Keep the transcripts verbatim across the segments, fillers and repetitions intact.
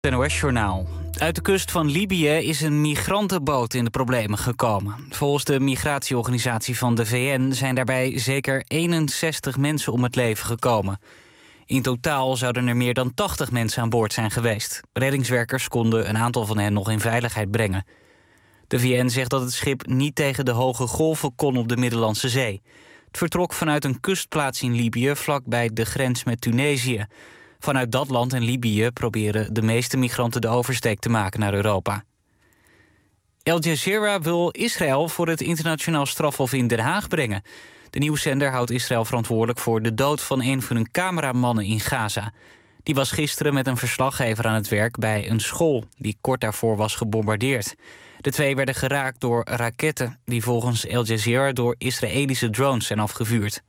N O S-journaal. Uit de kust van Libië is een migrantenboot in de problemen gekomen. Volgens de migratieorganisatie van de V N zijn daarbij zeker eenenzestig mensen om het leven gekomen. In totaal zouden er meer dan tachtig mensen aan boord zijn geweest. Reddingswerkers konden een aantal van hen nog in veiligheid brengen. De V N zegt dat het schip niet tegen de hoge golven kon op de Middellandse Zee. Het vertrok vanuit een kustplaats in Libië vlakbij de grens met Tunesië. Vanuit dat land en Libië proberen de meeste migranten de oversteek te maken naar Europa. Al Jazeera wil Israël voor het internationaal strafhof in Den Haag brengen. De nieuwszender houdt Israël verantwoordelijk voor de dood van een van hun cameramannen in Gaza. Die was gisteren met een verslaggever aan het werk bij een school die kort daarvoor was gebombardeerd. De twee werden geraakt door raketten die volgens Al Jazeera door Israëlische drones zijn afgevuurd.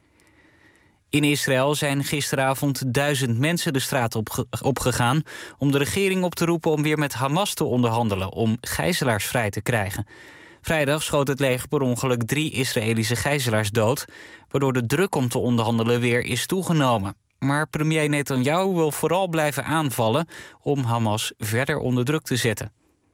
In Israël zijn gisteravond duizend mensen de straat opge- opgegaan om de regering op te roepen om weer met Hamas te onderhandelen om gijzelaars vrij te krijgen. Vrijdag schoot het leger per ongeluk drie Israëlische gijzelaars dood, waardoor de druk om te onderhandelen weer is toegenomen. Maar premier Netanyahu wil vooral blijven aanvallen om Hamas verder onder druk te zetten.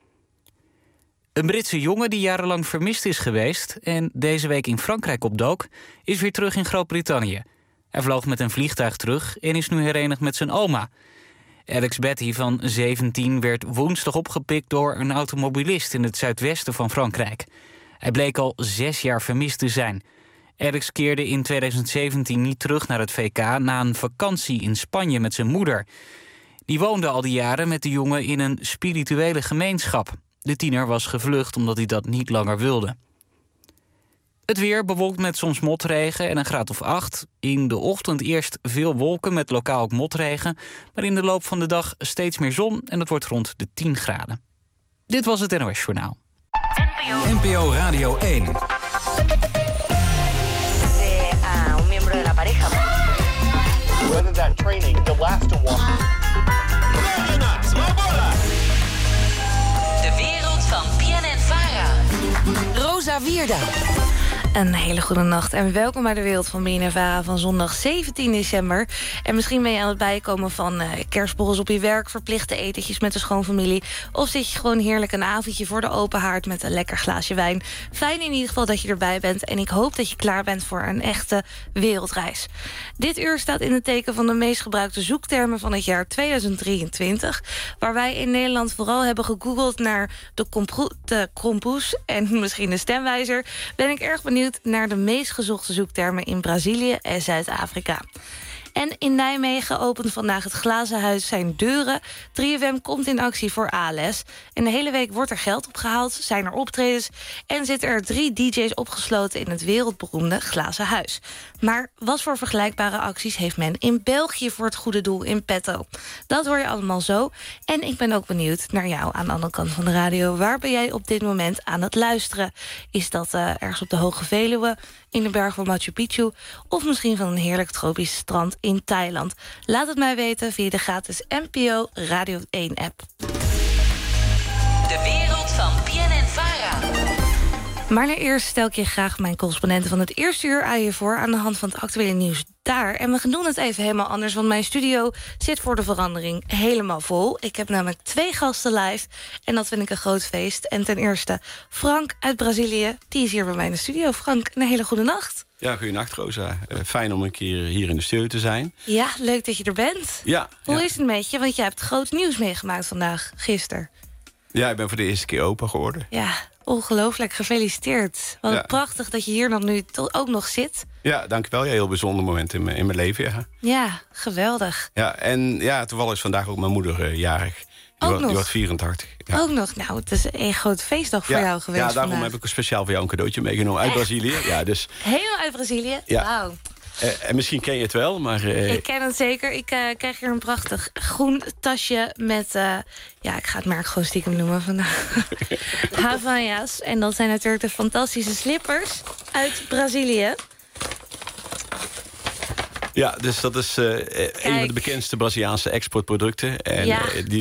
Een Britse jongen die jarenlang vermist is geweest en deze week in Frankrijk opdook, is weer terug in Groot-Brittannië. Hij vloog met een vliegtuig terug en is nu herenigd met zijn oma. Alex Betty van zeventien werd woensdag opgepikt door een automobilist in het zuidwesten van Frankrijk. Hij bleek al zes jaar vermist te zijn. Alex keerde in tweeduizend zeventien niet terug naar het V K na een vakantie in Spanje met zijn moeder. Die woonde al die jaren met de jongen in een spirituele gemeenschap. De tiener was gevlucht omdat hij dat niet langer wilde. Het weer bewolkt met soms motregen en een graad of acht. In de ochtend eerst veel wolken met lokaal ook motregen. Maar in de loop van de dag steeds meer zon en het wordt rond de tien graden. Dit was het N O S-journaal. N P O Radio één. De a un miembro de la pareja. Whether that training, the last one. De wereld van B N N Vara. Rosa Wierda. Een hele goede nacht en welkom bij de wereld van B N N Vara van zondag zeventien december. En misschien ben je aan het bijkomen van uh, kerstborrels op je werk, verplichte etentjes met de schoonfamilie, of zit je gewoon heerlijk een avondje voor de open haard met een lekker glaasje wijn. Fijn in ieder geval dat je erbij bent en ik hoop dat je klaar bent voor een echte wereldreis. Dit uur staat in het teken van de meest gebruikte zoektermen van het jaar tweeduizend drieëntwintig... waar wij in Nederland vooral hebben gegoogeld naar de, kompro- de krompoes en misschien de stemwijzer, ben ik erg benieuwd naar de meest gezochte zoektermen in Brazilië en Zuid-Afrika. En in Nijmegen opent vandaag het Glazen Huis zijn deuren. drie F M komt in actie voor A L S. En de hele week wordt er geld opgehaald, zijn er optredens en zitten er drie D J's opgesloten in het wereldberoemde Glazen Huis. Maar wat voor vergelijkbare acties heeft men in België voor het goede doel in petto? Dat hoor je allemaal zo. En ik ben ook benieuwd naar jou aan de andere kant van de radio. Waar ben jij op dit moment aan het luisteren? Is dat uh, ergens op de Hoge Veluwe, in de berg van Machu Picchu, of misschien van een heerlijk tropisch strand in Thailand? Laat het mij weten via de gratis N P O Radio één app. De wereld van B N N Vara. Maar nu eerst stel ik je graag mijn correspondenten van het eerste uur aan je voor aan de hand van het actuele nieuws daar. En we gaan doen het even helemaal anders, want mijn studio zit voor de verandering helemaal vol. Ik heb namelijk twee gasten live en dat vind ik een groot feest. En ten eerste Frank uit Brazilië, die is hier bij mij in de studio. Frank, een hele goede nacht. Ja, goeienacht Rosa. Uh, fijn om een keer hier in de studio te zijn. Ja, leuk dat je er bent. Ja. Hoe ja. is het met je? Want jij hebt groot nieuws meegemaakt vandaag, gisteren. Ja, ik ben voor de eerste keer opa geworden. Ja, ongelooflijk. Gefeliciteerd. Wat Ja. prachtig dat je hier dan nu to- ook nog zit. Ja, dankjewel. Ja, heel bijzonder moment in mijn, in mijn leven, ja. Ja, geweldig. Ja, en ja, toevallig is vandaag ook mijn moeder uh, jarig. Die Ook wordt, nog? die wordt vierentachtig. Ja. Ook nog. Nou, het is een groot feestdag voor ja, jou geweest Ja, daarom vandaag. heb ik speciaal voor jou een cadeautje meegenomen uit Echt? Brazilië. Ja, dus, Helemaal uit Brazilië? Ja. Wauw. uh, en misschien ken je het wel, maar... Uh, Ik ken het zeker. Ik uh, krijg hier een prachtig groen tasje met... Uh, ja, ik ga het merk gewoon stiekem noemen vandaag. Havaia's. En dat zijn natuurlijk de fantastische slippers uit Brazilië. Ja, dus dat is uh, een van de bekendste Braziliaanse exportproducten. En Ja. uh, die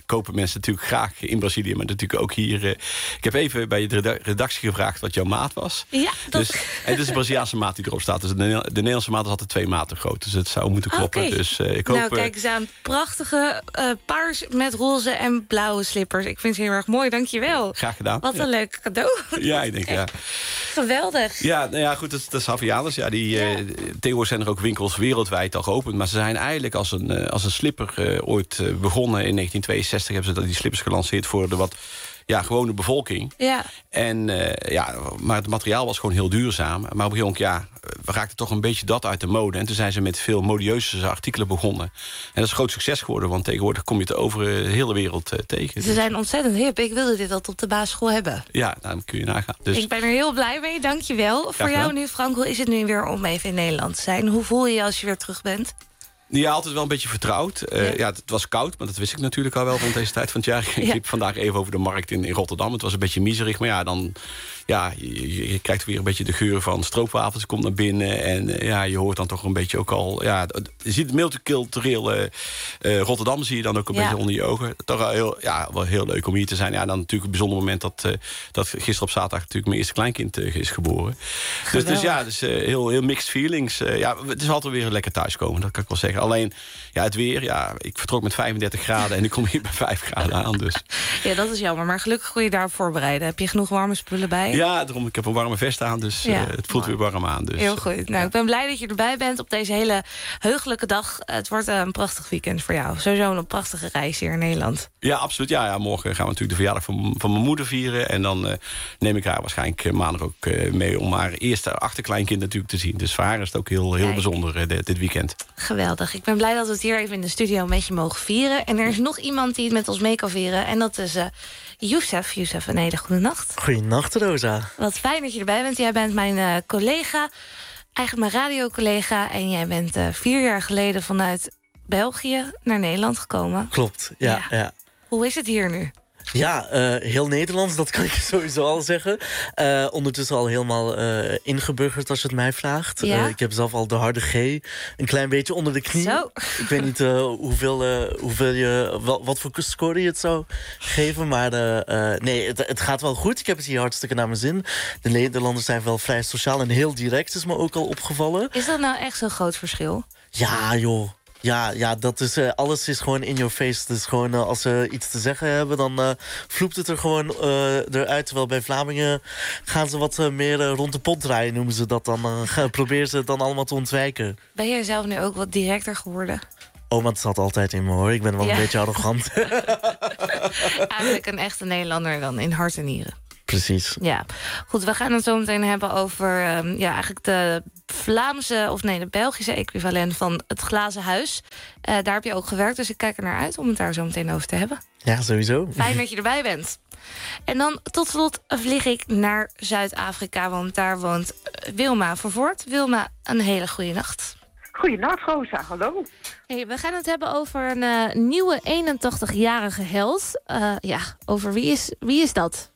kopen mensen natuurlijk graag in Brazilië, maar natuurlijk ook hier. Uh, ik heb even bij de redactie gevraagd wat jouw maat was. Ja, dat... Dus, en dit is de Braziliaanse maat die erop staat. Dus de, de Nederlandse maat is altijd twee maten groot. Dus het zou moeten kloppen. Okay. Dus, uh, ik hoop, nou, kijk eens aan. Prachtige uh, paars met roze en blauwe slippers. Ik vind het heel erg mooi, dankjewel. Graag gedaan. Wat een ja. leuk cadeau. Ja, ik denk, ja. Geweldig. Ja, nou ja, goed, dat, dat is Havaianas. Ja, die, ja. Uh, tegenwoordig zijn er ook winkels wereldwijd al geopend. Maar ze zijn eigenlijk als een, uh, als een slipper uh, ooit uh, begonnen. In negentien tweeënzestig hebben ze die slippers gelanceerd voor de wat... Ja, gewone bevolking. Ja. En, uh, ja, maar het materiaal was gewoon heel duurzaam. Maar op een gegeven moment, ja, we raakten toch een beetje dat uit de mode. En toen zijn ze met veel modieuze artikelen begonnen. En dat is een groot succes geworden, want tegenwoordig kom je het over de hele wereld uh, tegen. Ze zijn ontzettend hip. Ik wilde dit altijd op de basisschool hebben. Ja, nou, dan kun je nagaan. Dus... Ik ben er heel blij mee, dankjewel. Voor jou nu, Frank, hoe is het nu weer om even in Nederland te zijn? Hoe voel je je als je weer terug bent? Ja, altijd wel een beetje vertrouwd. Uh, ja. ja, het was koud, maar dat wist ik natuurlijk al wel rond deze tijd van het jaar. Ik ja. liep vandaag even over de markt in, in Rotterdam. Het was een beetje miserig, maar ja, dan... Ja, je, je krijgt weer een beetje de geur van stroopwafels, komt naar binnen. En uh, ja, je hoort dan toch een beetje ook al... Ja, je ziet het multicultureel uh, uh, Rotterdam zie je dan ook een ja. beetje onder je ogen. Toch wel heel, ja, wel heel leuk om hier te zijn. Ja, dan natuurlijk een bijzonder moment dat, uh, dat gisteren op zaterdag natuurlijk mijn eerste kleinkind uh, is geboren. Dus, dus ja, dus, uh, heel, heel mixed feelings. Uh, ja, het is altijd weer een lekker thuiskomen, dat kan ik wel zeggen. Alleen, ja, het weer, ja, ik vertrok met vijfendertig graden en ik kom hier bij vijf graden aan. Dus. Ja, dat is jammer, maar gelukkig kon je daarop voorbereiden. Heb je genoeg warme spullen bij? Ja, daarom, ik heb een warme vest aan, dus ja, uh, het voelt mooi. Weer warm aan. Dus. Heel goed. Nou, ik ben blij dat je erbij bent op deze hele heugelijke dag. Het wordt een prachtig weekend voor jou. Sowieso een prachtige reis hier in Nederland. Ja, absoluut. Ja, ja, morgen gaan we natuurlijk de verjaardag van, van mijn moeder vieren. En dan uh, neem ik haar waarschijnlijk maandag ook uh, mee om haar eerste achterkleinkind natuurlijk te zien. Dus voor haar is het ook heel, heel bijzonder uh, dit, dit weekend. Geweldig. Ik ben blij dat we het hier even in de studio met je mogen vieren. En er is nog iemand die het met ons mee kan vieren. En dat is... Uh, Youssef, Youssef, een hele goede nacht. Goeienacht, Rosa. Wat fijn dat je erbij bent. Jij bent mijn uh, collega, eigenlijk mijn radiocollega. En jij bent uh, vier jaar geleden vanuit België naar Nederland gekomen. Klopt, ja. ja. ja. Hoe is het hier nu? Ja, uh, heel Nederlands, dat kan ik sowieso al zeggen. Uh, ondertussen al helemaal uh, ingeburgerd als je het mij vraagt. Ja? Uh, ik heb zelf al de harde G een klein beetje onder de knie. Zo. Ik weet niet uh, hoeveel, uh, hoeveel je, wel, wat voor score je het zou geven. Maar uh, uh, nee, het, het gaat wel goed. Ik heb het hier hartstikke naar mijn zin. De Nederlanders zijn wel vrij sociaal en heel direct, is me ook al opgevallen. Is dat nou echt zo'n groot verschil? Ja, joh. Ja, ja, dat is, uh, alles is gewoon in your face. Dus gewoon uh, als ze iets te zeggen hebben, dan uh, vloept het er gewoon uh, eruit. Terwijl bij Vlamingen gaan ze wat uh, meer uh, rond de pot draaien, noemen ze dat dan. Uh, proberen ze het dan allemaal te ontwijken. Ben jij zelf nu ook wat directer geworden? Oh, maar het zat altijd in me, hoor. Ik ben wel ja. een beetje arrogant. Eigenlijk een echte Nederlander dan, in hart en nieren. Precies. Ja, goed, we gaan het zo meteen hebben over um, ja, eigenlijk de Vlaamse, of nee, de Belgische equivalent van het Glazen Huis. Uh, daar heb je ook gewerkt, dus ik kijk er naar uit om het daar zo meteen over te hebben. Ja, sowieso. Fijn dat je erbij bent. En dan tot slot vlieg ik naar Zuid-Afrika, want daar woont Wilma Vervoort. Wilma, een hele goede nacht. Goedenacht, Rosa. Hallo. Hey, we gaan het hebben over een uh, nieuwe eenentachtigjarige held. Uh, ja, over wie is, wie is dat?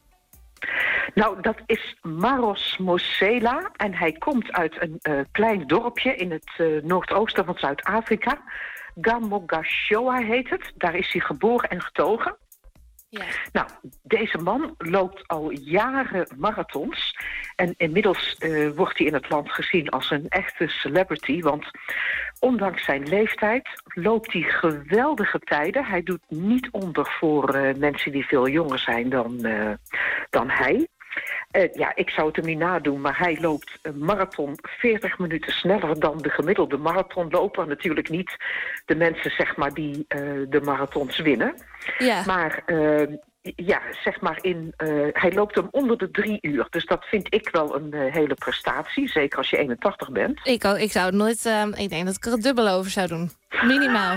Nou, dat is Maros Mosela en hij komt uit een uh, klein dorpje in het uh, noordoosten van Zuid-Afrika. Gamogashoa heet het. Daar is hij geboren en getogen. Ja. Nou, deze man loopt al jaren marathons. En inmiddels uh, wordt hij in het land gezien als een echte celebrity. Want ondanks zijn leeftijd loopt hij geweldige tijden. Hij doet niet onder voor uh, mensen die veel jonger zijn dan, uh, dan hij. Uh, ja, ik zou het hem niet nadoen, maar hij loopt een marathon veertig minuten sneller dan de gemiddelde marathonloper. Natuurlijk niet de mensen, zeg maar, die uh, de marathons winnen. Ja. Maar uh, ja, zeg maar, in, uh, hij loopt hem onder de drie uur. Dus dat vind ik wel een uh, hele prestatie, zeker als je eenentachtig bent. Ik, ik zou het nooit, uh, ik denk dat ik er het dubbel over zou doen. Minimaal.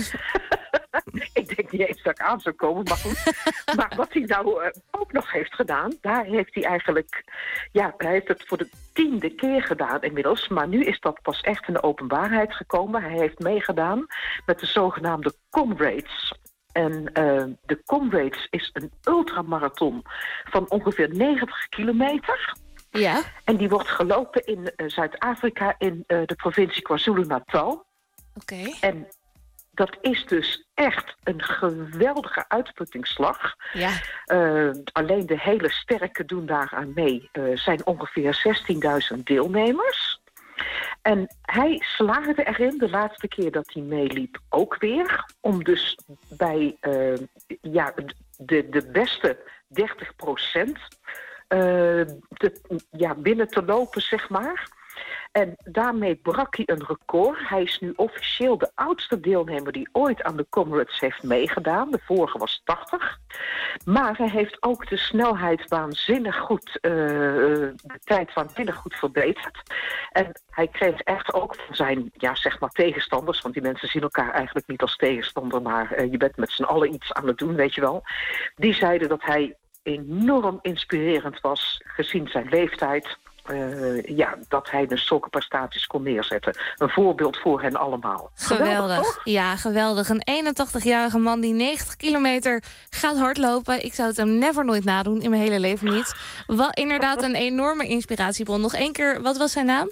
Ik denk niet eens dat ik aan zou komen, maar goed. Maar wat hij nou uh, ook nog heeft gedaan, daar heeft hij eigenlijk... Ja, hij heeft het voor de tiende keer gedaan inmiddels. Maar nu is dat pas echt in de openbaarheid gekomen. Hij heeft meegedaan met de zogenaamde Comrades. En uh, de Comrades is een ultramarathon van ongeveer negentig kilometer. Ja. En die wordt gelopen in uh, Zuid-Afrika in uh, de provincie KwaZulu-Natal. Oké. Okay. En dat is dus echt een geweldige uitputtingsslag. Ja. Uh, alleen de hele sterke doen daaraan mee. Uh, zijn ongeveer zestienduizend deelnemers. En hij slaagde erin, de laatste keer dat hij meeliep ook weer, om dus bij uh, ja, de, de beste dertig procent uh, te, ja, binnen te lopen, zeg maar. En daarmee brak hij een record. Hij is nu officieel de oudste deelnemer die ooit aan de Comrades heeft meegedaan. De vorige was tachtig. Maar hij heeft ook de snelheid waanzinnig goed, uh, de tijd waanzinnig goed verbeterd. En hij kreeg echt ook van zijn, ja, zeg maar tegenstanders, want die mensen zien elkaar eigenlijk niet als tegenstander, maar uh, je bent met z'n allen iets aan het doen, weet je wel. Die zeiden dat hij enorm inspirerend was, gezien zijn leeftijd. Uh, ja, dat hij dus zulke prestaties kon neerzetten. Een voorbeeld voor hen allemaal. Geweldig. Geweldig, ja, geweldig. Een eenentachtigjarige man die negentig kilometer gaat hardlopen. Ik zou het hem never nooit nadoen, in mijn hele leven niet. Wel inderdaad een enorme inspiratiebron. Nog één keer, wat was zijn naam?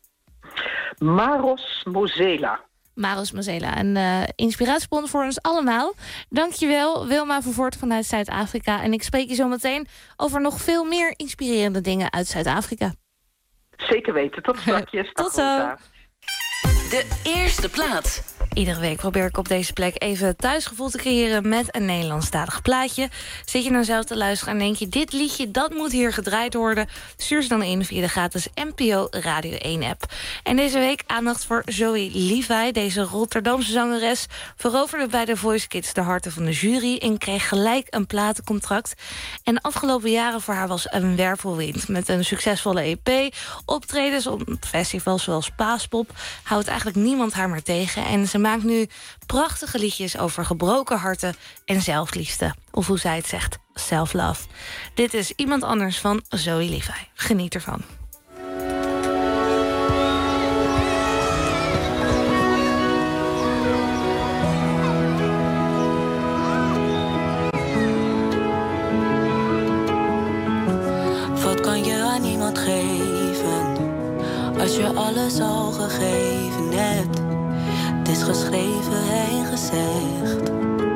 Maros Mosela. Maros Mosela, een uh, inspiratiebron voor ons allemaal. Dankjewel, Wilma Vervoort vanuit Zuid-Afrika. En ik spreek je zo meteen over nog veel meer inspirerende dingen uit Zuid-Afrika. Zeker weten. Tot straks. Tot zo. De eerste plaats. Iedere week probeer ik op deze plek even thuisgevoel te creëren met een Nederlandstalig plaatje. Zit je nou zelf te luisteren en denk je, dit liedje, dat moet hier gedraaid worden? Stuur ze dan in via de gratis N P O Radio één app. En deze week aandacht voor Zoe Levi. Deze Rotterdamse zangeres veroverde bij de Voice Kids de harten van de jury en kreeg gelijk een platencontract. En de afgelopen jaren voor haar was een wervelwind. Met een succesvolle E P, optredens op festivals zoals Paaspop, houdt eigenlijk niemand haar meer tegen. En ze maakt nu prachtige liedjes over gebroken harten en zelfliefde. Of hoe zij het zegt, self-love. Dit is Iemand Anders van Zoe Levi. Geniet ervan. Wat kan je aan iemand geven als je alles al gegeven hebt? Het is geschreven en gezegd.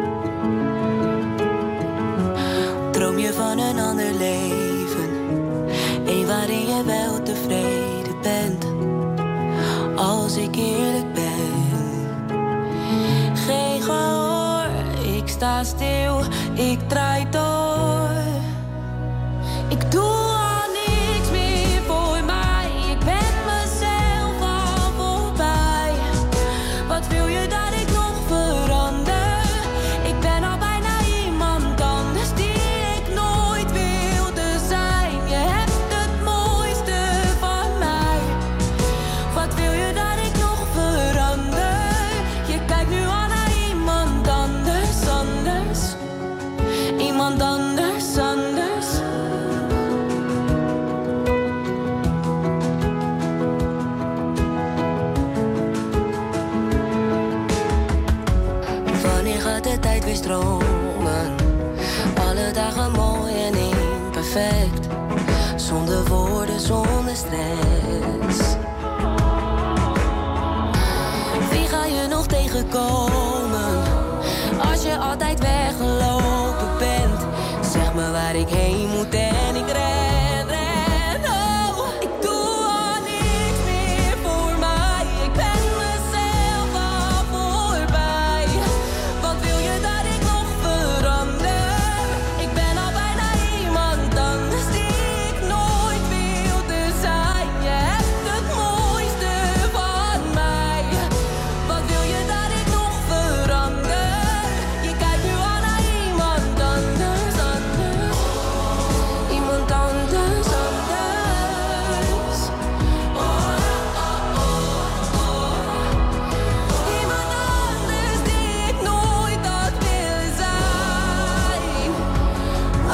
Droom je van een ander leven, een waarin je wel tevreden bent. Als ik eerlijk ben, geen gehoor, ik sta stil, ik draai door. Ik doe al niks meer voor mij, ik ben mezelf al voorbij. Wat wil je dat ik nog verander? Ik ben al bijna iemand anders die ik nooit wilde zijn. Je hebt het mooiste van mij. Wat wil je dat ik nog verander? Je kijkt nu al naar iemand anders, anders. Iemand anders, anders. De tijd weer stromen, alle dagen mooi en imperfect, zonder woorden, zonder stress. Wie ga je nog tegenkomen als je altijd weggelopen bent? Zeg me waar ik heen moet en ik ren, ren. Oh, ik doe al niks meer voor mij, ik ben mezelf al voorbij. Wat wil je dat ik nog verander? Ik ben al bijna iemand anders die ik nooit wilde zijn. Je hebt het mooiste van mij. Wat wil je dat ik nog verander? Je kijkt nu al naar iemand anders, anders. Iemand anders, anders. Oh, oh, oh, oh. Iemand anders die ik nooit had willen zijn. Oh,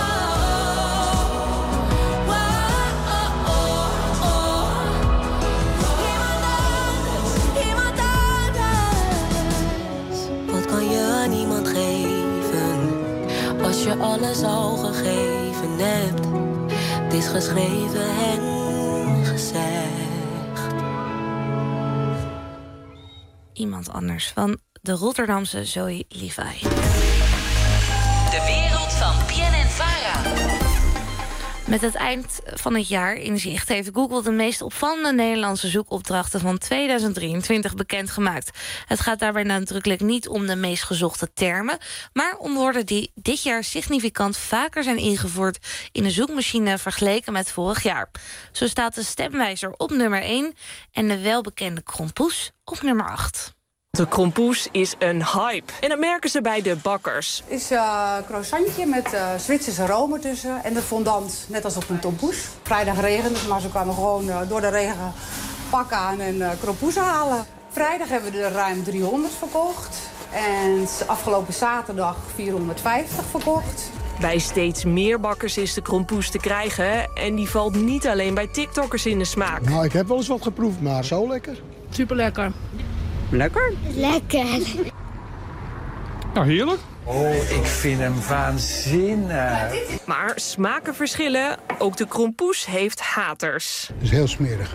oh, oh, oh, oh. Iemand anders, iemand anders. Wat kan je aan iemand geven als je alles al gegeven hebt? Het is geschreven en gezegd. Iemand Anders van de Rotterdamse Zoe Levi. De wereld van B N N Vara. Met het eind van het jaar in zicht heeft Google de meest opvallende Nederlandse zoekopdrachten van tweeduizend drieëntwintig bekendgemaakt. Het gaat daarbij nadrukkelijk niet om de meest gezochte termen, maar om woorden die dit jaar significant vaker zijn ingevoerd in de zoekmachine vergeleken met vorig jaar. Zo staat de stemwijzer op nummer één en de welbekende krompoes op nummer acht. De krompoes is een hype. En dat merken ze bij de bakkers. Het is een uh, croissantje met uh, Zwitserse room ertussen. En de fondant, net als op een tompoes. Vrijdag regende het, maar ze kwamen gewoon uh, door de regen pakken aan en uh, krompoesen halen. Vrijdag hebben we er ruim driehonderd verkocht. En afgelopen zaterdag vierhonderdvijftig verkocht. Bij steeds meer bakkers is de krompoes te krijgen. En die valt niet alleen bij TikTokkers in de smaak. Nou, ik heb wel eens wat geproefd, maar zo lekker. Super lekker. Lekker? Lekker. Nou, heerlijk. Oh, ik vind hem waanzinnig. Maar smaken verschillen. Ook de krompoes heeft haters. Het is heel smerig.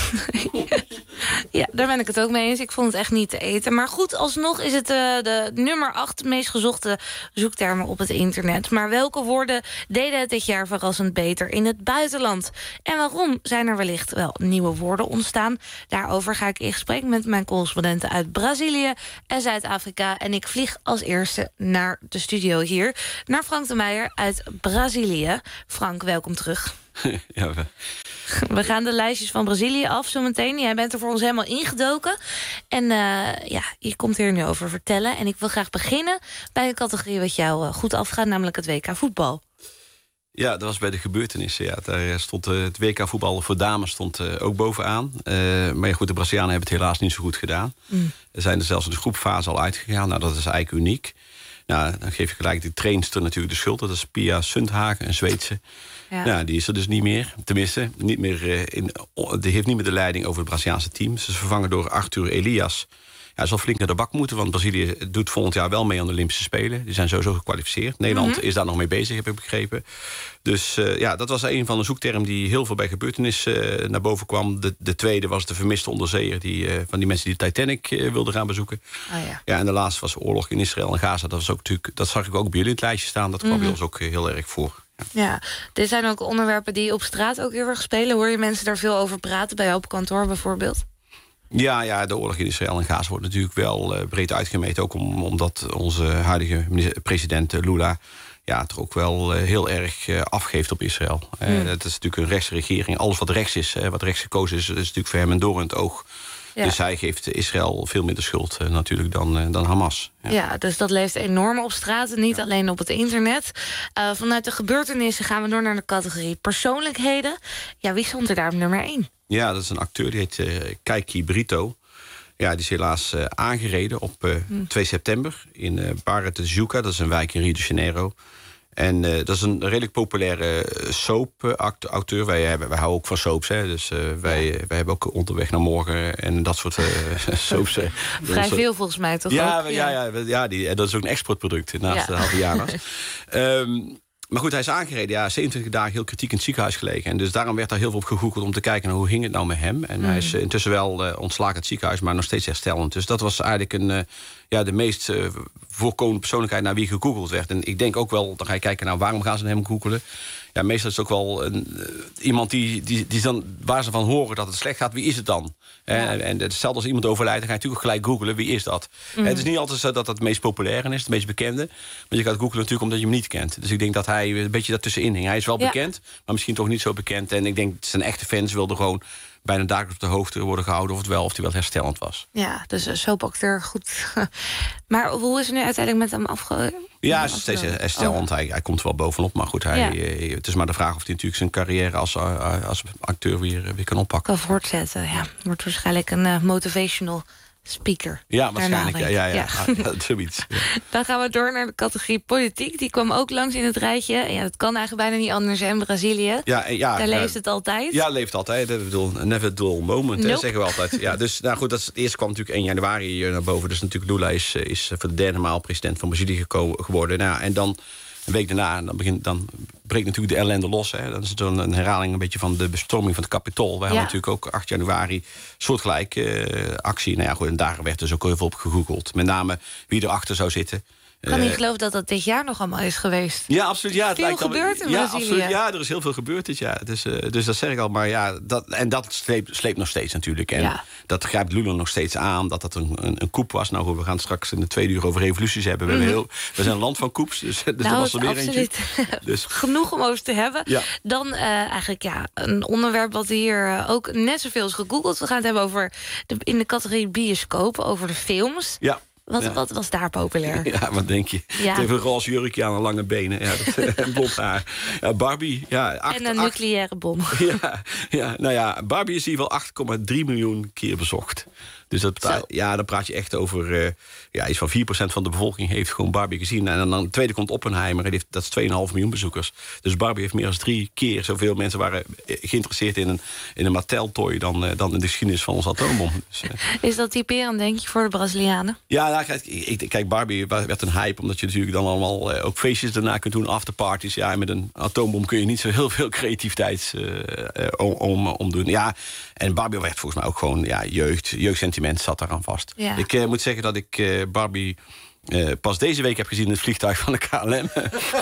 Ja, daar ben ik het ook mee eens. Ik vond het echt niet te eten. Maar goed, alsnog is het uh, de nummer acht meest gezochte zoektermen op het internet. Maar welke woorden deden het dit jaar verrassend beter in het buitenland? En waarom zijn er wellicht wel nieuwe woorden ontstaan? Daarover ga ik in gesprek met mijn correspondenten uit Brazilië en Zuid-Afrika. En ik vlieg als eerste naar de studio hier. Naar Frank de Meijer uit Brazilië. Frank, welkom terug. Ja, we... we gaan de lijstjes van Brazilië af zometeen. Jij bent er voor ons helemaal ingedoken. En uh, ja, je komt hier nu over vertellen. En ik wil graag beginnen bij een categorie wat jou uh, goed afgaat, namelijk het W K voetbal. Ja, dat was bij de gebeurtenissen. Ja. Daar stond uh, het W K voetbal voor dames stond uh, ook bovenaan. Uh, maar ja, goed, de Brazilianen hebben het helaas niet zo goed gedaan. Mm. Er zijn er zelfs in de groepfase al uitgegaan. Nou, dat is eigenlijk uniek. Nou, dan geef je gelijk de trainster natuurlijk de schuld. Dat is Pia Sundhagen, een Zweedse. Ja. Nou, die is er dus niet meer. Tenminste, niet meer, uh, in, die heeft niet meer de leiding over het Braziliaanse team. Ze is vervangen door Arthur Elias. Ja, zal flink naar de bak moeten, want Brazilië doet volgend jaar wel mee aan de Olympische Spelen. Die zijn sowieso gekwalificeerd. Nederland mm-hmm. is daar nog mee bezig, heb ik begrepen. Dus uh, ja, dat was een van de zoektermen die heel veel bij gebeurtenissen uh, naar boven kwam. De, de tweede was de vermiste onderzeeër die, uh, van die mensen die de Titanic uh, wilden gaan bezoeken. Oh, ja. Ja, en de laatste was oorlog in Israël en Gaza. Dat was ook natuurlijk, dat zag ik ook bij jullie in het lijstje staan. Dat kwam mm-hmm. bij ons ook uh, heel erg voor. Ja. ja, dit zijn ook onderwerpen die op straat ook heel erg spelen. Hoor je mensen daar veel over praten, bij jou op kantoor bijvoorbeeld? Ja, ja, de oorlog in Israël en Gaza wordt natuurlijk wel uh, breed uitgemeten. Ook om, omdat onze huidige president uh, Lula ja, toch ook wel uh, heel erg uh, afgeeft op Israël. Uh, mm. Dat is natuurlijk een rechtse regering. Alles wat rechts is, uh, wat rechts gekozen is, is natuurlijk voor hem een doorn in het oog. Ja. Dus hij geeft Israël veel minder schuld uh, natuurlijk dan, uh, dan Hamas. Ja. ja, dus dat leeft enorm op straat, niet ja. alleen op het internet. Uh, vanuit de gebeurtenissen gaan we door naar de categorie persoonlijkheden. Ja, wie stond er daar op nummer één? Ja, dat is een acteur, die heet uh, Kiki Brito. Ja, die is helaas uh, aangereden op uh, hm. twee september in uh, Barra de Tijuca. Dat is een wijk in Rio de Janeiro. En uh, dat is een redelijk populaire soap-auteur. Wij, hebben, wij houden ook van soaps, hè. Dus uh, wij, ja. wij hebben ook Onderweg naar Morgen en dat soort uh, soaps. Uh, Vrij veel soort... volgens mij, toch ja, ook? Ja, ja, ja, ja die, dat is ook een exportproduct naast ja. de Havaianas. um, Maar goed, hij is aangereden. Ja, zevenentwintig dagen heel kritiek in het ziekenhuis gelegen. En dus daarom werd daar heel veel op gegoogeld om te kijken naar hoe ging het nou met hem. En mm. hij is uh, intussen wel uh, ontslagen het ziekenhuis, maar nog steeds herstellend. Dus dat was eigenlijk een, uh, ja, de meest uh, voorkomende persoonlijkheid naar wie gegoogeld werd. En ik denk ook wel, dan ga je kijken naar waarom gaan ze naar hem googelen. Ja, meestal is het ook wel een, uh, iemand die, die, die dan, waar ze van horen dat het slecht gaat. Wie is het dan? Ja. En, en hetzelfde als iemand overlijdt, dan ga je natuurlijk gelijk googelen. Wie is dat? Mm. Het is niet altijd zo dat dat het meest populaire is, het meest bekende. Maar je gaat googelen natuurlijk omdat je hem niet kent. Dus ik denk dat hij een beetje daartussenin hing. Hij is wel ja. bekend, maar misschien toch niet zo bekend. En ik denk dat zijn echte fans wilden gewoon bijna dagelijks op de hoogte worden gehouden of het wel of hij wel herstellend was. Ja, dus een soapacteur, goed. Maar hoe is het nu uiteindelijk met hem afgelopen? Ja, hij is steeds herstellend. Oh. Hij, hij komt er wel bovenop, maar goed, hij, ja. uh, het is maar de vraag of hij natuurlijk zijn carrière als, uh, als acteur weer, weer kan oppakken. Kan voortzetten, ja. Wordt waarschijnlijk een uh, motivational speaker. Ja, waarschijnlijk. Ja, ja, ja. ja. ja zoiets. Ja. Dan gaan we door naar de categorie politiek. Die kwam ook langs in het rijtje. Ja, dat kan eigenlijk bijna niet anders in Brazilië. Ja, ja, Daar leeft uh, het altijd. Ja, leeft altijd. Ik bedoel, never a dull moment, nope. hè, zeggen we altijd. Ja, dus nou goed, dat is, het eerste kwam natuurlijk één januari naar boven. Dus natuurlijk Lula is, is voor de derde maal president van Brazilië geko- geworden. Nou, en dan Een week daarna, dan, begint, dan breekt natuurlijk de ellende los. Hè. Dan is het een, een herhaling een beetje van de bestorming van het Capitool. Wij Ja. hadden natuurlijk ook acht januari soortgelijke uh, actie. Nou ja, goed, en daar werd dus ook heel veel op gegoogeld. Met name wie erachter zou zitten. Ik kan Uh, niet geloven dat dat dit jaar nog allemaal is geweest. Ja, absoluut. Ja, het Veel lijkt al- gebeurd in ja, Brazilië. absoluut, ja, er is heel veel gebeurd dit jaar. Dus, uh, dus dat zeg ik al. Maar ja, dat, en dat sleept, sleept nog steeds natuurlijk. En Ja. dat grijpt Lula nog steeds aan. Dat dat een, een, een coup was. Nou, we gaan straks in de tweede uur over revoluties hebben. We, hebben Mhm. heel, we zijn een land van coups. Dus, dus Nou, dat was er weer absoluut. eentje. Dus. Genoeg om over te hebben. Ja. Dan uh, eigenlijk ja, een onderwerp wat hier uh, ook net zoveel is gegoogeld. We gaan het hebben over de, in de categorie bioscoop, over de films. Ja. Wat, Ja. wat was daar populair? Ja, wat denk je? Ja. Het heeft een roze jurkje aan en lange benen. Ja, dat, en blond haar. Ja, Barbie, ja, acht, en een acht- nucleaire bom. Ja, ja, nou ja, Barbie is in ieder geval acht komma drie miljoen keer bezocht. Dus dat praat, ja, dan praat je echt over... Uh, ja, iets van vier procent van de bevolking heeft gewoon Barbie gezien. En dan, dan tweede komt Oppenheimer, en heeft, dat is twee komma vijf miljoen bezoekers. Dus Barbie heeft meer dan drie keer zoveel mensen... waren geïnteresseerd in een, in een Mattel-toy... Dan, uh, dan in de geschiedenis van onze atoombom. Dus, uh, Is dat typerend, denk je, voor de Brazilianen? ja, nou, kijk, ik, kijk, Barbie werd een hype... omdat je natuurlijk dan allemaal uh, ook feestjes daarna kunt doen... afterparties. Ja, en met een atoombom kun je niet zo heel veel creativiteit uh, uh, om, om, om doen. Ja, en Barbie werd volgens mij ook gewoon ja, jeugd, jeugdsentiment zat daaraan vast. Ja. Ik uh, moet zeggen dat ik uh, Barbie... Uh, pas deze week heb gezien in het vliegtuig van de K L M. en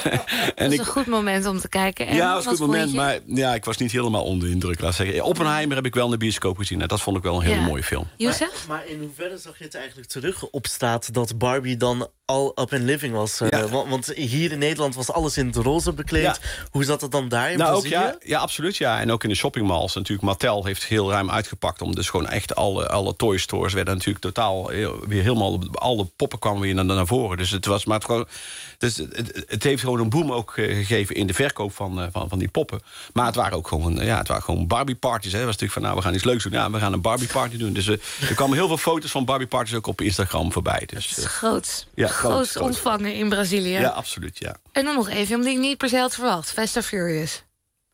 Dat is ik, een goed moment om te kijken. En ja, dat was een wat goed moment, vond je? maar ja, ik was niet helemaal onder de indruk. Laat ik zeggen. Oppenheimer heb ik wel in de bioscoop gezien. En dat vond ik wel een hele Ja. mooie film. Youssef? Maar in hoeverre zag je het eigenlijk terug op straat dat Barbie dan al up and living was? Uh, Ja. want, want hier in Nederland was alles in het roze bekleed. Ja. Hoe zat het dan daar in Nou, ook, Brazilië? ja, ja, absoluut. Ja. En ook in de shoppingmalls. Natuurlijk, Mattel heeft heel ruim uitgepakt. Om dus gewoon echt alle, alle toy stores werden natuurlijk totaal heel- weer helemaal. Alle poppen kwamen weer naar, naar voren. Dus het was maar het gewoon. Dus het, het heeft gewoon een boom ook eh, gegeven in de verkoop van, eh, van, van die poppen. Maar het waren ook gewoon, ja, het waren gewoon Barbie-parties. Hè. Het was natuurlijk van, nou, we gaan iets leuks doen. Ja, we gaan een Barbie-party doen. Dus eh, er kwamen heel veel foto's van Barbie-parties ook op Instagram voorbij. Dus, Het is eh, groot. ja, groot groot, groot. ontvangen in Brazilië. ja, absoluut, ja. En dan nog even, film die ik niet per se had verwacht. Fast and Furious.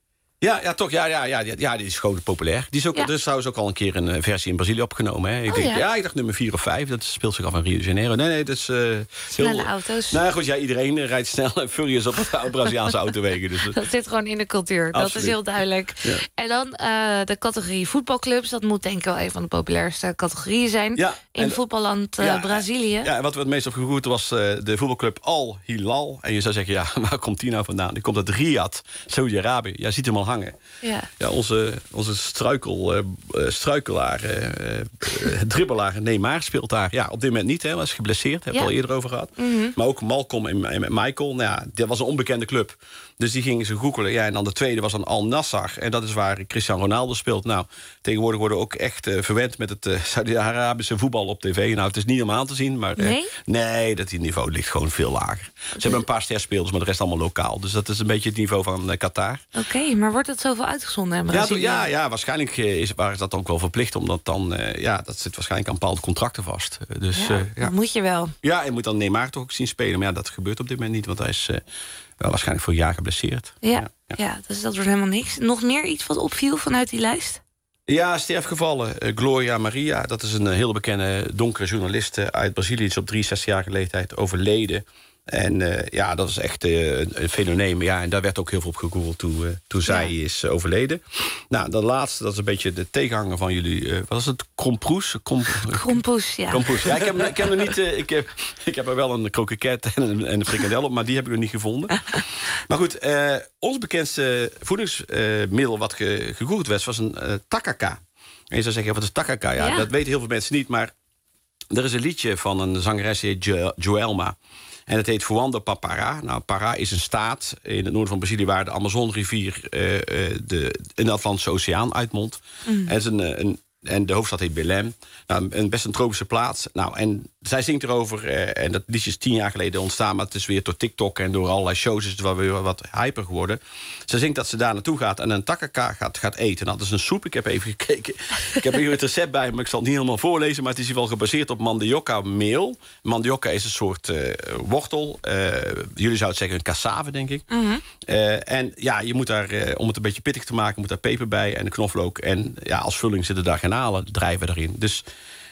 Ja, ja, toch. Ja, ja, ja, ja, ja, die is gewoon populair. Die is ook, Ja. Er is trouwens ook al een keer een eh, versie in Brazilië opgenomen. Hè. Ik Oh, denk, ja? ja? ik dacht nummer vier of vijf. Dat speelt zich af in Rio de Janeiro. Nee, nee, dat is... eh, Snelle auto's. Nou goed, ja, iedereen eh, rijdt snel en furious op het Braziliaanse autowegen. Dus, eh, Dat zit gewoon in de cultuur. Dat is Absoluut. heel duidelijk. Ja. En dan eh, de categorie voetbalclubs. Dat moet denk ik wel een van de populairste categorieën zijn. Ja, in en- voetballand eh, ja, Brazilië. ja, en wat we het meest op gegoogeld was eh, de voetbalclub Al Hilal. En je zou zeggen, ja, waar komt die nou vandaan? Die komt uit Riyadh, Saudi-Arabië. Ja, ziet hem al hangen. Ja. Ja, onze, onze struikel, eh, eh, struikelaar, eh, eh, dribbelaar Neymar speelt daar. Ja, op dit moment niet, hè, hij is geblesseerd. Hebben we Ja. het al eerder over gehad. Mhm. Maar ook Malcolm en, en Michael, nou ja, dat was een onbekende club. Dus die gingen ze googelen. Ja, en dan de tweede was dan Al Nassr. En dat is waar Cristiano Ronaldo speelt. Nou, tegenwoordig worden we ook echt eh, verwend met het eh, Saudi-Arabische voetbal op tv. Nou, het is niet helemaal te zien, maar... eh, Nee? nee, dat die niveau ligt gewoon veel lager. Ze hebben een paar sterspelers, maar de rest allemaal lokaal. Dus dat is een beetje het niveau van eh, Qatar. Oké, maar wordt het zoveel uitgezonden in Ja, Brazilië? ja, ja, waarschijnlijk eh, is, waren ze dat ook wel verplicht. Omdat dan, eh, ja, dat zit waarschijnlijk aan bepaalde contracten vast. Eh, Dus, Ja, eh, ja. dat moet je wel. ja, en moet dan Neymar toch ook zien spelen. Maar ja, dat gebeurt op dit moment niet, want hij is eh, wel waarschijnlijk voor een jaar geblesseerd. Ja, ja. dus dat wordt helemaal niks. Nog meer iets wat opviel vanuit die lijst? Ja, sterfgevallen. Eh, Gloria Maria, dat is een eh, heel bekende donkere journalist uit Brazilië. Die is op drieënzestigjarige leeftijd overleden. En uh, ja, dat is echt uh, een, een fenomeen. Ja, en daar werd ook heel veel op gegoogeld toen, uh, toen zij Ja. is uh, overleden. Nou, de laatste, dat is een beetje de tegenhanger van jullie. Uh, wat is het? Kromproes? Krom, Krompoes, ja. Kromproes. Ja, ik heb, ik heb er niet. Uh, ik, heb, ik heb er wel een kroket en een, en een frikandel op, maar die heb ik nog niet gevonden. Maar goed, uh, ons bekendste voedingsmiddel uh, wat ge, gegoogeld werd, was een uh, takaka. En je zou zeggen, wat is takaka? Ja, Ja. dat weten heel veel mensen niet, maar er is een liedje van een zangeres die heet Jo- Joelma. En het heet Fuando Papara. Nou, Pará is een staat in het noorden van Brazilië waar de Amazonrivier uh, uh, de, in de Atlantische Oceaan uitmondt. Mm. En, het is een, een, en de hoofdstad heet Belém. Nou, een best een tropische plaats. Nou, en zij zingt erover, uh, en dat liedje is tien jaar geleden ontstaan, maar het is weer door TikTok en door allerlei shows is het wel weer wat hyper geworden. Ze zingt dat ze daar naartoe gaat en een takaka gaat, gaat eten. Nou, dat is een soep. Ik heb even gekeken. Ik heb hier het recept bij, maar ik zal het niet helemaal voorlezen. Maar het is in ieder geval gebaseerd op mandioca-meel. Mandioca is een soort uh, wortel. Uh, jullie zouden zeggen een cassave, denk ik. Mm-hmm. Uh, en ja, je moet daar, uh, om het een beetje pittig te maken, moet daar peper bij en knoflook. En ja, als vulling zitten daar garnalen, drijven erin. Dus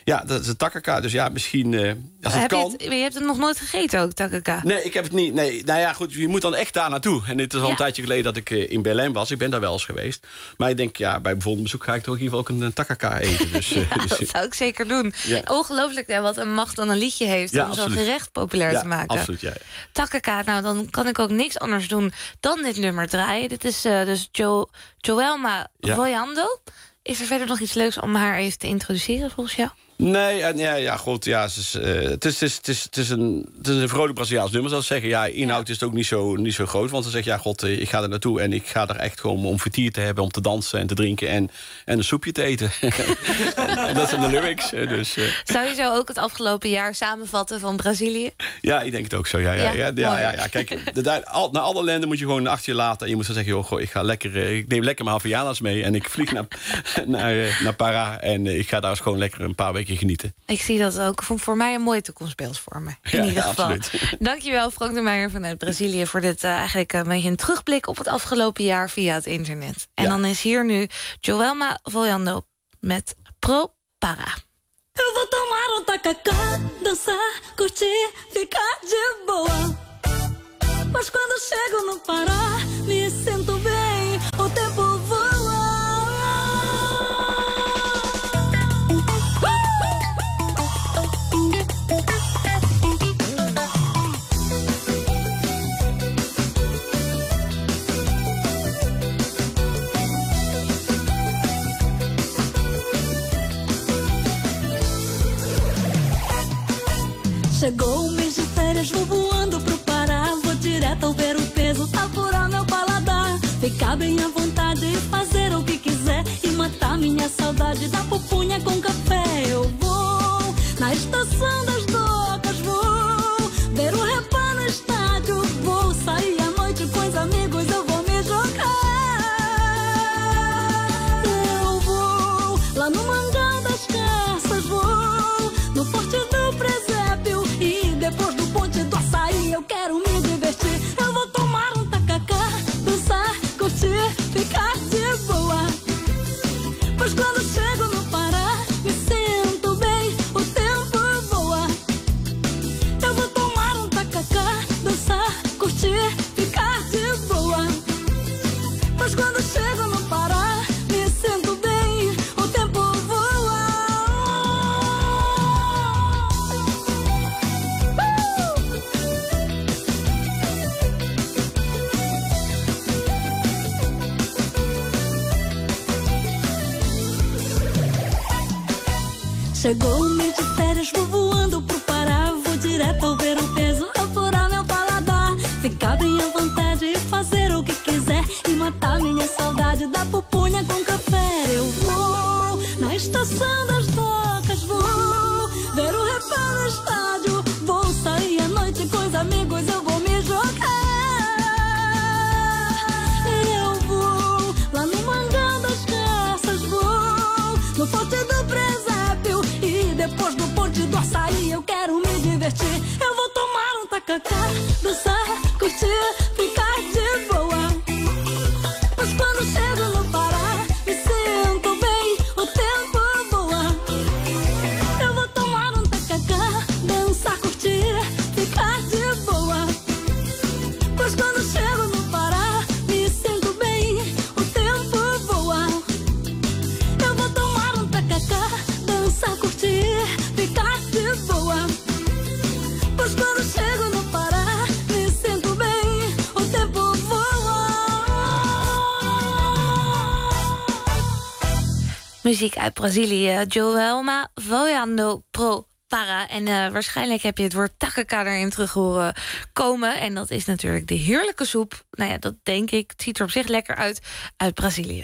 Ja, dat is een takaka. Dus ja, misschien uh, als het heb kan... Je, het, je hebt het nog nooit gegeten ook, takaka? Nee, ik heb het niet. Nee, nou ja, goed, je moet dan echt daar naartoe. En het is al Ja. een tijdje geleden dat ik uh, in Berlijn was. Ik ben daar wel eens geweest. Maar ik denk, ja, bij bijvoorbeeld bezoek ga ik toch in ieder geval ook een, een takaka eten. Dus, uh, Ja, dus, dat zou ik zeker doen. Ja. Ongelooflijk hè, wat een macht dan een liedje heeft... Ja, om zo'n absoluut. gerecht populair ja, te maken. absoluut, ja. Takaka, nou dan kan ik ook niks anders doen dan dit nummer draaien. Dit is uh, dus jo Joelma Ja. Voyando. Is er verder nog iets leuks om haar even te introduceren volgens jou? Nee, en ja, ja, goed, ja, het, is, uh, het, is, het, is, het, is, het, is een, het is een vrolijk Braziliaans nummer, zou ik zeggen. Ja, inhoud is het ook niet zo, niet zo groot, want dan zeg je, ja, god, ik ga er naartoe... en ik ga er echt gewoon om vertier te hebben, om te dansen en te drinken... en, en een soepje te eten. En dat zijn de lyrics. Dus, uh. Zou je zo ook het afgelopen jaar samenvatten van Brazilië? Ja, ik denk het ook zo, ja. ja, Ja, ja, ja, mooi. ja, ja. Kijk, de, de, al, naar alle landen moet je gewoon achter je laten... en je moet dan zeggen, joh, goh, ik, ga lekker, uh, ik neem lekker mijn Havaianas mee... en ik vlieg naar, naar, uh, naar Pará en uh, ik ga daar eens gewoon lekker een paar weken genieten. Ik zie dat ook voor, voor mij een mooie toekomstbeeld voor me. In Ja, ieder ja, geval. absoluut. Dankjewel Frank de Meijer vanuit Brazilië... voor dit uh, eigenlijk een beetje een terugblik op het afgelopen jaar via het internet. En Ja. dan is hier nu Joelma Voyando met Pro Para. Eu vou tomar um tacacá, dançar, curtir, ficar de boa. Mas quando chego no Pará, me sinto bem, o tempo voa. Chegou o mês de férias, vou voando pro Pará. Vou direto ao ver o peso, apurar meu paladar. Ficar bem à vontade e fazer o que quiser. E matar minha saudade da pupunha com café. Eu vou na estação das docas, vou ver o repá no estádio. Vou sair à noite com os amigos, eu vou me jogar. Eu vou lá no Mangal das Caças, vou no Forte do Presépio. E depois do Ponte do Açaí eu quero me divertir. Eu vou tomar um tacacá, dançar, curtir, ficar de boa. Pois quando chego no Pará, me sinto bem, o tempo voa. Eu vou tomar um tacacá, dançar, curtir, ficar de boa. Pois quando chego no Pará, me sinto bem, o tempo voa. Chegou o mês de férias, vou voando pro Pará. Vou direto ao ver o peso, apurar meu paladar. Ficar bem à vontade e fazer o que quiser. E matar minha saudade da pupunha com café. Eu vou na estação das docas, vou ver o repá no estádio. Vou sair à noite com os amigos, eu vou me jogar. Eu vou lá no Mangal das Caças, vou no Forte do Presépio. E depois do Ponte do Açaí eu quero me divertir. Eu vou tomar um tacacá, dançar, curtir, ficar de boa. Mas quando chego no Pará, me sinto bem, o tempo voa. Eu vou tomar um tacacá, dançar, curtir, ficar de boa. Pois quando chego no Pará, me sinto bem, o tempo voa. Eu vou tomar um tacacá, dançar, curtir, ficar de boa. Pois quando chego no Pará, me sinto bem, o tempo voa. Muziek uit Brazilië, Joelma Voyando Pro Para. En uh, waarschijnlijk heb je het woord takaka erin terug horen komen. En dat is natuurlijk de heerlijke soep. Nou ja, dat denk ik. Het ziet er op zich lekker uit. Uit Brazilië.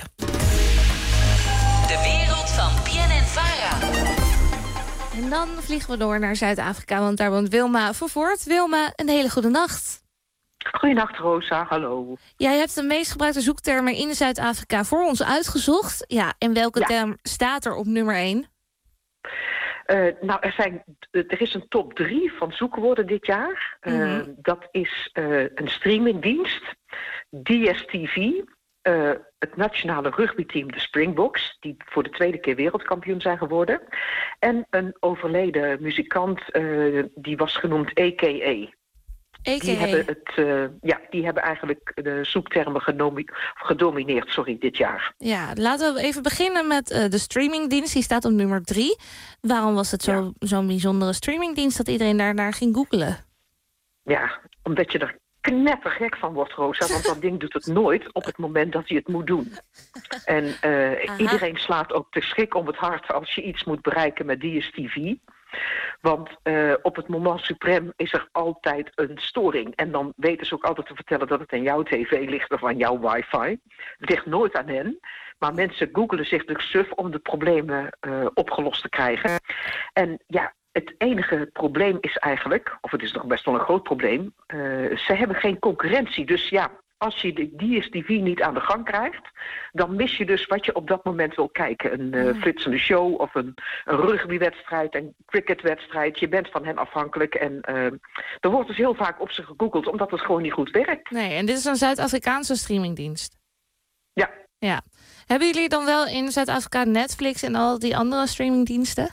De wereld van B N N Vara. En dan vliegen we door naar Zuid-Afrika, want daar woont Wilma Vervoort. Wilma, een hele goede nacht. Goedenacht, Rosa. Hallo. Jij hebt de meest gebruikte zoektermen in Zuid-Afrika voor ons uitgezocht. Ja, en welke Ja. term staat er op nummer één? Uh, nou, er, zijn, er is een top drie van zoekwoorden dit jaar. Uh, Mhm. Dat is uh, een streamingdienst, D S T V, Uh, het nationale rugbyteam, de Springboks, die voor de tweede keer wereldkampioen zijn geworden. En een overleden muzikant, uh, die was genoemd A K A. A K A. Die hebben, het, uh, ja, die hebben eigenlijk de zoektermen genomi- gedomineerd sorry, dit jaar. Ja, laten we even beginnen met uh, de streamingdienst. Die staat op nummer drie. Waarom was het zo, ja. zo'n bijzondere streamingdienst dat iedereen daar naar ging googelen? Ja, omdat je er knettergek van wordt, Rosa. Want dat ding doet het nooit op het moment dat hij het moet doen. En uh, iedereen slaat ook de schrik om het hart als je iets moet bereiken met D S T V. Want uh, op het moment suprem is er altijd een storing. En dan weten ze ook altijd te vertellen dat het aan jouw tv ligt of aan jouw wifi. Het ligt nooit aan hen. Maar mensen googelen zich dus suf om de problemen uh, opgelost te krijgen. En ja, het enige probleem is eigenlijk, of het is nog best wel een groot probleem, uh, ze hebben geen concurrentie. Dus ja, als je de D S T V niet aan de gang krijgt, dan mis je dus wat je op dat moment wil kijken. Een uh, flitsende show of een, een rugbywedstrijd, een cricketwedstrijd. Je bent van hen afhankelijk en uh, er wordt dus heel vaak op ze gegoogeld, omdat het gewoon niet goed werkt. Nee, en dit is een Zuid-Afrikaanse streamingdienst. Ja. Ja. Hebben jullie dan wel in Zuid-Afrika Netflix en al die andere streamingdiensten?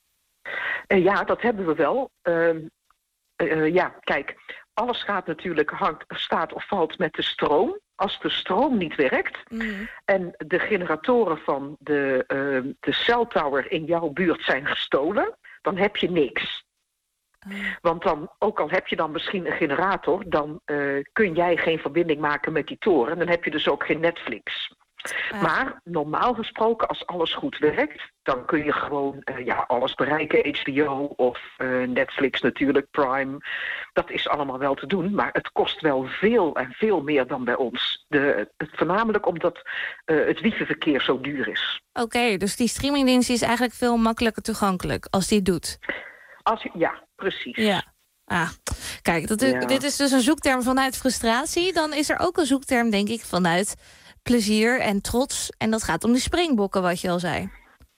Uh, ja, dat hebben we wel. Uh, uh, ja, kijk, alles gaat natuurlijk, hangt, staat of valt met de stroom. Als de stroom niet werkt mm. en de generatoren van de, uh, de celtower in jouw buurt zijn gestolen, dan heb je niks. Mm. Want dan, ook al heb je dan misschien een generator, dan uh, kun jij geen verbinding maken met die toren. Dan heb je dus ook geen Netflix. Uh. Maar normaal gesproken, als alles goed werkt, dan kun je gewoon uh, ja, alles bereiken. H B O of uh, Netflix natuurlijk, Prime. Dat is allemaal wel te doen, maar het kost wel veel en veel meer dan bij ons. De, het, voornamelijk omdat uh, het wifi-verkeer zo duur is. Oké, okay, dus die streamingdienst is eigenlijk veel makkelijker toegankelijk als die het doet. Als je, ja, precies. Ja. Ah, kijk, dat, ja. dit is dus een zoekterm vanuit frustratie. Dan is er ook een zoekterm, denk ik, vanuit plezier en trots. En dat gaat om de springbokken, wat je al zei.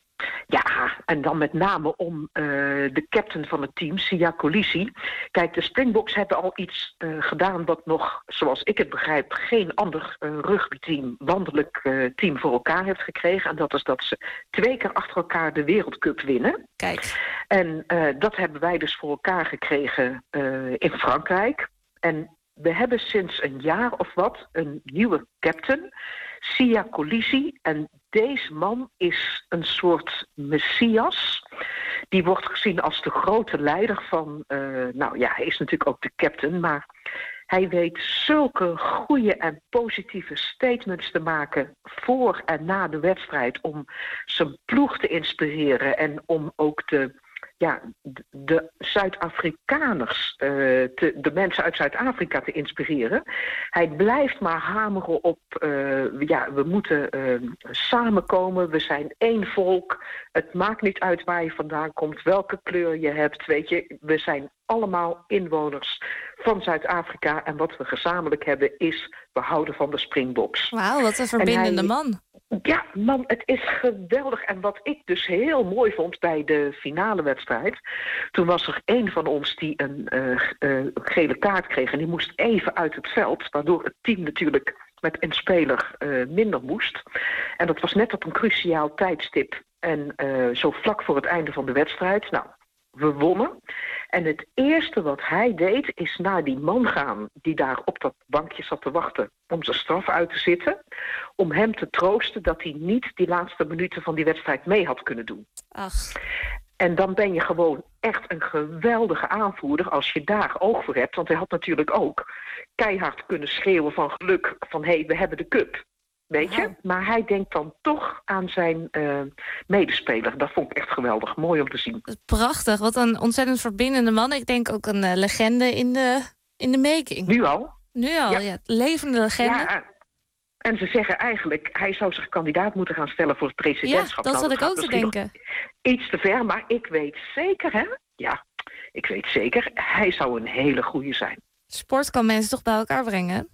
Ja, en dan met name om uh, de captain van het team, Siya Kolisi. Kijk, de Springboks hebben al iets uh, gedaan wat nog, zoals ik het begrijp, geen ander uh, rugbyteam, landelijk uh, team voor elkaar heeft gekregen. En dat is dat ze twee keer achter elkaar de Wereldcup winnen. Kijk. En uh, dat hebben wij dus voor elkaar gekregen uh, in Frankrijk. En we hebben sinds een jaar of wat een nieuwe captain, Siya Kolisi. En deze man is een soort messias. Die wordt gezien als de grote leider van, Uh, nou ja, hij is natuurlijk ook de captain, maar hij weet zulke goede en positieve statements te maken voor en na de wedstrijd om zijn ploeg te inspireren en om ook de Ja, de Zuid-Afrikaners, uh, te, de mensen uit Zuid-Afrika te inspireren. Hij blijft maar hameren op, uh, ja, we moeten uh, samenkomen, we zijn één volk. Het maakt niet uit waar je vandaan komt, welke kleur je hebt, weet je. We zijn allemaal inwoners van Zuid-Afrika en wat we gezamenlijk hebben is, we houden van de Springboks. Wauw, wat een verbindende hij, man. Ja, man, het is geweldig. En wat ik dus heel mooi vond bij de finale wedstrijd, toen was er één van ons die een uh, uh, gele kaart kreeg en die moest even uit het veld, waardoor het team natuurlijk met een speler uh, minder moest. En dat was net op een cruciaal tijdstip en uh, zo vlak voor het einde van de wedstrijd. Nou, we wonnen. En het eerste wat hij deed is naar die man gaan die daar op dat bankje zat te wachten om zijn straf uit te zitten, om hem te troosten dat hij niet die laatste minuten van die wedstrijd mee had kunnen doen. Ach. En dan ben je gewoon echt een geweldige aanvoerder als je daar oog voor hebt. Want hij had natuurlijk ook keihard kunnen schreeuwen van geluk van hé, hey, we hebben de cup. Weet je? Maar hij denkt dan toch aan zijn uh, medespeler. Dat vond ik echt geweldig. Mooi om te zien. Prachtig. Wat een ontzettend verbindende man. Ik denk ook een uh, legende in de, in de making. Nu al? Nu al, ja. ja. Levende legende. Ja, en ze zeggen eigenlijk, hij zou zich kandidaat moeten gaan stellen voor het presidentschap. Ja, dat nou, zat ik ook te denken. Iets te ver, maar ik weet zeker, hè? Ja, ik weet zeker, hij zou een hele goeie zijn. Sport kan mensen toch bij elkaar brengen?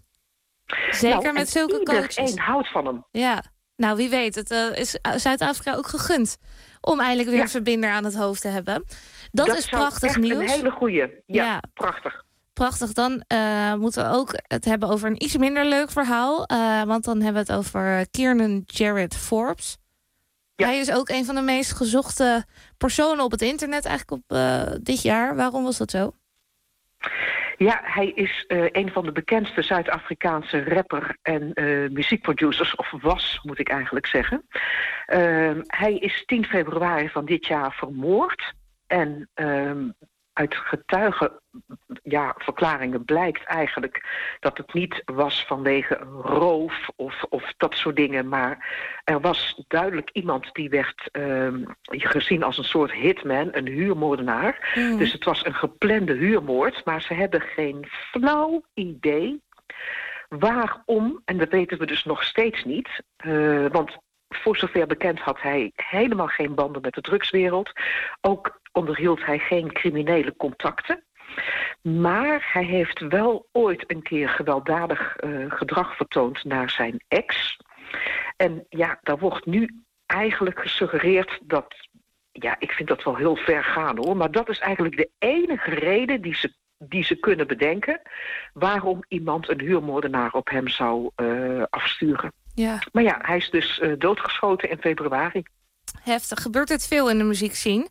Zeker nou, met zulke coaches. Iedereen houdt van hem. Ja, nou wie weet. Het uh, is Zuid-Afrika ook gegund om eindelijk weer ja. een verbinder aan het hoofd te hebben. Dat, dat is prachtig nieuws. Een hele goeie. Ja, ja, prachtig. Prachtig. Dan uh, moeten we ook het hebben over een iets minder leuk verhaal. Uh, want dan hebben we het over Kiernan Jarrett Forbes. Ja. Hij is ook een van de meest gezochte personen op het internet eigenlijk op uh, dit jaar. Waarom was dat zo? Ja, hij is uh, een van de bekendste Zuid-Afrikaanse rapper en uh, muziekproducers, of was, moet ik eigenlijk zeggen. Uh, hij is tien februari van dit jaar vermoord. En uh, uit getuigen, ja, verklaringen blijkt eigenlijk dat het niet was vanwege roof of, of dat soort dingen. Maar er was duidelijk iemand die werd uh, gezien als een soort hitman, een huurmoordenaar. Mm. Dus het was een geplande huurmoord, maar ze hebben geen flauw idee waarom, en dat weten we dus nog steeds niet. Uh, want voor zover bekend had hij helemaal geen banden met de drugswereld. Ook onderhield hij geen criminele contacten. Maar hij heeft wel ooit een keer gewelddadig uh, gedrag vertoond naar zijn ex. En ja, daar wordt nu eigenlijk gesuggereerd dat... Ja, ik vind dat wel heel ver gaan hoor. Maar dat is eigenlijk de enige reden die ze, die ze kunnen bedenken waarom iemand een huurmoordenaar op hem zou uh, afsturen. Ja. Maar ja, hij is dus uh, doodgeschoten in februari. Heftig. Gebeurt het veel in de muziekscene?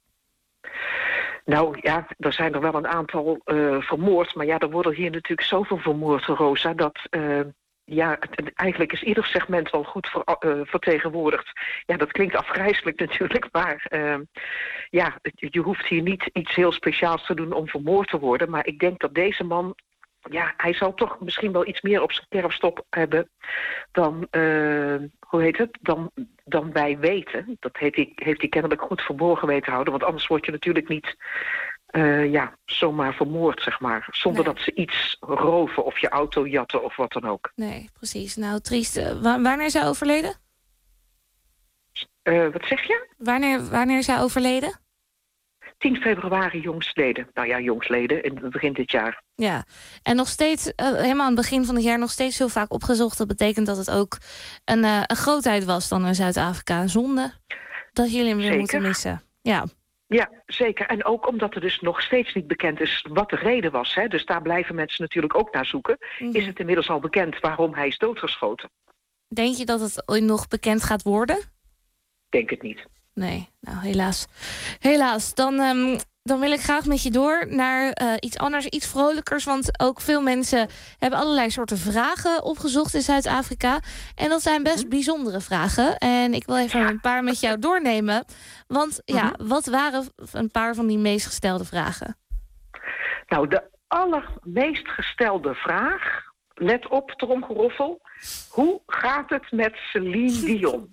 Nou ja, er zijn er wel een aantal uh, vermoord. Maar ja, er worden hier natuurlijk zoveel vermoord, Rosa, dat... Uh, ja, het, eigenlijk is ieder segment wel goed ver, uh, vertegenwoordigd. Ja, dat klinkt afgrijselijk natuurlijk, maar uh, ja, je hoeft hier niet iets heel speciaals te doen om vermoord te worden. Maar ik denk dat deze man, ja, hij zal toch misschien wel iets meer op zijn kerfstok hebben dan, uh, hoe heet het, dan, dan wij weten. Dat heeft hij, heeft hij kennelijk goed verborgen weten te houden, want anders word je natuurlijk niet... Uh, ja, zomaar vermoord, zeg maar. Zonder nee. dat ze iets roven of je auto jatten of wat dan ook. Nee, precies. Nou, triest. Uh, wa- wanneer is hij overleden? Uh, wat zeg je? Wanneer, wanneer is hij overleden? tien februari jongstleden. Nou ja, jongstleden, in het begin dit jaar. Ja, en nog steeds, uh, helemaal aan het begin van het jaar... nog steeds heel vaak opgezocht. Dat betekent dat het ook een, uh, een grootheid was dan in Zuid-Afrika. Een zonde dat jullie hem weer Zeker. moeten missen. Ja. Ja, zeker. En ook omdat er dus nog steeds niet bekend is wat de reden was. Hè? Dus daar blijven mensen natuurlijk ook naar zoeken. Mm-hmm. Is het inmiddels al bekend waarom hij is doodgeschoten? Denk je dat het ooit nog bekend gaat worden? Denk het niet. Nee, nou helaas. Helaas. Dan, um, dan wil ik graag met je door naar uh, iets anders, iets vrolijkers. Want ook veel mensen hebben allerlei soorten vragen opgezocht in Zuid-Afrika. En dat zijn best bijzondere vragen. En ik wil even een paar met jou doornemen. Want ja, wat waren een paar van die meest gestelde vragen? Nou, de allermeest gestelde vraag... Let op, tromgeroffel. Hoe gaat het met Celine Dion?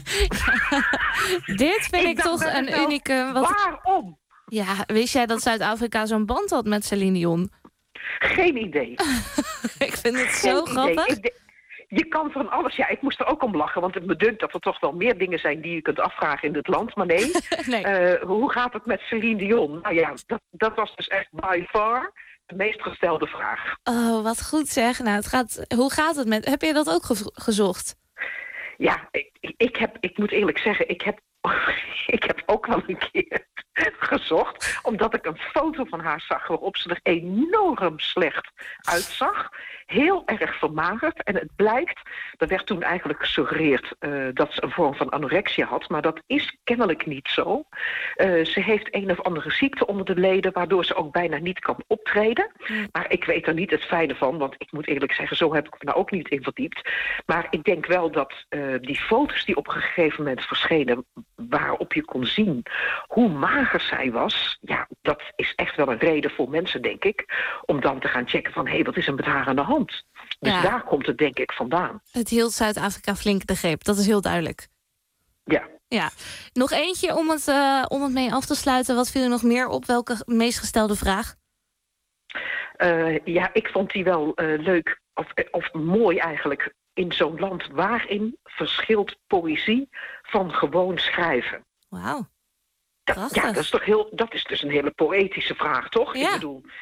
Dit vind ik, ik toch een wel, unieke... Wat... Waarom? Ja, wist jij dat Zuid-Afrika zo'n band had met Celine Dion? Geen idee. Ik vind het Geen zo idee. grappig. Ik de... Je kan van alles... Ja, ik moest er ook om lachen, want het me dunkt dat er toch wel meer dingen zijn die je kunt afvragen in dit land. Maar nee, nee. Uh, hoe gaat het met Celine Dion? Nou ja, dat, dat was dus echt by far... de meest gestelde vraag. Oh, wat goed zeg. Nou, het gaat, hoe gaat het met... Heb je dat ook ge- gezocht? Ja, ik, ik, heb, ik moet eerlijk zeggen, ik heb, ik heb ook wel een keer gezocht. Omdat ik een foto van haar zag waarop ze er enorm slecht uitzag. Heel erg vermagerd. En het blijkt, er werd toen eigenlijk gesuggereerd uh, dat ze een vorm van anorexia had. Maar dat is kennelijk niet zo. Uh, ze heeft een of andere ziekte onder de leden, waardoor ze ook bijna niet kan optreden. Mm. Maar ik weet er niet het fijne van, want ik moet eerlijk zeggen, zo heb ik me nou ook niet in verdiept. Maar ik denk wel dat uh, die foto's die op een gegeven moment verschenen, waarop je kon zien hoe mager zij was, ja, dat is echt wel een reden voor mensen, denk ik, om dan te gaan checken van, hé, hey, wat is er met haar aan de hand? Dus ja. Daar komt het, denk ik, vandaan. Het hield Zuid-Afrika flink de greep, dat is heel duidelijk. Ja. Ja. Nog eentje om het, uh, om het mee af te sluiten. Wat viel er nog meer op? Welke meest gestelde vraag? Uh, ja, ik vond die wel uh, leuk, of, of mooi eigenlijk, in zo'n land. Waarin verschilt poëzie van gewoon schrijven? Wauw. Dat, ja, dat is toch heel, dat is dus een hele poëtische vraag, toch? Ja. Ik bedoel,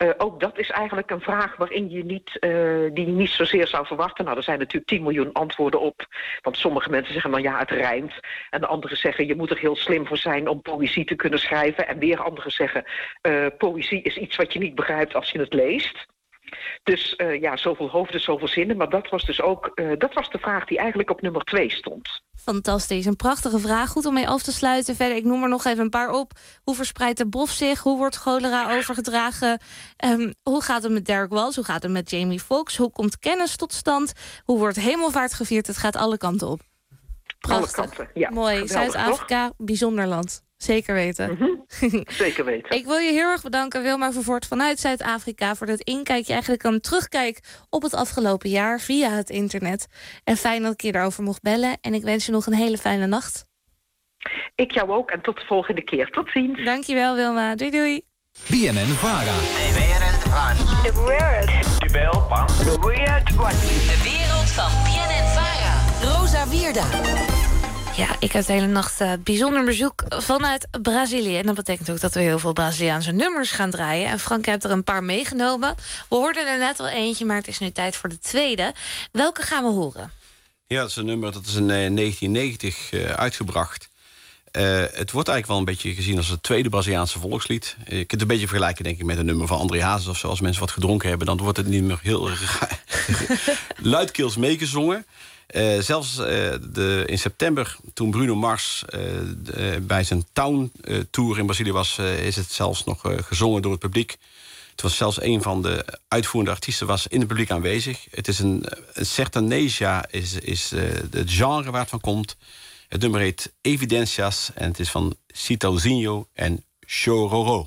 Uh, ook dat is eigenlijk een vraag waarin je niet, uh, die je niet zozeer zou verwachten. Nou, er zijn natuurlijk tien miljoen antwoorden op. Want sommige mensen zeggen dan ja, het rijmt. En de anderen zeggen je moet er heel slim voor zijn om poëzie te kunnen schrijven. En weer anderen zeggen uh, poëzie is iets wat je niet begrijpt als je het leest. Dus uh, ja, zoveel hoofden, zoveel zinnen. Maar dat was dus ook uh, dat was de vraag die eigenlijk op nummer twee stond. Fantastisch, een prachtige vraag. Goed om mee af te sluiten. Verder, ik noem er nog even een paar op. Hoe verspreidt de bof zich? Hoe wordt cholera overgedragen? Um, hoe gaat het met Derek Walsh? Hoe gaat het met Jamie Foxx? Hoe komt kennis tot stand? Hoe wordt hemelvaart gevierd? Het gaat alle kanten op. Prachtig. Alle kanten, ja. Mooi. Zuid-Afrika, bijzonder land. Zeker weten. Mm-hmm. Zeker weten. Ik wil je heel erg bedanken, Wilma Vervoort vanuit Zuid-Afrika, voor dit inkijkje, eigenlijk een terugkijk op het afgelopen jaar via het internet. En fijn dat ik je daarover mocht bellen. En ik wens je nog een hele fijne nacht. Ik jou ook en tot de volgende keer. Tot ziens. Dankjewel, Wilma. Doei doei. B N N Vara. De wereld van. De wereld. De wereld van. De wereld van. De wereld van B N N Vara. Rosa Wierda. Ja, ik heb de hele nacht uh, bijzonder bezoek vanuit Brazilië. En dat betekent ook dat we heel veel Braziliaanse nummers gaan draaien. En Frank heeft er een paar meegenomen. We hoorden er net al eentje, maar het is nu tijd voor de tweede. Welke gaan we horen? Ja, dat is een nummer dat is in uh, negentien negentig uh, uitgebracht. Uh, het wordt eigenlijk wel een beetje gezien als het tweede Braziliaanse volkslied. Je kunt het een beetje vergelijken, denk ik, met een nummer van André Hazes of zo. Als mensen wat gedronken hebben, dan wordt het niet meer heel luidkeels meegezongen. Uh, zelfs uh, de, in september, toen Bruno Mars uh, de, bij zijn Town uh, Tour in Brazilië was, uh, is het zelfs nog uh, gezongen door het publiek. Het was zelfs een van de uitvoerende artiesten was in het publiek aanwezig. Het is een, een sertaneja, is, is uh, het genre waar het van komt. Het nummer heet Evidencias en het is van Citauzinho en Chororó.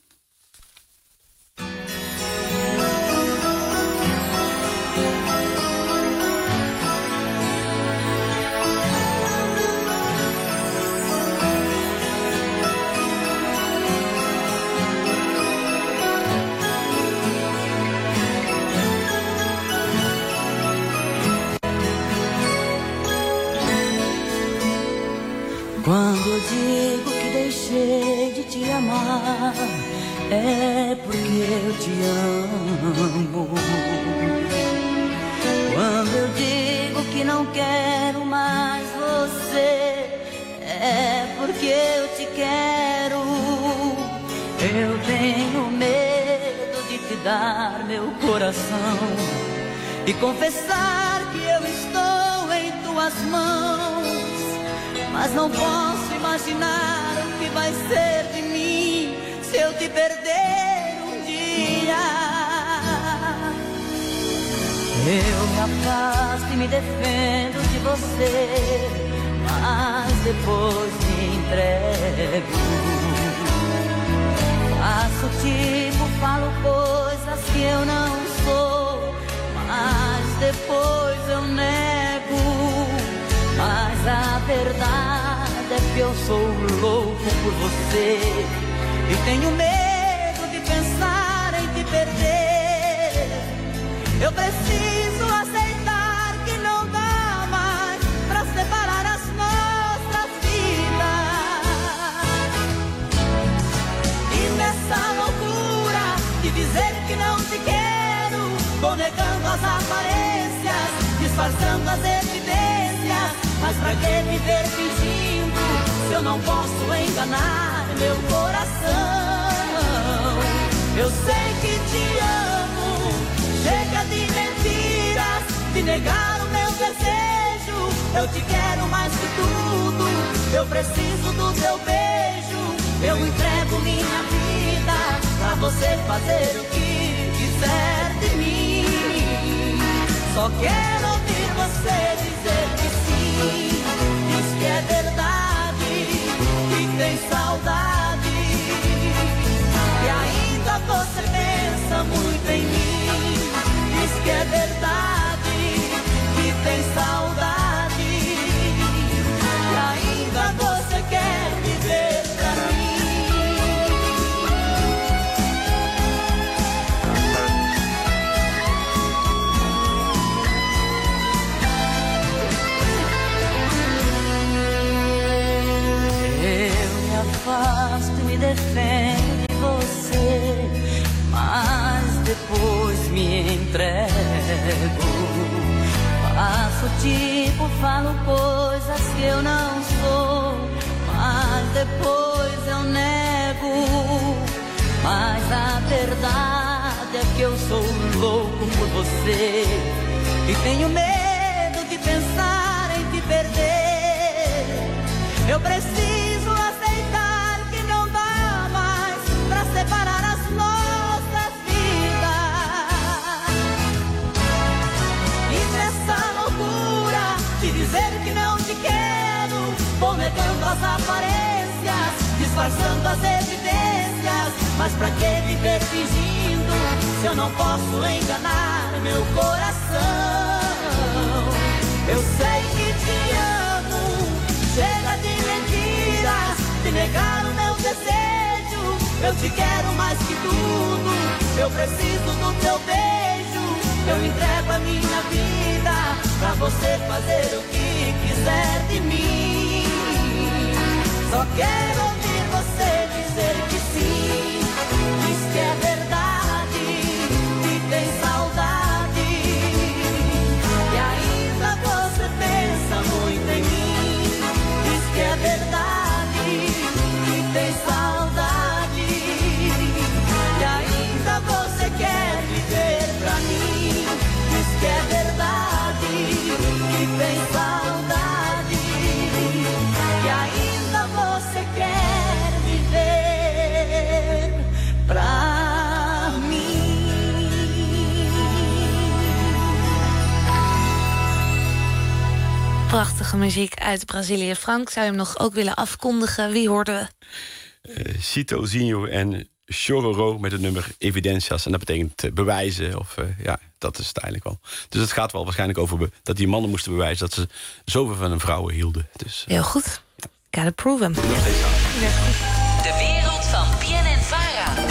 Quando eu digo que deixei de te amar, é porque eu te amo. Quando eu digo que não quero mais você, é porque eu te quero. Eu tenho medo de te dar meu coração e confessar que eu estou em tuas mãos. Mas não posso imaginar o que vai ser de mim se eu te perder um dia. Eu me afasto e me defendo de você, mas depois me entrego. Faço tipo, falo coisas que eu não sou, mas depois eu nego. Mas a verdade é que eu sou louco por você e tenho medo de pensar em te perder. Eu preciso aceitar que não dá mais pra separar as nossas vidas. E nessa loucura de dizer que não te quero, vou negando as aparências, disfarçando as evidências. Mas pra que viver fingindo se eu não posso enganar meu coração? Eu sei que te amo, chega de mentiras, de negar o meu desejo. Eu te quero mais que tudo, eu preciso do teu beijo. Eu entrego minha vida pra você fazer o que quiser de mim. Só quero ouvir você dizer que sim. Diz que é verdade, que tem saudade, que ainda você pensa muito em mim. Diz que é verdade, que tem saudade, que ainda você quer viver pra mim. tipo, falo coisas que eu não sou, mas depois eu nego. Mas a verdade é que eu sou louco por você e tenho medo de pensar em te perder. Eu preciso aceitar que não dá mais pra separar as nossas vidas. E nessa loucura de dizer que não te quero, vou negando as aparências, disfarçando as evidências. Mas pra que viver fingindo se eu não posso enganar meu coração? Eu sei que te amo, chega de mentiras, de negar o meu desejo. Eu te quero mais que tudo, eu preciso do teu beijo. Eu entrego a minha vida pra você fazer o que quiser de mim. Só quero ouvir você dizer que sim, diz que é verdade, que tem saudade, e ainda você pensa muito em mim. Diz que é verdade, que tem saudade, e ainda você quer viver pra mim. Diz que é verdade, que tem saudade, e ainda você quer viver pra mim. Prachtige muziek uit Brazilië. Frank, zou je hem nog ook willen afkondigen? Wie hoorden we? Uh, Cito Zinho en Chororo met het nummer Evidencias. En dat betekent uh, bewijzen. Of uh, ja, dat is het eigenlijk wel. Dus het gaat wel waarschijnlijk over be- dat die mannen moesten bewijzen dat ze zoveel van hun vrouwen hielden. Dus, uh, Heel goed. Gotta prove hem. nog steeds aan. De wereld van B N N Vara.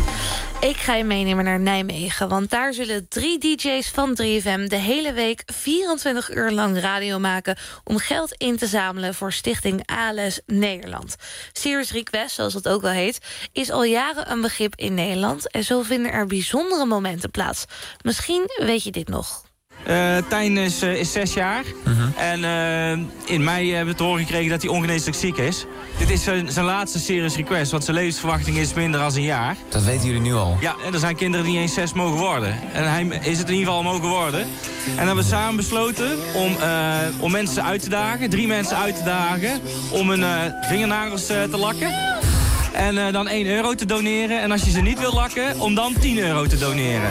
Ik ga je meenemen naar Nijmegen, want daar zullen drie D J's van drie F M de hele week vierentwintig uur lang radio maken om geld in te zamelen voor stichting A L S Nederland. Serious Request, zoals het ook wel heet, is al jaren een begrip in Nederland en zo vinden er bijzondere momenten plaats. Misschien weet je dit nog. Uh, Tijn is, uh, is zes jaar. Uh-huh. En uh, in mei hebben we te horen gekregen dat hij ongeneeslijk ziek is. Dit is zijn, zijn laatste Serious Request, want zijn levensverwachting is minder dan een jaar. Dat weten jullie nu al? Ja, en er zijn kinderen die niet eens zes mogen worden. En hij is het in ieder geval mogen worden. En dan hebben we samen besloten om, uh, om mensen uit te dagen, drie mensen uit te dagen, om hun uh, vingernagels uh, te lakken. En uh, dan één euro te doneren. En als je ze niet wil lakken, om dan tien euro te doneren.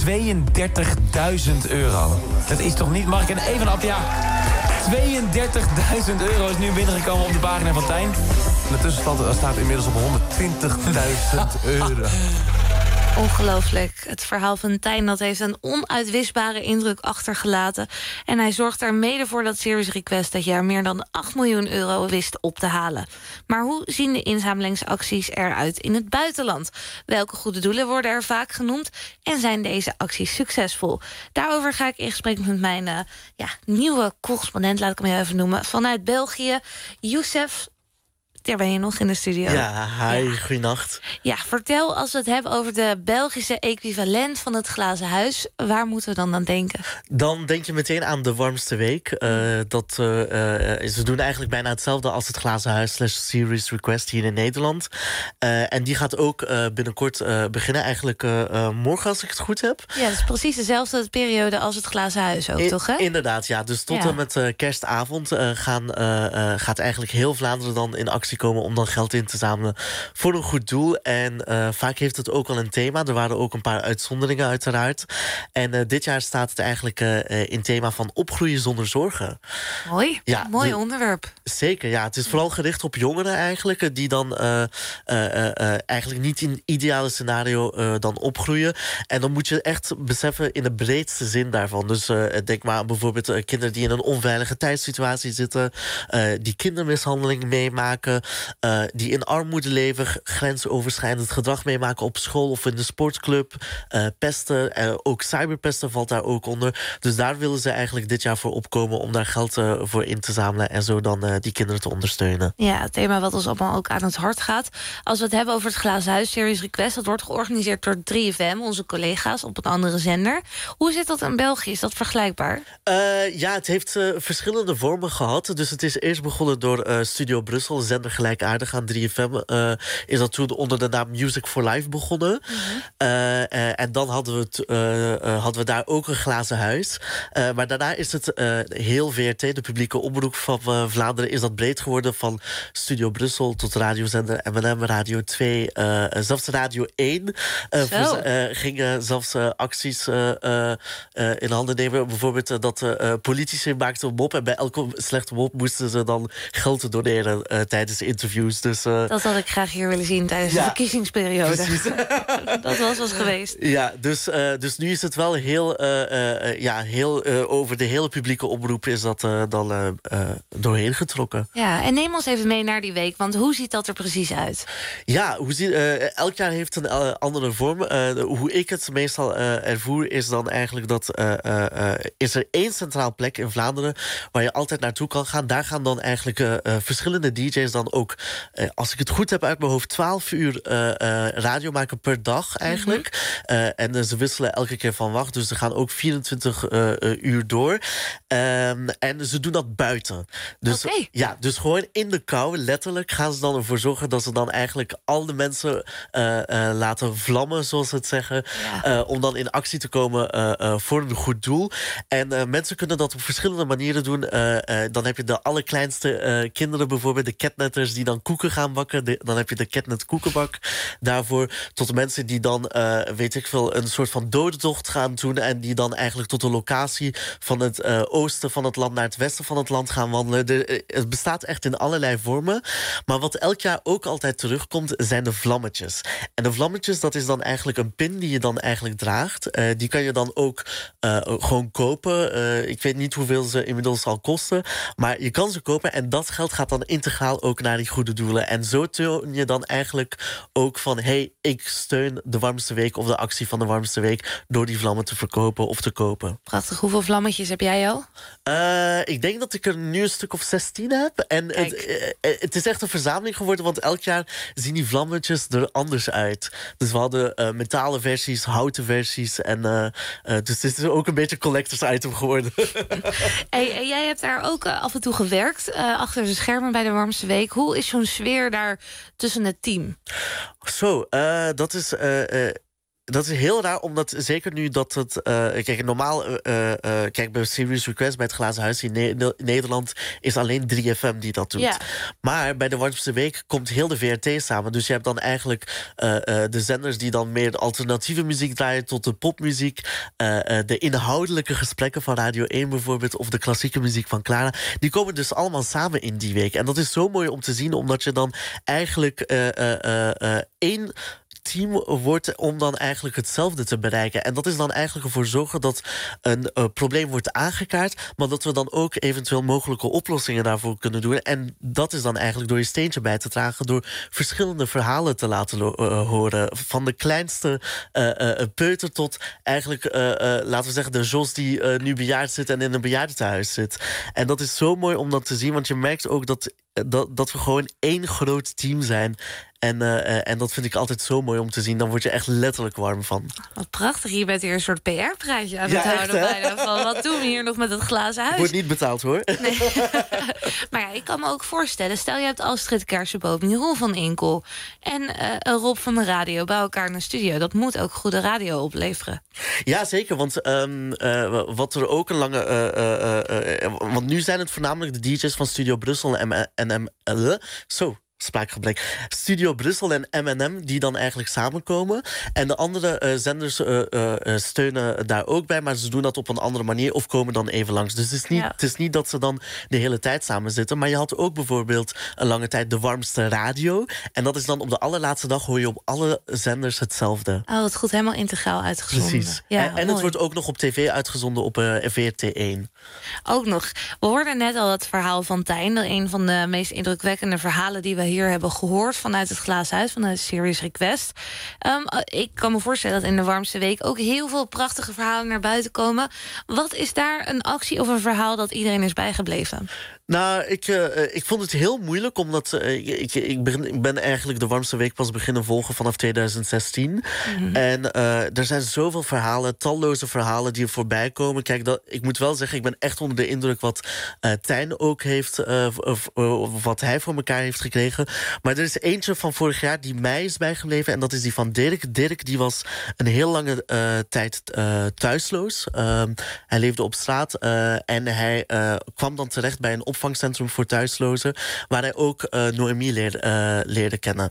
tweeëndertigduizend euro. Dat is toch niet... Mag ik even een applaus? tweeëndertigduizend euro is nu binnengekomen op de pagina van Tijn. En de tussenstand staat inmiddels op honderdtwintigduizend euro. Ongelooflijk. Het verhaal van Tijn dat heeft een onuitwisbare indruk achtergelaten. En hij zorgt er mede voor dat Serious Request dat jaar meer dan acht miljoen euro wist op te halen. Maar hoe zien de inzamelingsacties eruit in het buitenland? Welke goede doelen worden er vaak genoemd? En zijn deze acties succesvol? Daarover ga ik in gesprek met mijn uh, ja, nieuwe correspondent, laat ik hem even noemen, vanuit België, Youssef. Daar ben je nog in de studio. Ja, hi, ja. Goeienacht. Ja, vertel, als we het hebben over de Belgische equivalent van het Glazen Huis, waar moeten we dan aan denken? Dan denk je meteen aan de warmste week. Uh, dat, uh, uh, ze doen eigenlijk bijna hetzelfde als het Glazen Huis slash Serious Request hier in Nederland. Uh, en die gaat ook uh, binnenkort uh, beginnen, eigenlijk uh, uh, morgen als ik het goed heb. Ja, dat is precies dezelfde periode als het Glazen Huis ook, I- toch? Hè? Inderdaad, ja. Dus tot ja. en met uh, kerstavond uh, gaan, uh, uh, gaat eigenlijk heel Vlaanderen dan in actie komen om dan geld in te zamelen voor een goed doel. En uh, vaak heeft het ook al een thema. Er waren ook een paar uitzonderingen uiteraard. En uh, dit jaar staat het eigenlijk uh, in thema van opgroeien zonder zorgen. Mooi, ja, mooi de, onderwerp. Zeker, ja. Het is vooral gericht op jongeren eigenlijk, die dan uh, uh, uh, eigenlijk niet in het ideale scenario uh, dan opgroeien. En dan moet je echt beseffen in de breedste zin daarvan. Dus uh, denk maar aan bijvoorbeeld uh, kinderen die in een onveilige thuissituatie zitten, uh, die kindermishandeling meemaken, uh, die in armoede leven, grensoverschrijdend gedrag meemaken op school of in de sportclub. Uh, pesten, uh, ook cyberpesten valt daar ook onder. Dus daar willen ze eigenlijk dit jaar voor opkomen om daar geld uh, voor in te zamelen en zo dan uh, die kinderen te ondersteunen. Ja, het thema wat ons allemaal ook aan het hart gaat. Als we het hebben over het Glazen Huis Series Request, dat wordt georganiseerd door drie F M, onze collega's op een andere zender. Hoe zit dat in België? Is dat vergelijkbaar? Uh, ja, het heeft uh, verschillende vormen gehad. Dus het is eerst begonnen door uh, Studio Brussel, zender gelijkaardig aan drie F M. Uh, is dat toen onder de naam Music for Life begonnen. Mm-hmm. uh, uh, en dan hadden we, het, uh, uh, hadden we daar ook een glazen huis. Uh, maar daarna is het uh, heel V R T, de publieke omroep van uh, Vlaanderen, is dat breed geworden van Studio Brussel tot radiozender M en M, Radio twee, uh, zelfs Radio één. Uh, voor, uh, gingen zelfs uh, acties uh, uh, uh, in handen nemen. Bijvoorbeeld uh, dat uh, politici maakten een mop en bij elke slechte mop moesten ze dan geld doneren uh, tijdens interviews. Dus, uh, dat had ik graag hier willen zien tijdens ja, de verkiezingsperiode. Dat was was geweest. Ja, dus, uh, dus nu is het wel heel, uh, uh, ja, heel uh, over de hele publieke omroep is dat uh, dan uh, uh, doorheen getrokken. Ja, en neem ons even mee naar die week, want hoe ziet dat er precies uit? Ja, hoe zie, uh, elk jaar heeft een uh, andere vorm. Uh, hoe ik het meestal uh, ervoer is dan eigenlijk dat uh, uh, uh, is er één centraal plek in Vlaanderen waar je altijd naartoe kan gaan. Daar gaan dan eigenlijk uh, uh, verschillende D J's dan ook, uh, als ik het goed heb uit mijn hoofd, twaalf uur uh, uh, radio maken per dag eigenlijk. Mm-hmm. uh, en uh, ze wisselen elke keer van wacht, dus ze gaan ook vierentwintig uh, uh, uur door. Um, en ze doen dat buiten. Dus, okay. ja, dus gewoon in de kou, letterlijk, gaan ze dan ervoor zorgen dat ze dan eigenlijk al de mensen uh, uh, laten vlammen, zoals ze het zeggen. Ja. Uh, om dan in actie te komen uh, uh, voor een goed doel. En uh, mensen kunnen dat op verschillende manieren doen. Uh, uh, dan heb je de allerkleinste uh, kinderen bijvoorbeeld, de catnetters die dan koeken gaan bakken. De, dan heb je de catnet koekenbak daarvoor. Tot de mensen die dan, uh, weet ik veel, een soort van dodentocht gaan doen. En die dan eigenlijk tot de locatie van het uh, oosten van het land naar het westen van het land gaan wandelen. De, uh, het bestaat echt in allerlei vormen. Maar wat elk jaar ook altijd terugkomt, zijn de vlammetjes. En de vlammetjes, dat is dan eigenlijk een pin die je dan eigenlijk draagt. Uh, die kan je dan ook uh, gewoon kopen. Uh, ik weet niet hoeveel ze inmiddels al kosten. Maar je kan ze kopen en dat geld gaat dan integraal ook naar die goede doelen. En zo toon je dan eigenlijk ook van, hey, ik steun de Warmste Week of de actie van de Warmste Week door die vlammen te verkopen of te kopen. Prachtig. Hoeveel vlammetjes heb jij al? Uh, ik denk dat ik er nu een stuk of zestien heb. En het, uh, het is echt een verzameling geworden, want elk jaar zien die vlammetjes er anders uit. Dus we hadden uh, metalen versies, houten versies. En, uh, uh, dus het is ook een beetje een collectors item geworden. Hey, en jij hebt daar ook uh, af en toe gewerkt, uh, achter de schermen bij de Warmste Week. Hoe is zo'n sfeer daar tussen het team? Zo, uh, dat is... Uh, uh, Dat is heel raar, omdat zeker nu dat het... Uh, kijk, normaal... Uh, uh, kijk, bij Serious Request, bij het Glazen Huis in ne- Nederland... is alleen drie F M die dat doet. Ja. Maar bij de Warmste Week komt heel de V R T samen. Dus je hebt dan eigenlijk uh, uh, de zenders die dan meer alternatieve muziek draaien... tot de popmuziek. Uh, uh, de inhoudelijke gesprekken van Radio één bijvoorbeeld... of de klassieke muziek van Clara. Die komen dus allemaal samen in die week. En dat is zo mooi om te zien, omdat je dan eigenlijk uh, uh, uh, uh, één... team wordt om dan eigenlijk hetzelfde te bereiken. En dat is dan eigenlijk ervoor zorgen dat een uh, probleem wordt aangekaart, maar dat we dan ook eventueel mogelijke oplossingen daarvoor kunnen doen. En dat is dan eigenlijk door je steentje bij te dragen, door verschillende verhalen te laten uh, horen. Van de kleinste uh, uh, peuter tot eigenlijk, uh, uh, laten we zeggen, de Jos die uh, nu bejaard zit en in een bejaardentehuis zit. En dat is zo mooi om dat te zien, want je merkt ook dat, dat, dat we gewoon één groot team zijn. En, uh, en dat vind ik altijd zo mooi om te zien. Dan word je echt letterlijk warm van. Wat prachtig. Je bent hier een soort P R-praatje aan het ja, houden. Echt, bijna, van, wat doen we hier nog met het glazen huis? Wordt niet betaald, hoor. Nee. Maar ja, ik kan me ook voorstellen... stel je hebt Astrid Kersenboom, Jeroen van Inkel... en uh, Rob van de radio bij elkaar in de studio. Dat moet ook goede radio opleveren. Ja, zeker. Want um, uh, wat er ook een lange... Uh, uh, uh, uh, want nu zijn het voornamelijk de D J's van Studio Brussel en M M L. Zo. Spraakgebrek. Studio Brussel en M en M die dan eigenlijk samenkomen. En de andere uh, zenders uh, uh, steunen daar ook bij, maar ze doen dat op een andere manier of komen dan even langs. Dus het is niet, ja. het is niet dat ze dan de hele tijd samen zitten. Maar je had ook bijvoorbeeld een lange tijd de Warmste Radio. En dat is dan op de allerlaatste dag hoor je op alle zenders hetzelfde. Oh, het goed, helemaal integraal uitgezonden. Precies. Ja, en en het wordt ook nog op tv uitgezonden op uh, V R T één. Ook nog. We hoorden net al het verhaal van Tijn. Een van de meest indrukwekkende verhalen die we hier hebben gehoord vanuit het Glazen Huis, vanuit Serious Request. Um, ik kan me voorstellen dat in de warmste week ook heel veel prachtige verhalen naar buiten komen. Wat is daar een actie of een verhaal dat iedereen is bijgebleven? Nou, ik, uh, ik vond het heel moeilijk, omdat uh, ik, ik, ben, ik ben eigenlijk de warmste week pas beginnen volgen vanaf twintig zestien. Mm-hmm. En uh, er zijn zoveel verhalen, talloze verhalen die er voorbij komen. Kijk, dat, ik moet wel zeggen, ik ben echt onder de indruk wat uh, Tijn ook heeft, uh, of, uh, wat hij voor elkaar heeft gekregen. Maar er is eentje van vorig jaar die mij is bijgebleven, en dat is die van Dirk. Dirk die was een heel lange uh, tijd uh, thuisloos. Uh, hij leefde op straat uh, en hij uh, kwam dan terecht bij een opvangcentrum voor thuislozen, waar hij ook uh, Noemi leerde, uh, leerde kennen.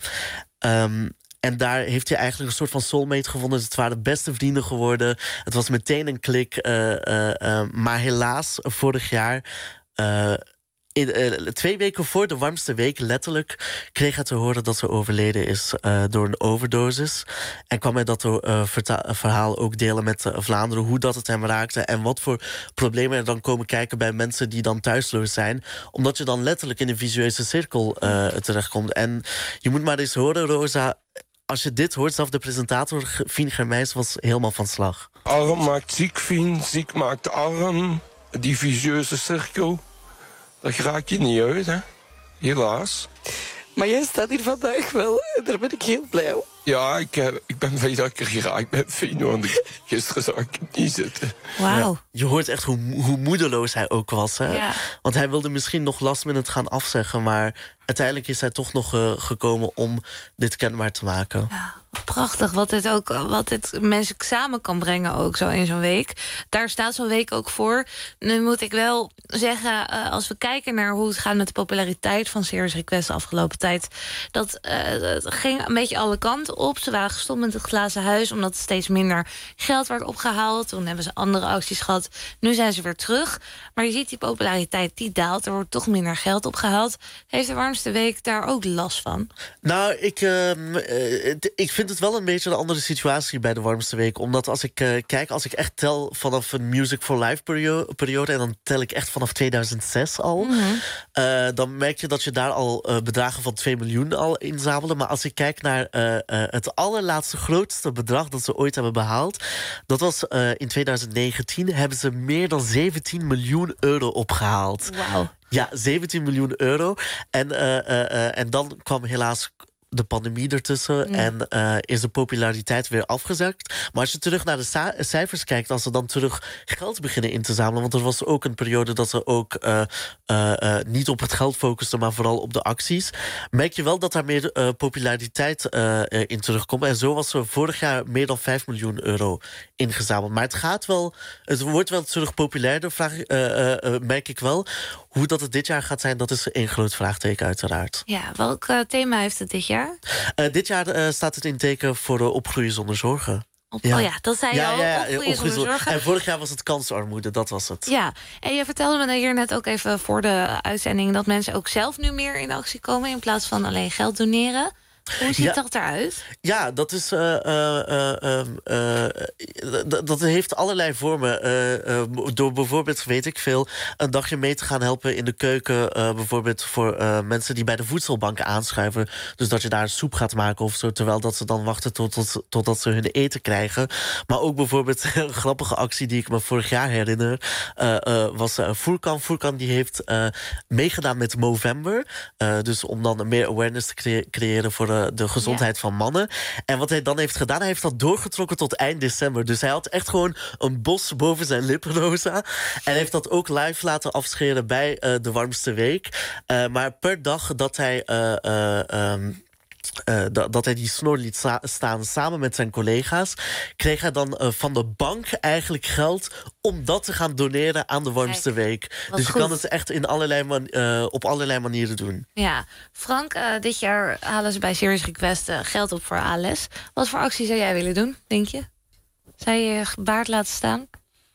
Um, En daar heeft hij eigenlijk een soort van soulmate gevonden. Het waren beste vrienden geworden. Het was meteen een klik. Uh, uh, uh, maar helaas, vorig jaar... Uh, in, uh, twee weken voor de warmste week, letterlijk, kreeg hij te horen dat ze overleden is uh, door een overdosis. En kwam hij dat uh, verta- verhaal ook delen met uh, Vlaanderen, hoe dat het hem raakte en wat voor problemen er dan komen kijken bij mensen die dan thuisloos zijn. Omdat je dan letterlijk in een visueuze cirkel uh, terechtkomt. En je moet maar eens horen, Rosa, als je dit hoort, zelf de presentator, Fien Germijs, was helemaal van slag. Arm maakt ziek, Fien. Ziek maakt arm. Die vicieuze cirkel, dat raak je niet uit, hè? Helaas. Maar jij staat hier vandaag wel, en daar ben ik heel blij om. Ja, ik, uh, ik ben blij dat ik er geraakt ben, Fien, want gisteren zag ik het niet zitten. Wauw. Ja, je hoort echt hoe, hoe moedeloos hij ook was, hè? Ja. Want hij wilde misschien nog last minute gaan afzeggen, maar uiteindelijk is hij toch nog uh, gekomen om dit kenbaar te maken. Ja. Prachtig, wat dit ook wat dit mensen samen kan brengen ook zo in zo'n week. Daar staat zo'n week ook voor. Nu moet ik wel zeggen, uh, als we kijken naar hoe het gaat met de populariteit van Serious Request de afgelopen tijd, dat uh, het ging een beetje alle kanten op. Ze waren gestopt met het Glazen Huis omdat er steeds minder geld werd opgehaald. Toen hebben ze andere acties gehad. Nu zijn ze weer terug. Maar je ziet die populariteit die daalt. Er wordt toch minder geld opgehaald. Heeft de warmste week daar ook last van? Nou, ik, uh, uh, ik vind het wel een beetje een andere situatie bij de warmste week. Omdat als ik uh, kijk, als ik echt tel vanaf een Music for Life periode, periode en dan tel ik echt vanaf tweeduizend zes al, mm-hmm. uh, dan merk je dat je daar al uh, bedragen van twee miljoen al inzamelen. Maar als ik kijk naar uh, uh, het allerlaatste grootste bedrag dat ze ooit hebben behaald, dat was uh, in tweeduizend negentien, hebben ze meer dan zeventien miljoen euro opgehaald. Wauw. Ja, zeventien miljoen euro. En, uh, uh, uh, en dan kwam helaas de pandemie ertussen ja. en uh, is de populariteit weer afgezakt. Maar als je terug naar de sa- cijfers kijkt, als ze dan terug geld beginnen in te zamelen, want er was ook een periode dat ze ook uh, uh, uh, niet op het geld focusten, maar vooral op de acties, merk je wel dat daar meer uh, populariteit uh, in terugkomt. En zo was er vorig jaar meer dan vijf miljoen euro ingezameld. Maar het gaat wel, het wordt wel terug populairder, vraag, uh, uh, uh, merk ik wel. Hoe dat het dit jaar gaat zijn, dat is een groot vraagteken uiteraard. Ja, welk uh, thema heeft het dit jaar? Uh, dit jaar uh, staat het in teken voor uh, opgroeien zonder zorgen. Op, ja. Oh ja, dat zei je ja, al, ja, ja, opgroeien, opgroeien zonder zorgen. En vorig jaar was het kansarmoede, dat was het. Ja, en je vertelde me hier net ook even voor de uitzending dat mensen ook zelf nu meer in actie komen in plaats van alleen geld doneren. Hoe ziet ja, dat eruit? Ja, dat is. Uh, uh, uh, uh, d- dat heeft allerlei vormen. Uh, uh, door bijvoorbeeld, weet ik veel, een dagje mee te gaan helpen in de keuken. Uh, bijvoorbeeld voor uh, mensen die bij de voedselbanken aanschuiven. Dus dat je daar soep gaat maken of zo. Terwijl dat ze dan wachten tot, tot, totdat ze hun eten krijgen. Maar ook bijvoorbeeld een grappige actie die ik me vorig jaar herinner. Uh, uh, was uh, Furkan. Furkan die heeft uh, meegedaan met Movember. Uh, dus om dan meer awareness te cre- creëren voor de gezondheid ja. van mannen. En wat hij dan heeft gedaan, hij heeft dat doorgetrokken tot eind december. Dus hij had echt gewoon een bos boven zijn lippen, Rosa. En heeft dat ook live laten afscheren bij uh, de warmste week. Uh, maar per dag dat hij Uh, uh, um, Uh, dat, dat hij die snor liet sta- staan samen met zijn collega's, kreeg hij dan uh, van de bank eigenlijk geld om dat te gaan doneren aan de warmste Kijk, week. Dus je goed. kan het echt in allerlei man- uh, op allerlei manieren doen. Ja, Frank, uh, dit jaar halen ze bij Serious Request uh, geld op voor A L S. Wat voor actie zou jij willen doen, denk je? Zou je je baard laten staan?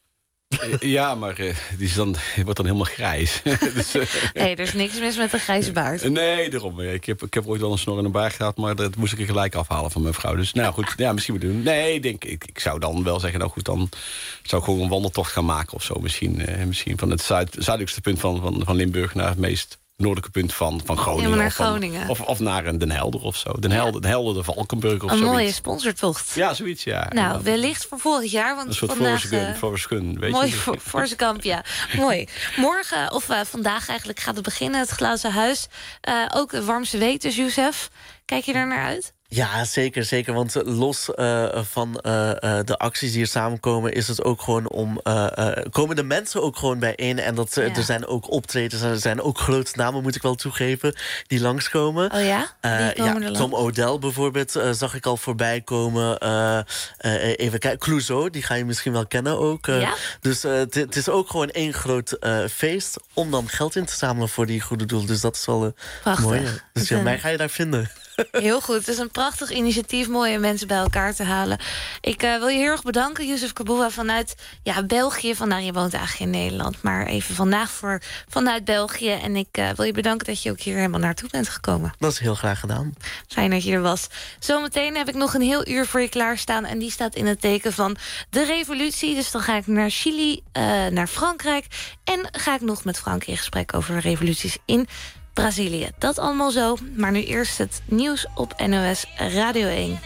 Ja, maar uh, die, is dan, die wordt dan helemaal grijs. dus, uh, nee, er is niks mis met een grijze baard. Nee, daarom. Ik heb, ik heb ooit wel een snor en een baard gehad, maar dat moest ik er gelijk afhalen van mijn vrouw. Dus nou goed, ja, misschien moet doen. Nee, denk, ik, ik zou dan wel zeggen, nou goed, dan zou ik gewoon een wandeltocht gaan maken of zo. Misschien, uh, misschien van het zuid, zuidelijkste punt van, van, van Limburg naar het meest noordelijke punt van, van Groningen. naar of, van, Groningen. Of, of naar een Den Helder of zo. Den Helder, Den Helder de Valkenburg of Een zoiets. mooie sponsortocht. Ja, zoiets, ja. Nou, ja. wellicht voor volgend jaar. Want Een soort vandaag, Forrest Gump, uh, Forrest Gump, weet mooi je. voor, voor zijn kamp, ja. Mooi. Morgen, of uh, vandaag eigenlijk, gaat het beginnen, het Glazen Huis. Uh, ook de warmste week dus, Youssef. Kijk je daar naar uit? Ja, zeker, zeker. Want los uh, van uh, uh, de acties die er samenkomen, is het ook gewoon om. Uh, uh, komen de mensen ook gewoon bijeen. En dat, uh, ja. er zijn ook optredens, er zijn ook grote namen, moet ik wel toegeven, die langskomen. Oh ja? Uh, ja, Tom O'Dell bijvoorbeeld uh, zag ik al voorbij komen. Uh, uh, even kijken, Clouseau, die ga je misschien wel kennen ook. Uh, ja? Dus het uh, is ook gewoon één groot uh, feest om dan geld in te zamelen voor die goede doel. Dus dat is wel uh, mooi. Dus ja, mij ga je daar vinden. Heel goed. Het is een prachtig initiatief. Mooie mensen bij elkaar te halen. Ik uh, wil je heel erg bedanken, Youssef Kaboua, vanuit ja, België. Vandaag, je woont eigenlijk in Nederland. Maar even vandaag voor, vanuit België. En ik uh, wil je bedanken dat je ook hier helemaal naartoe bent gekomen. Dat is heel graag gedaan. Fijn dat je er was. Zometeen heb ik nog een heel uur voor je klaarstaan. En die staat in het teken van de revolutie. Dus dan ga ik naar Chili, uh, naar Frankrijk. En ga ik nog met Frank in gesprek over revoluties in Brazilië. Dat allemaal zo, maar nu eerst het nieuws op N O S Radio één.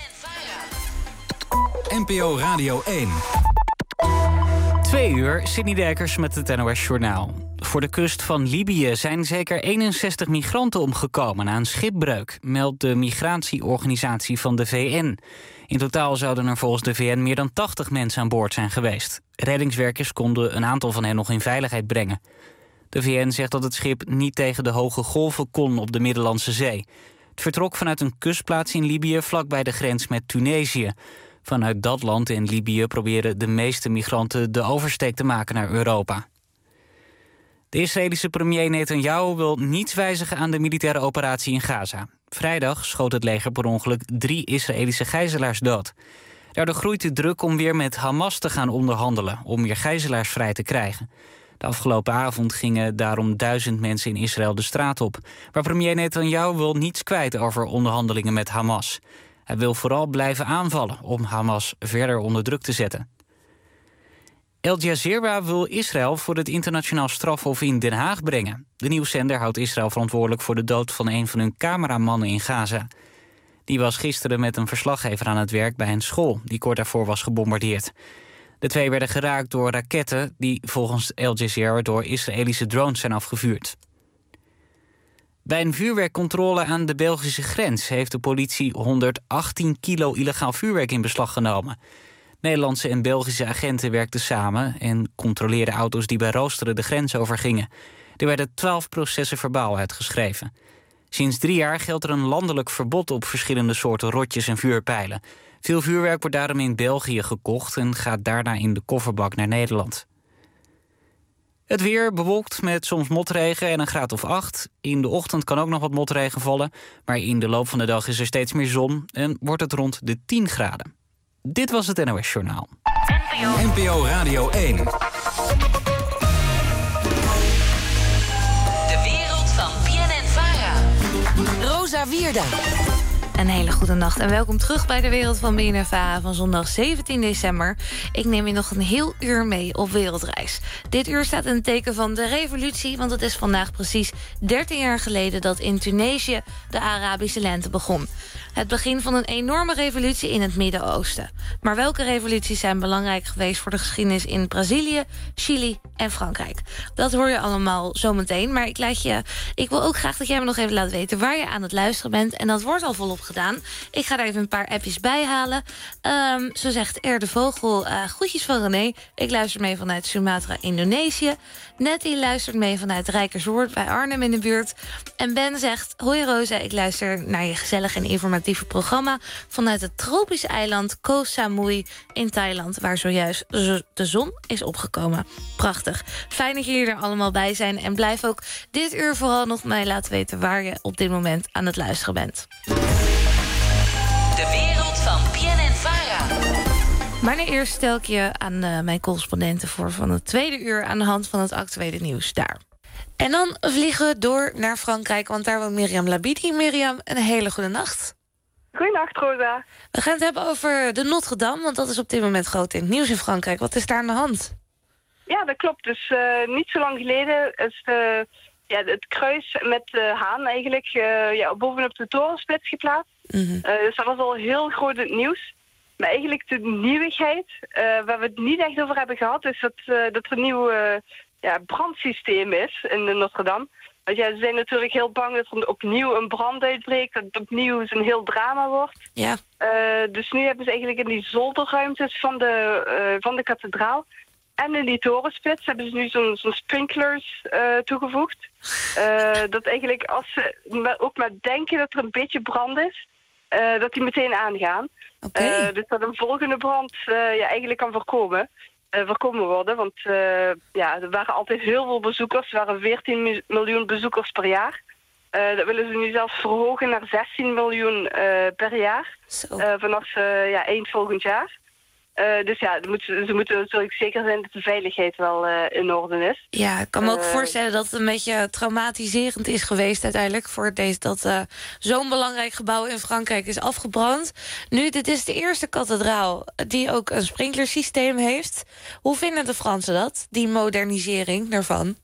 N P O Radio één. Twee uur, Sidney Dijkers met het N O S Journaal. Voor de kust van Libië zijn zeker eenenzestig migranten omgekomen na een schipbreuk, meldt de migratieorganisatie van de V N. In totaal zouden er volgens de V N meer dan tachtig mensen aan boord zijn geweest. Reddingswerkers konden een aantal van hen nog in veiligheid brengen. De V N zegt dat het schip niet tegen de hoge golven kon op de Middellandse Zee. Het vertrok vanuit een kustplaats in Libië vlakbij de grens met Tunesië. Vanuit dat land in Libië proberen de meeste migranten de oversteek te maken naar Europa. De Israëlische premier Netanyahu wil niets wijzigen aan de militaire operatie in Gaza. Vrijdag schoot het leger per ongeluk drie Israëlische gijzelaars dood. Daardoor groeit de druk om weer met Hamas te gaan onderhandelen, om meer gijzelaars vrij te krijgen. De afgelopen avond gingen daarom duizend mensen in Israël de straat op. Maar premier Netanyahu wil niets kwijt over onderhandelingen met Hamas. Hij wil vooral blijven aanvallen om Hamas verder onder druk te zetten. Al Jazeera wil Israël voor het internationaal strafhof in Den Haag brengen. De nieuwszender houdt Israël verantwoordelijk voor de dood van een van hun cameramannen in Gaza. Die was gisteren met een verslaggever aan het werk bij een school die kort daarvoor was gebombardeerd. De twee werden geraakt door raketten die volgens Al Jazeera door Israëlische drones zijn afgevuurd. Bij een vuurwerkcontrole aan de Belgische grens heeft de politie honderdachttien kilo illegaal vuurwerk in beslag genomen. Nederlandse en Belgische agenten werkten samen en controleerden auto's die bij roosteren de grens overgingen. Er werden twaalf processen verbaal uitgeschreven. Sinds drie jaar geldt er een landelijk verbod op verschillende soorten rotjes en vuurpijlen. Veel vuurwerk wordt daarom in België gekocht en gaat daarna in de kofferbak naar Nederland. Het weer bewolkt met soms motregen en een graad of acht. In de ochtend kan ook nog wat motregen vallen, maar in de loop van de dag is er steeds meer zon en wordt het rond de tien graden. Dit was het N O S Journaal. N P O Radio één. De wereld van P N N-Vara. Rosa Wierda. Een hele goede nacht en welkom terug bij de wereld van B N N Vara van zondag zeventien december. Ik neem je nog een heel uur mee op wereldreis. Dit uur staat in het teken van de revolutie, want het is vandaag precies dertien jaar geleden dat in Tunesië de Arabische lente begon. Het begin van een enorme revolutie in het Midden-Oosten. Maar welke revoluties zijn belangrijk geweest voor de geschiedenis in Brazilië, Chili en Frankrijk? Dat hoor je allemaal zometeen. Maar ik, laat je, ik wil ook graag dat jij me nog even laat weten waar je aan het luisteren bent. En dat wordt al volop gedaan. Ik ga er even een paar appjes bij halen. Um, zo zegt Er de Vogel, uh, groetjes van René. Ik luister mee vanuit Sumatra, Indonesië. Nettie luistert mee vanuit Rijkerswoerd bij Arnhem in de buurt. En Ben zegt, hoi Rosa, ik luister naar je gezellig en informatieve programma vanuit het tropische eiland Koh Samui in Thailand, waar zojuist de zon is opgekomen. Prachtig. Fijn dat jullie er allemaal bij zijn en blijf ook dit uur vooral nog mij laten weten waar je op dit moment aan het luisteren bent. De wereld van P N N-Vara. Maar nu eerst stel ik je aan uh, mijn correspondenten voor van het tweede uur aan de hand van het actuele nieuws daar. En dan vliegen we door naar Frankrijk, want daar woont Mirjam Labidi. Mirjam, een hele goede nacht. Goedenacht, Rosa. We gaan het hebben over de Notre Dame, want dat is op dit moment groot in het nieuws in Frankrijk. Wat is daar aan de hand? Ja, dat klopt. Dus uh, niet zo lang geleden is de, ja, het kruis met de haan eigenlijk uh, ja, bovenop de torenspits geplaatst. Mm-hmm. Uh, dus dat was al heel groot het nieuws. Maar eigenlijk de nieuwigheid, uh, waar we het niet echt over hebben gehad, is dat, uh, dat er een nieuw uh, ja, brandsysteem is in de Notre-Dame. Want ja, ze zijn natuurlijk heel bang dat er opnieuw een brand uitbreekt, dat het opnieuw een heel drama wordt. Ja. Uh, dus nu hebben ze eigenlijk in die zolderruimtes van de, uh, van de kathedraal en in die torenspits hebben ze nu zo'n, zo'n sprinklers uh, toegevoegd. Uh, dat eigenlijk als ze ook maar denken dat er een beetje brand is, uh, dat die meteen aangaan. Okay. Uh, dus dat een volgende brand uh, ja, eigenlijk kan voorkomen. Uh, voorkomen worden. Want uh, ja, er waren altijd heel veel bezoekers. Er waren veertien miljoen bezoekers per jaar. Uh, dat willen ze nu zelfs verhogen naar zestien miljoen uh, per jaar. Uh, vanaf uh, ja, eind volgend jaar. Uh, dus ja, moeten, ze moeten natuurlijk zeker zijn dat de veiligheid wel uh, in orde is. Ja, ik kan me ook uh, voorstellen dat het een beetje traumatiserend is geweest uiteindelijk voor deze, dat uh, zo'n belangrijk gebouw in Frankrijk is afgebrand. Nu, dit is de eerste kathedraal die ook een sprinklersysteem heeft. Hoe vinden de Fransen dat, die modernisering daarvan?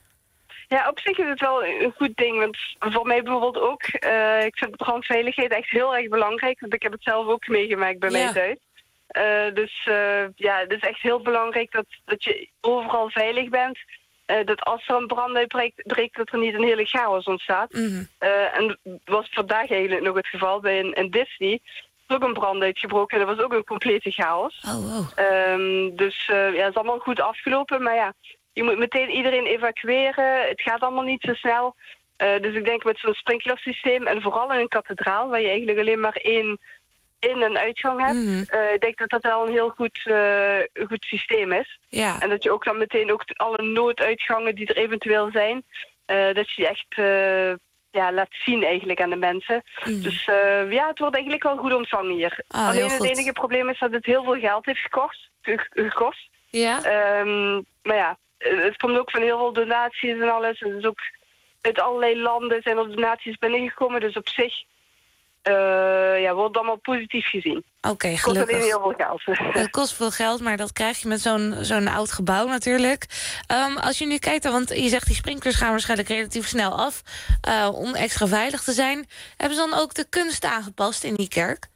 Ja, op zich is het wel een goed ding. Want voor mij bijvoorbeeld ook, uh, ik vind brandveiligheid echt heel erg belangrijk. Want ik heb het zelf ook meegemaakt bij ja. mij thuis. Uh, dus uh, ja, het is echt heel belangrijk dat, dat je overal veilig bent. Uh, dat als er een brand uitbreekt, breekt, dat er niet een hele chaos ontstaat. Mm-hmm. Uh, en dat was vandaag eigenlijk nog het geval bij een, een Disney. Er is ook een brand uitgebroken en dat was ook een complete chaos. Oh, wow. um, dus uh, ja, het is allemaal goed afgelopen. Maar ja, je moet meteen iedereen evacueren. Het gaat allemaal niet zo snel. Uh, dus ik denk met zo'n sprinklersysteem en vooral in een kathedraal, waar je eigenlijk alleen maar één in- en uitgang hebt. Mm-hmm. Uh, ik denk dat dat wel een heel goed, uh, goed systeem is. Ja. En dat je ook dan meteen ook alle nooduitgangen die er eventueel zijn, uh, dat je die echt uh, ja, laat zien eigenlijk aan de mensen. Mm. Dus uh, ja, het wordt eigenlijk wel goed ontvangen hier. Oh, alleen het enige probleem is dat het heel veel geld heeft gekost. gekost. Ja. Um, maar ja, het komt ook van heel veel donaties en alles. Het is ook uit allerlei landen zijn er donaties binnengekomen. Dus op zich Uh, ja, wordt allemaal positief gezien. Oké, okay, gelukkig. Het kost alleen heel veel geld. Het kost veel geld, maar dat krijg je met zo'n, zo'n oud gebouw natuurlijk. Um, als je nu kijkt, want je zegt die sprinklers gaan waarschijnlijk relatief snel af, Uh, om extra veilig te zijn. Hebben ze dan ook de kunst aangepast in die kerk?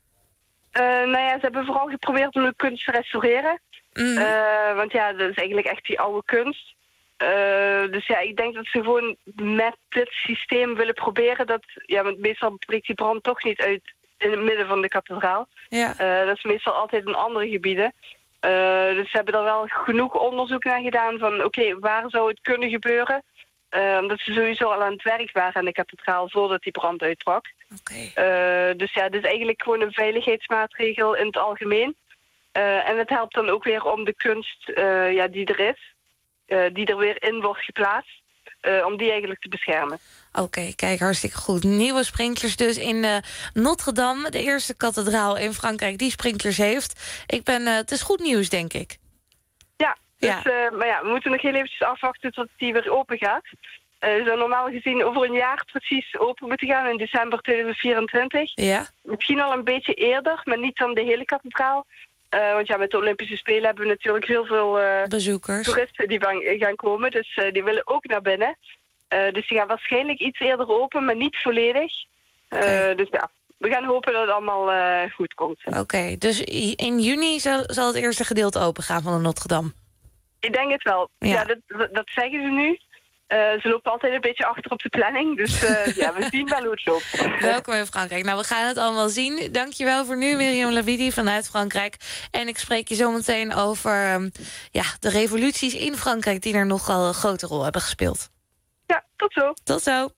Uh, nou ja, ze hebben vooral geprobeerd om de kunst te restaureren. Mm. Uh, want ja, dat is eigenlijk echt die oude kunst. Uh, dus ja, ik denk dat ze gewoon met dit systeem willen proberen dat, ja, want meestal breekt die brand toch niet uit in het midden van de kathedraal. Ja. Uh, dat is meestal altijd in andere gebieden. Uh, dus ze hebben er wel genoeg onderzoek naar gedaan van, oké, okay, waar zou het kunnen gebeuren? Uh, omdat ze sowieso al aan het werk waren aan de kathedraal voordat die brand uitbrak. Okay. Uh, dus ja, dit is eigenlijk gewoon een veiligheidsmaatregel in het algemeen. Uh, en het helpt dan ook weer om de kunst uh, ja, die er is, Uh, die er weer in wordt geplaatst, uh, om die eigenlijk te beschermen. Oké, okay, kijk, hartstikke goed. Nieuwe sprinklers dus in uh, Notre-Dame, de eerste kathedraal in Frankrijk die sprinklers heeft. Ik ben, uh, het is goed nieuws, denk ik. Ja, dus, ja. Uh, maar ja, we moeten nog heel eventjes afwachten tot die weer open gaat. Uh, ze zou normaal gezien over een jaar precies open moeten gaan, in december tweeduizend vierentwintig. Ja. Misschien al een beetje eerder, maar niet dan de hele kathedraal. Uh, want ja, met de Olympische Spelen hebben we natuurlijk heel veel uh, bezoekers, toeristen die van, gaan komen. Dus uh, die willen ook naar binnen. Uh, dus die gaan waarschijnlijk iets eerder open, maar niet volledig. Uh, okay. Dus ja, we gaan hopen dat het allemaal uh, goed komt. Oké, okay, dus in juni zal, zal het eerste gedeelte open gaan van de Notre-Dame? Ik denk het wel. Ja, ja dat, dat, dat zeggen ze nu. Uh, ze lopen altijd een beetje achter op de planning. Dus uh, ja, we zien wel hoe het loopt. Welkom in Frankrijk. Nou, we gaan het allemaal zien. Dankjewel voor nu, Miriam Lavidi vanuit Frankrijk. En ik spreek je zo meteen over um, ja, de revoluties in Frankrijk die er nogal een grote rol hebben gespeeld. Ja, tot zo. Tot zo.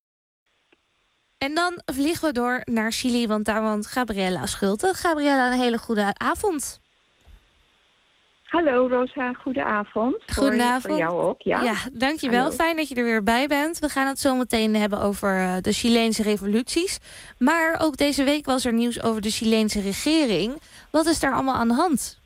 En dan vliegen we door naar Chili, want daar woont Gabriella Schulte. Gabriella, een hele goede avond. Hallo Rosa, goedenavond. Goedenavond. Voor, voor jou ook, ja. Ja, dankjewel. Hallo. Fijn dat je er weer bij bent. We gaan het zo meteen hebben over de Chileense revoluties. Maar ook deze week was er nieuws over de Chileense regering. Wat is daar allemaal aan de hand?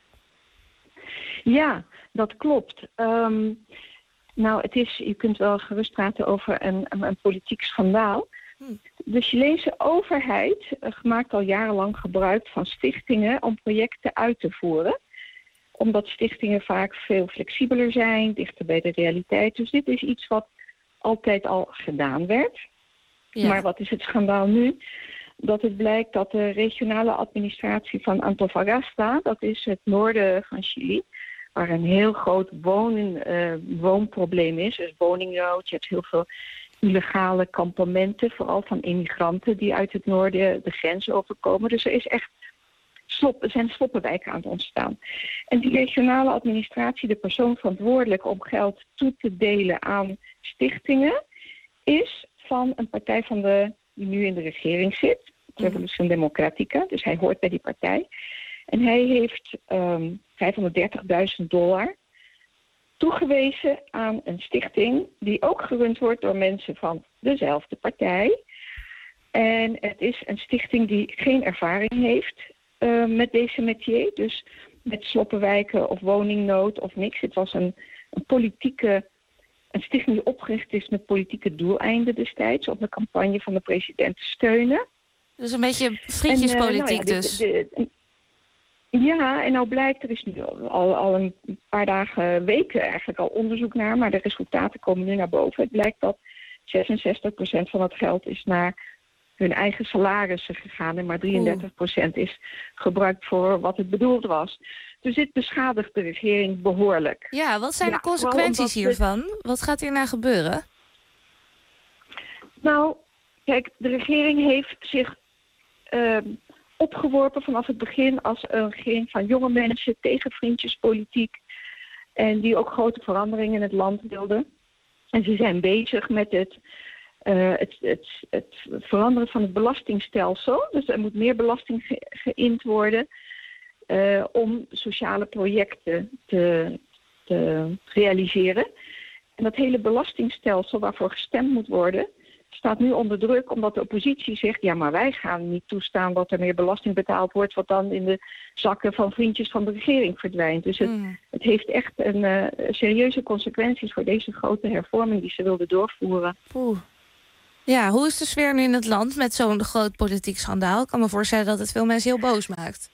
Ja, dat klopt. Um, nou, het is, je kunt wel gerust praten over een, een, een politiek schandaal. De Chileense overheid maakt al jarenlang gebruik van stichtingen om projecten uit te voeren. Omdat stichtingen vaak veel flexibeler zijn, dichter bij de realiteit. Dus dit is iets wat altijd al gedaan werd. Ja. Maar wat is het schandaal nu? Dat het blijkt dat de regionale administratie van Antofagasta, dat is het noorden van Chili, waar een heel groot wonen, uh, woonprobleem is. Dus woningnood, je hebt heel veel illegale kampementen, vooral van immigranten die uit het noorden de grens overkomen. Dus er is echt slop, er zijn sloppenwijken aan het ontstaan. En die regionale administratie, de persoon verantwoordelijk om geld toe te delen aan stichtingen, is van een partij van de, die nu in de regering zit, Revolution Democratica, dus hij hoort bij die partij. En hij heeft um, vijfhonderddertigduizend dollar toegewezen aan een stichting die ook gerund wordt door mensen van dezelfde partij. En het is een stichting die geen ervaring heeft uh, met deze métier, dus met sloppenwijken of woningnood of niks. Het was een, een politieke, een stichting die opgericht is met politieke doeleinden destijds, om de campagne van de president te steunen. Dus een beetje vriendjespolitiek en, uh, nou ja, dus. De, de, de, ja, en nou blijkt, er is nu al, al een paar dagen, weken eigenlijk al onderzoek naar, maar de resultaten komen nu naar boven. Het blijkt dat zesenzestig procent van het geld is naar hun eigen salarissen gegaan en maar drieëndertig procent is gebruikt voor wat het bedoeld was. Dus dit beschadigt de regering behoorlijk. Ja, wat zijn ja, de consequenties hiervan? Het... Wat gaat hierna gebeuren? Nou, kijk, de regering heeft zich uh, opgeworpen vanaf het begin als een regering van jonge mensen tegen vriendjespolitiek. En die ook grote veranderingen in het land wilden. En ze zijn bezig met het, uh, het, het, het veranderen van het belastingstelsel. Dus er moet meer belasting ge- geïnd worden uh, om sociale projecten te, te realiseren. En dat hele belastingstelsel waarvoor gestemd moet worden, staat nu onder druk omdat de oppositie zegt, ja, maar wij gaan niet toestaan dat er meer belasting betaald wordt, wat dan in de zakken van vriendjes van de regering verdwijnt. Dus het, mm. het heeft echt een uh, serieuze consequenties voor deze grote hervorming die ze wilden doorvoeren. Oeh. Ja, hoe is de sfeer nu in het land met zo'n groot politiek schandaal? Ik kan me voorstellen dat het veel mensen heel boos maakt.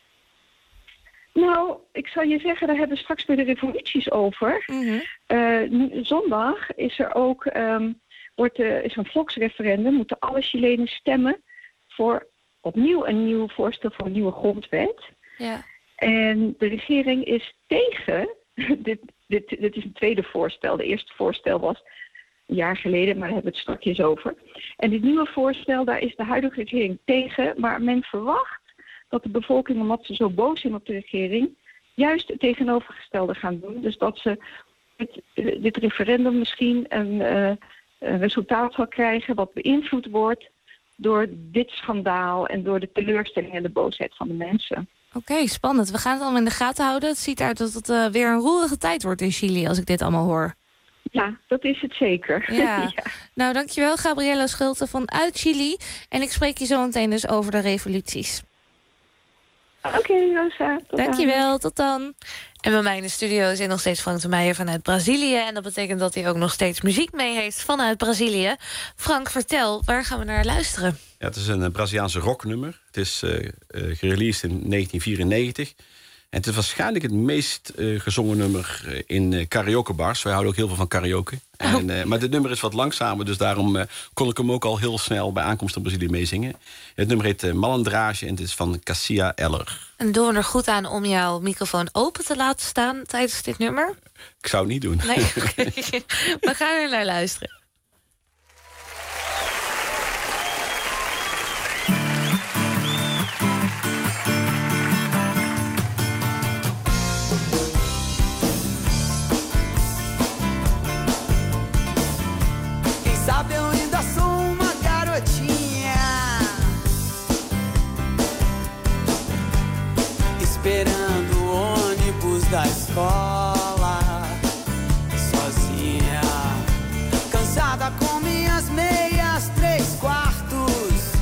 Nou, ik zal je zeggen, daar hebben we straks weer de revoluties over. Mm-hmm. Uh, zondag is er ook um, wordt, uh, is een volksreferendum. Moeten alle Chilenen stemmen voor opnieuw een nieuw voorstel voor een nieuwe grondwet. Ja. En de regering is tegen. dit, dit, dit is een tweede voorstel. De eerste voorstel was een jaar geleden, maar daar hebben we het straks over. En dit nieuwe voorstel, daar is de huidige regering tegen. Maar men verwacht dat de bevolking, omdat ze zo boos zijn op de regering, juist het tegenovergestelde gaan doen. Dus dat ze dit, dit referendum misschien een, uh, een resultaat zal krijgen wat beïnvloed wordt door dit schandaal en door de teleurstelling en de boosheid van de mensen. Oké, okay, spannend. We gaan het allemaal in de gaten houden. Het ziet eruit dat het uh, weer een roerige tijd wordt in Chili, als ik dit allemaal hoor. Ja, dat is het zeker. Ja. ja. Nou, dankjewel, Gabriella Schulte vanuit Chili. En ik spreek je zo meteen dus over de revoluties. Oké, okay, Rosa. Dankjewel, dan. Tot dan. En bij mij in de studio zit nog steeds Frank de Meijer vanuit Brazilië. En dat betekent dat hij ook nog steeds muziek mee heeft vanuit Brazilië. Frank, vertel, waar gaan we naar luisteren? Ja, het is een uh, Braziliaanse rocknummer. Het is uh, uh, gereleased in negentien vierennegentig. En het is waarschijnlijk het meest uh, gezongen nummer in uh, karaokebars. Wij houden ook heel veel van karaoke. Oh. En, uh, maar dit nummer is wat langzamer, dus daarom uh, kon ik hem ook al heel snel bij aankomst in Brazilië meezingen. Het nummer heet uh, Malandrage en het is van Cassia Eller. En doen we er goed aan om jouw microfoon open te laten staan tijdens dit nummer? Ik zou het niet doen. Nee, okay. We gaan er naar luisteren. Sabe, eu ainda sou uma garotinha, esperando o ônibus da escola, sozinha, cansada com minhas meias três quartos,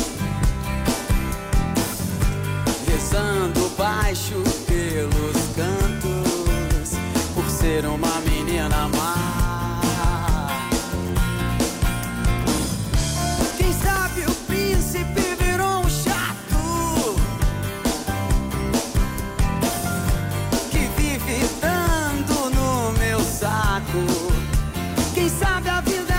rezando baixo pelos cantos, por ser uma menina má. Quem sabe a vida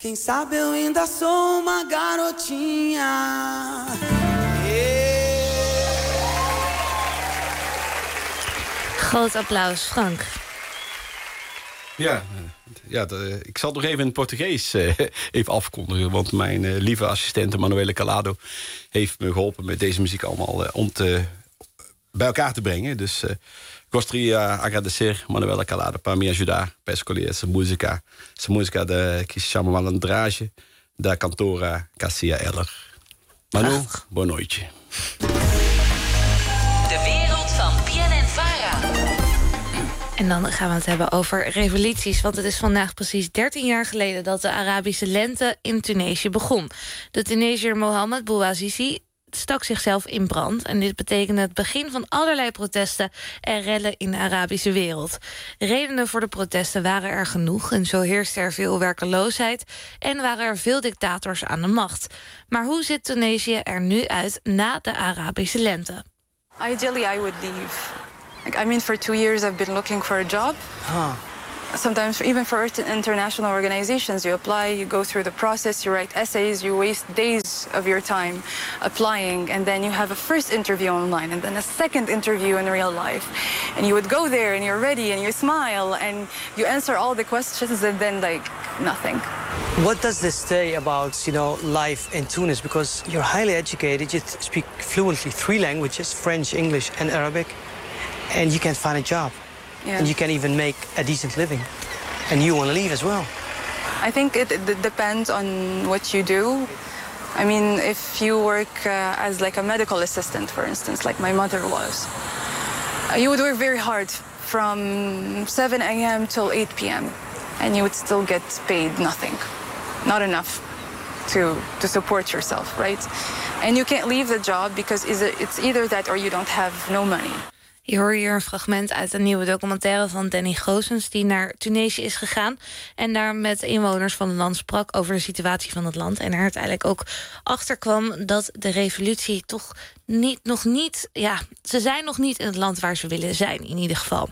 Quem sabe eu ainda sou uma garotinha. Groot applaus, Frank. Ja, ja de, ik zal het nog even in het Portugees uh, even afkondigen. Want mijn uh, lieve assistente Manuela Calado heeft me geholpen met deze muziek allemaal uh, om te, bij elkaar te brengen. Dus uh, gostaria agradecer Manuela Calado para me ajudar para escolher essa música. Essa música de, que se chama Malandragem, da cantora Cassia Eller. Manu, Prachtig. Boa noite. De wereld van P N N Vara. En dan gaan we het hebben over revoluties. Want het is vandaag precies dertien jaar geleden dat de Arabische lente in Tunesië begon. De Tunesiër Mohamed Bouazizi stak zichzelf in brand. En dit betekende het begin van allerlei protesten en rellen in de Arabische wereld. Redenen voor de protesten waren er genoeg. En zo heerste er veel werkeloosheid en waren er veel dictators aan de macht. Maar hoe ziet Tunesië er nu uit na de Arabische lente? Ideally, I would leave. Like, I mean, for two years I've been looking for a job. Huh. Sometimes even for international organizations, you apply, you go through the process, you write essays, you waste days of your time applying, and then you have a first interview online, and then a second interview in real life. And you would go there, and you're ready, and you smile, and you answer all the questions, and then, like, nothing. What does this say about, you know, life in Tunis? Because you're highly educated, you speak fluently three languages, French, English, and Arabic, and you can't find a job. Yeah. And you can't even make a decent living. And you want to leave as well. I think it, it depends on what you do. I mean, if you work uh, as like a medical assistant, for instance, like my mother was, uh, you would work very hard from seven a.m. till eight p.m. and you would still get paid nothing. Not enough to, to support yourself, right? And you can't leave the job because it's either that or you don't have no money. Je hoort hier een fragment uit een nieuwe documentaire van Danny Goossens, die naar Tunesië is gegaan en daar met inwoners van het land sprak over de situatie van het land. En er uiteindelijk ook achter kwam dat de revolutie toch niet, nog niet... Ja, ze zijn nog niet in het land waar ze willen zijn, in ieder geval.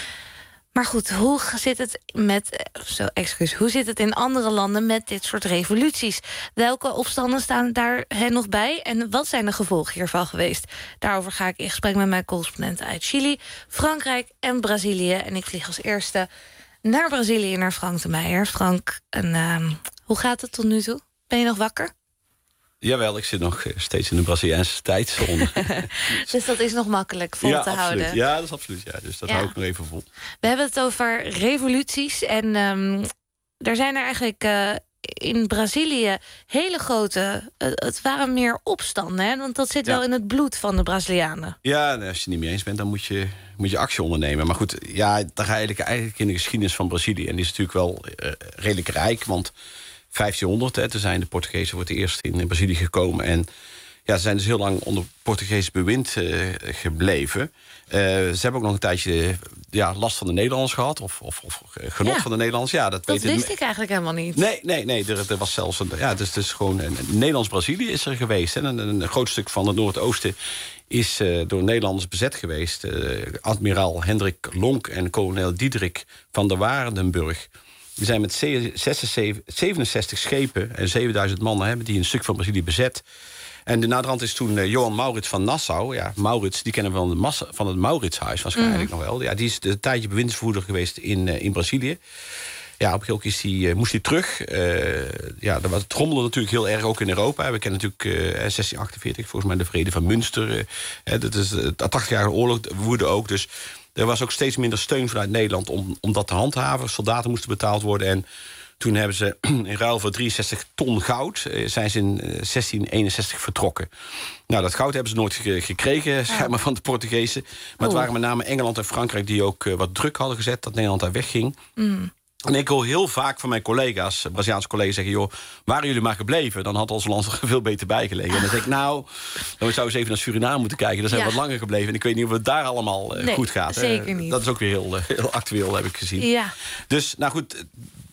Maar goed, hoe zit het met, zo, excuus, hoe zit het in andere landen met dit soort revoluties? Welke opstanden staan daar hen nog bij? En wat zijn de gevolgen hiervan geweest? Daarover ga ik in gesprek met mijn correspondenten uit Chili, Frankrijk en Brazilië. En ik vlieg als eerste naar Brazilië, naar Frank de Meijer. Frank, en, uh, hoe gaat het tot nu toe? Ben je nog wakker? Jawel, ik zit nog steeds in de Braziliaanse tijdzone. Dus dat is nog makkelijk vol ja, te absoluut. houden. Ja, dat is absoluut. Ja. Dus dat ja. hou ik nog even vol. We hebben het over revoluties. En um, er zijn er eigenlijk uh, in Brazilië hele grote... Uh, het waren meer opstanden, hè? Want dat zit ja. wel in het bloed van de Brazilianen. Ja, als je het niet mee eens bent, dan moet je, moet je actie ondernemen. Maar goed, ja, dan ga je eigenlijk, eigenlijk in de geschiedenis van Brazilië. En die is natuurlijk wel uh, redelijk rijk, want... vijftienhonderd, hè, toen zijn de Portugezen voor het eerst in Brazilië gekomen. En ja, ze zijn dus heel lang onder Portugees bewind uh, gebleven. Uh, ze hebben ook nog een tijdje ja, last van de Nederlanders gehad. Of, of, of genot ja. van de Nederlanders. Ja, dat dat weten wist ik eigenlijk helemaal niet. Nee, nee, nee er, er was zelfs een... Ja, dus, dus gewoon een, een Nederlands-Brazilië is er geweest. Hè. Een, een groot stuk van het Noordoosten is uh, door Nederlanders bezet geweest. Uh, admiraal Hendrik Lonck en kolonel Diederik van der Waardenburg. We zijn met zevenenzestig schepen en zevenduizend mannen hebben die een stuk van Brazilië bezet. En de naderhand is toen uh, Johan Maurits van Nassau. Ja, Maurits, die kennen we van, de massa, van het Mauritshuis waarschijnlijk mm. nog wel. Ja, die is een tijdje bewindsvoerder geweest in, uh, in Brazilië. Ja, op een gegeven moment is die, uh, moest hij terug. Uh, ja, dat was, het rommelde natuurlijk heel erg ook in Europa. We kennen natuurlijk uh, zestien achtenveertig, volgens mij de vrede van Münster. Uh, dat is de tachtigjarige oorlog woedde ook, dus... Er was ook steeds minder steun vanuit Nederland om, om dat te handhaven. Soldaten moesten betaald worden. En toen hebben ze in ruil voor drieënzestig ton goud... zijn ze in zestien eenenzestig vertrokken. Nou, dat goud hebben ze nooit gekregen, schijnbaar van de Portugezen. Maar oh. het waren met name Engeland en Frankrijk... die ook wat druk hadden gezet dat Nederland daar wegging. Mm. En ik hoor heel vaak van mijn collega's, Braziliaanse collega's, zeggen... joh, waren jullie maar gebleven, dan had ons land er veel beter bijgelegen. En dan zeg ik, nou, dan zou eens even naar Suriname moeten kijken. Daar zijn we ja. wat langer gebleven. En ik weet niet of het daar allemaal uh, nee, goed gaat. Zeker niet. Dat is ook weer heel, uh, heel actueel, heb ik gezien. Ja. Dus, nou goed,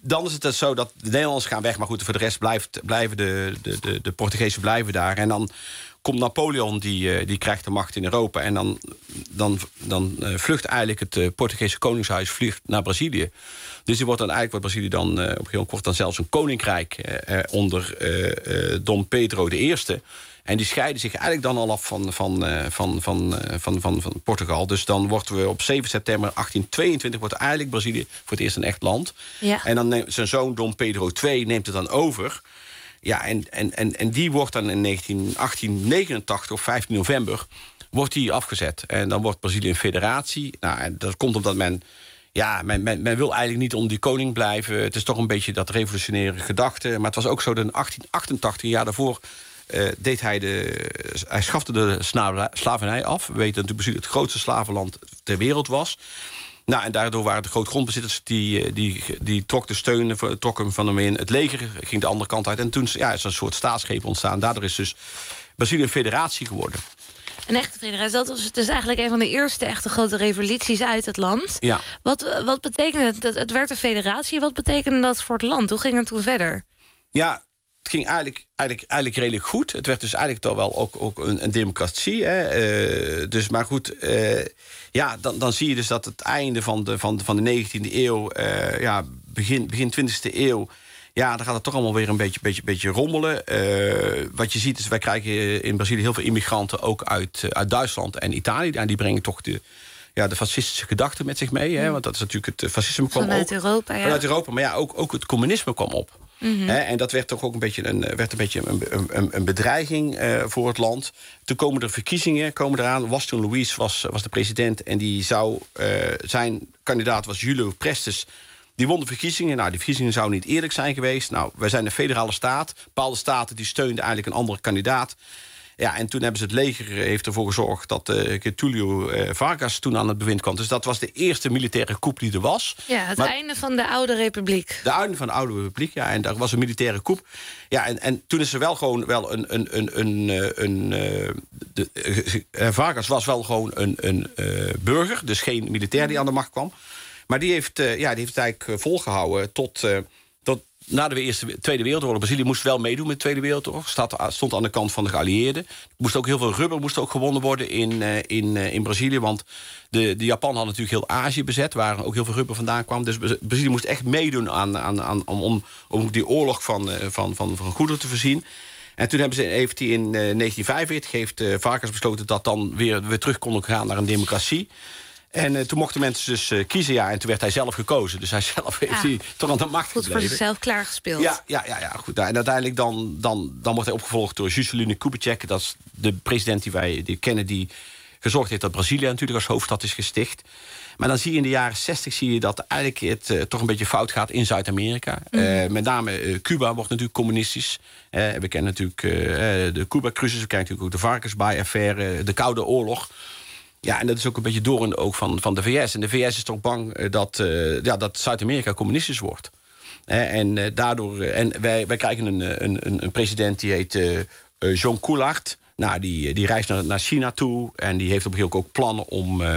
dan is het dus zo dat de Nederlanders gaan weg. Maar goed, voor de rest blijft, blijven de, de, de, de Portugezen blijven daar. En dan komt Napoleon, die, die krijgt de macht in Europa. En dan, dan, dan vlucht eigenlijk het uh, Portugese koningshuis vlucht naar Brazilië. Dus die wordt dan eigenlijk, wordt Brazilië dan uh, op een gegeven moment wordt dan zelfs een koninkrijk uh, onder uh, uh, Dom Pedro de Eerste. En die scheiden zich eigenlijk dan al af van, van, uh, van, van, uh, van, van, van Portugal. Dus dan worden we op zeven september achttien tweeëntwintig... wordt eigenlijk Brazilië voor het eerst een echt land. Ja. En dan neemt zijn zoon Dom Pedro de Tweede neemt het dan over. Ja, en, en, en, en die wordt dan in negentien, achttien negenentachtig, op vijftien november... wordt die afgezet. En dan wordt Brazilië een federatie. Nou, en dat komt omdat men... Ja, men, men, men wil eigenlijk niet onder die koning blijven. Het is toch een beetje dat revolutionaire gedachte. Maar het was ook zo dat in achttien achtentachtig, een jaar daarvoor... Uh, deed hij de... Hij schafte de slavernij af. We weten natuurlijk dat het grootste slavenland ter wereld was. Nou, en daardoor waren de grootgrondbezitters... die, die, die trok de steun, trok hem van hem in. Het leger ging de andere kant uit. En toen ja, is er een soort staatsgreep ontstaan. Daardoor is dus Brazilië een federatie geworden. Een echte federatie, dat was dus eigenlijk een van de eerste echte grote revoluties uit het land. Ja. Wat, wat betekende het? Het werd een federatie. Wat betekende dat voor het land? Hoe ging het toen verder? Ja, het ging eigenlijk, eigenlijk, eigenlijk redelijk goed. Het werd dus eigenlijk toch wel ook, ook een, een democratie. Hè? Uh, dus maar goed, uh, ja, dan, dan zie je dus dat het einde van de, van de, van de negentiende eeuw... Uh, ja, begin, begin twintigste eeuw... Ja, dan gaat het toch allemaal weer een beetje, beetje, beetje rommelen. Uh, wat je ziet is, wij krijgen in Brazilië heel veel immigranten... ook uit, uh, uit Duitsland en Italië. En die brengen toch de, ja, de fascistische gedachten met zich mee. Hè? Want dat is natuurlijk het fascisme kwam Vanuit ook. Europa, ja. Vanuit Europa, maar ja, ook, ook het communisme kwam op. Mm-hmm. Hè? En dat werd toch ook een beetje een, werd een, beetje een, een, een bedreiging uh, voor het land. Toen komen er verkiezingen komen eraan. Washington Luiz was, was de president... en die zou, uh, zijn kandidaat was Julio Prestes... Die won de verkiezingen. Nou, die verkiezingen zouden niet eerlijk zijn geweest. Nou, wij zijn een federale staat. Bepaalde staten die steunden eigenlijk een andere kandidaat. Ja, en toen hebben ze het leger heeft ervoor gezorgd... dat uh, Getúlio uh, Vargas toen aan het bewind kwam. Dus dat was de eerste militaire coup die er was. Ja, het maar, einde van de oude republiek. De einde van de oude republiek, ja. En daar was een militaire coup. Ja, en, en toen is er wel gewoon wel een... een, een, een, een uh, de, uh, Vargas was wel gewoon een, een uh, burger. Dus geen militair die aan de macht kwam. Maar die heeft, uh, ja, die heeft het eigenlijk volgehouden tot, uh, tot na de Eerste, Tweede Wereldoorlog. Brazilië moest wel meedoen met de Tweede Wereldoorlog. Stond, stond aan de kant van de geallieerden. Er moest ook heel veel rubber moest ook gewonnen worden in, uh, in, uh, in Brazilië. Want de, de Japan had natuurlijk heel Azië bezet, waar ook heel veel rubber vandaan kwam. Dus Brazilië moest echt meedoen aan, aan, aan, om, om die oorlog van, uh, van, van, van goederen te voorzien. En toen hebben ze, heeft hij in uh, negentien vijfenveertig heeft uh, Vargas besloten dat dan weer, weer terug konden gaan naar een democratie. En uh, toen mochten mensen dus uh, kiezen, ja, en toen werd hij zelf gekozen. Dus hij zelf heeft ja. hij toch aan de macht Goed gebleven. voor zichzelf klaargespeeld. Ja, ja, ja, ja goed. En uiteindelijk dan, dan, dan wordt hij opgevolgd door Juscelino Kubitschek. Dat is de president die wij die kennen, die gezorgd heeft dat Brazilië natuurlijk als hoofdstad is gesticht. Maar dan zie je in de jaren zestig zie je dat eigenlijk het uh, toch een beetje fout gaat in Zuid-Amerika. Mm. Uh, met name uh, Cuba wordt natuurlijk communistisch. Uh, we kennen natuurlijk uh, de Cuba-crisis, we kennen natuurlijk ook de Varkensbaai-affaire, de Koude Oorlog. Ja, en dat is ook een beetje door in de oog van, van de V S. En de V S is toch bang uh, dat, uh, ja, dat Zuid-Amerika communistisch wordt. Uh, en uh, daardoor. Uh, en wij, wij krijgen een, een, een president die heet uh, uh, John Goulart. Nou, die, die reist naar, naar China toe. En die heeft op een gegeven moment ook plannen om uh,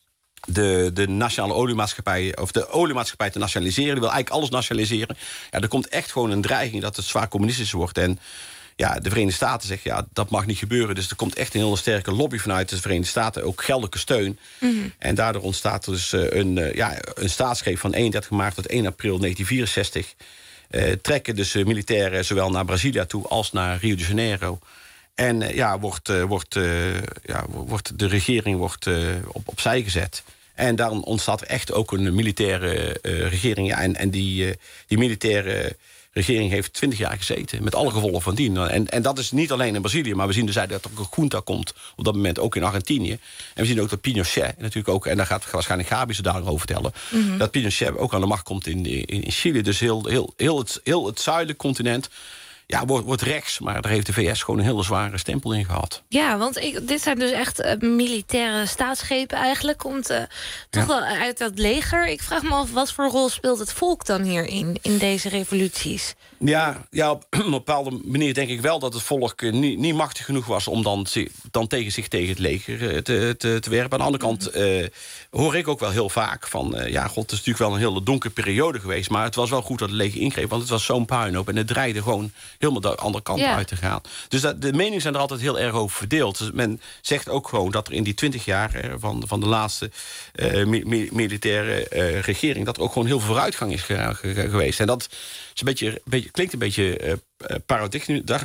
de, de nationale oliemaatschappij, of de oliemaatschappij te nationaliseren. Die wil eigenlijk alles nationaliseren. Ja, er komt echt gewoon een dreiging dat het zwaar communistisch wordt. En ja, de Verenigde Staten zeggen, ja, dat mag niet gebeuren. Dus er komt echt een hele sterke lobby vanuit de Verenigde Staten. Ook geldelijke steun. Mm-hmm. En daardoor ontstaat er dus een, uh, ja, een staatsgreep van eenendertig maart tot één april negentien vierenzestig. Uh, trekken dus uh, militairen zowel naar Brazilië toe als naar Rio de Janeiro. En uh, ja, wordt, uh, wordt, uh, ja, wordt de regering wordt, uh, op, opzij gezet. En daarom ontstaat er echt ook een militaire uh, regering. Ja, en en die, uh, die militaire regering heeft twintig jaar gezeten, met alle gevolgen van dien. En, en dat is niet alleen in Brazilië, maar we zien dus dat er ook een junta komt op dat moment ook in Argentinië. En we zien ook dat Pinochet natuurlijk ook, en daar gaat waarschijnlijk Gabi zo dadelijk over vertellen, mm-hmm. dat Pinochet ook aan de macht komt in, in, in Chili. Dus heel, heel, heel, het, heel het zuidelijk continent, ja, wordt, wordt rechts. Maar daar heeft de V S gewoon een hele zware stempel in gehad. Ja, want ik, dit zijn dus echt uh, militaire staatsgrepen eigenlijk. Komt uh, toch ja. wel uit dat leger. Ik vraag me af, wat voor rol speelt het volk dan hierin, in deze revoluties? Ja, ja, op een bepaalde manier denk ik wel dat het volk uh, niet, niet machtig genoeg was... om dan, dan tegen zich tegen het leger uh, te, te, te werpen. Aan de andere kant uh, hoor ik ook wel heel vaak van... Uh, ja, god, het is natuurlijk wel een hele donkere periode geweest... maar het was wel goed dat het leger ingreep, want het was zo'n puinhoop... en het dreigde gewoon helemaal de andere kant ja. uit te gaan. Dus dat, de meningen zijn er altijd heel erg over verdeeld. Dus men zegt ook gewoon dat er in die twintig jaar... Uh, van, van de laatste uh, mi- mi- militaire uh, regering... dat er ook gewoon heel veel vooruitgang is ge- ge- geweest. En dat is een beetje, beetje, klinkt een beetje uh, parodiek.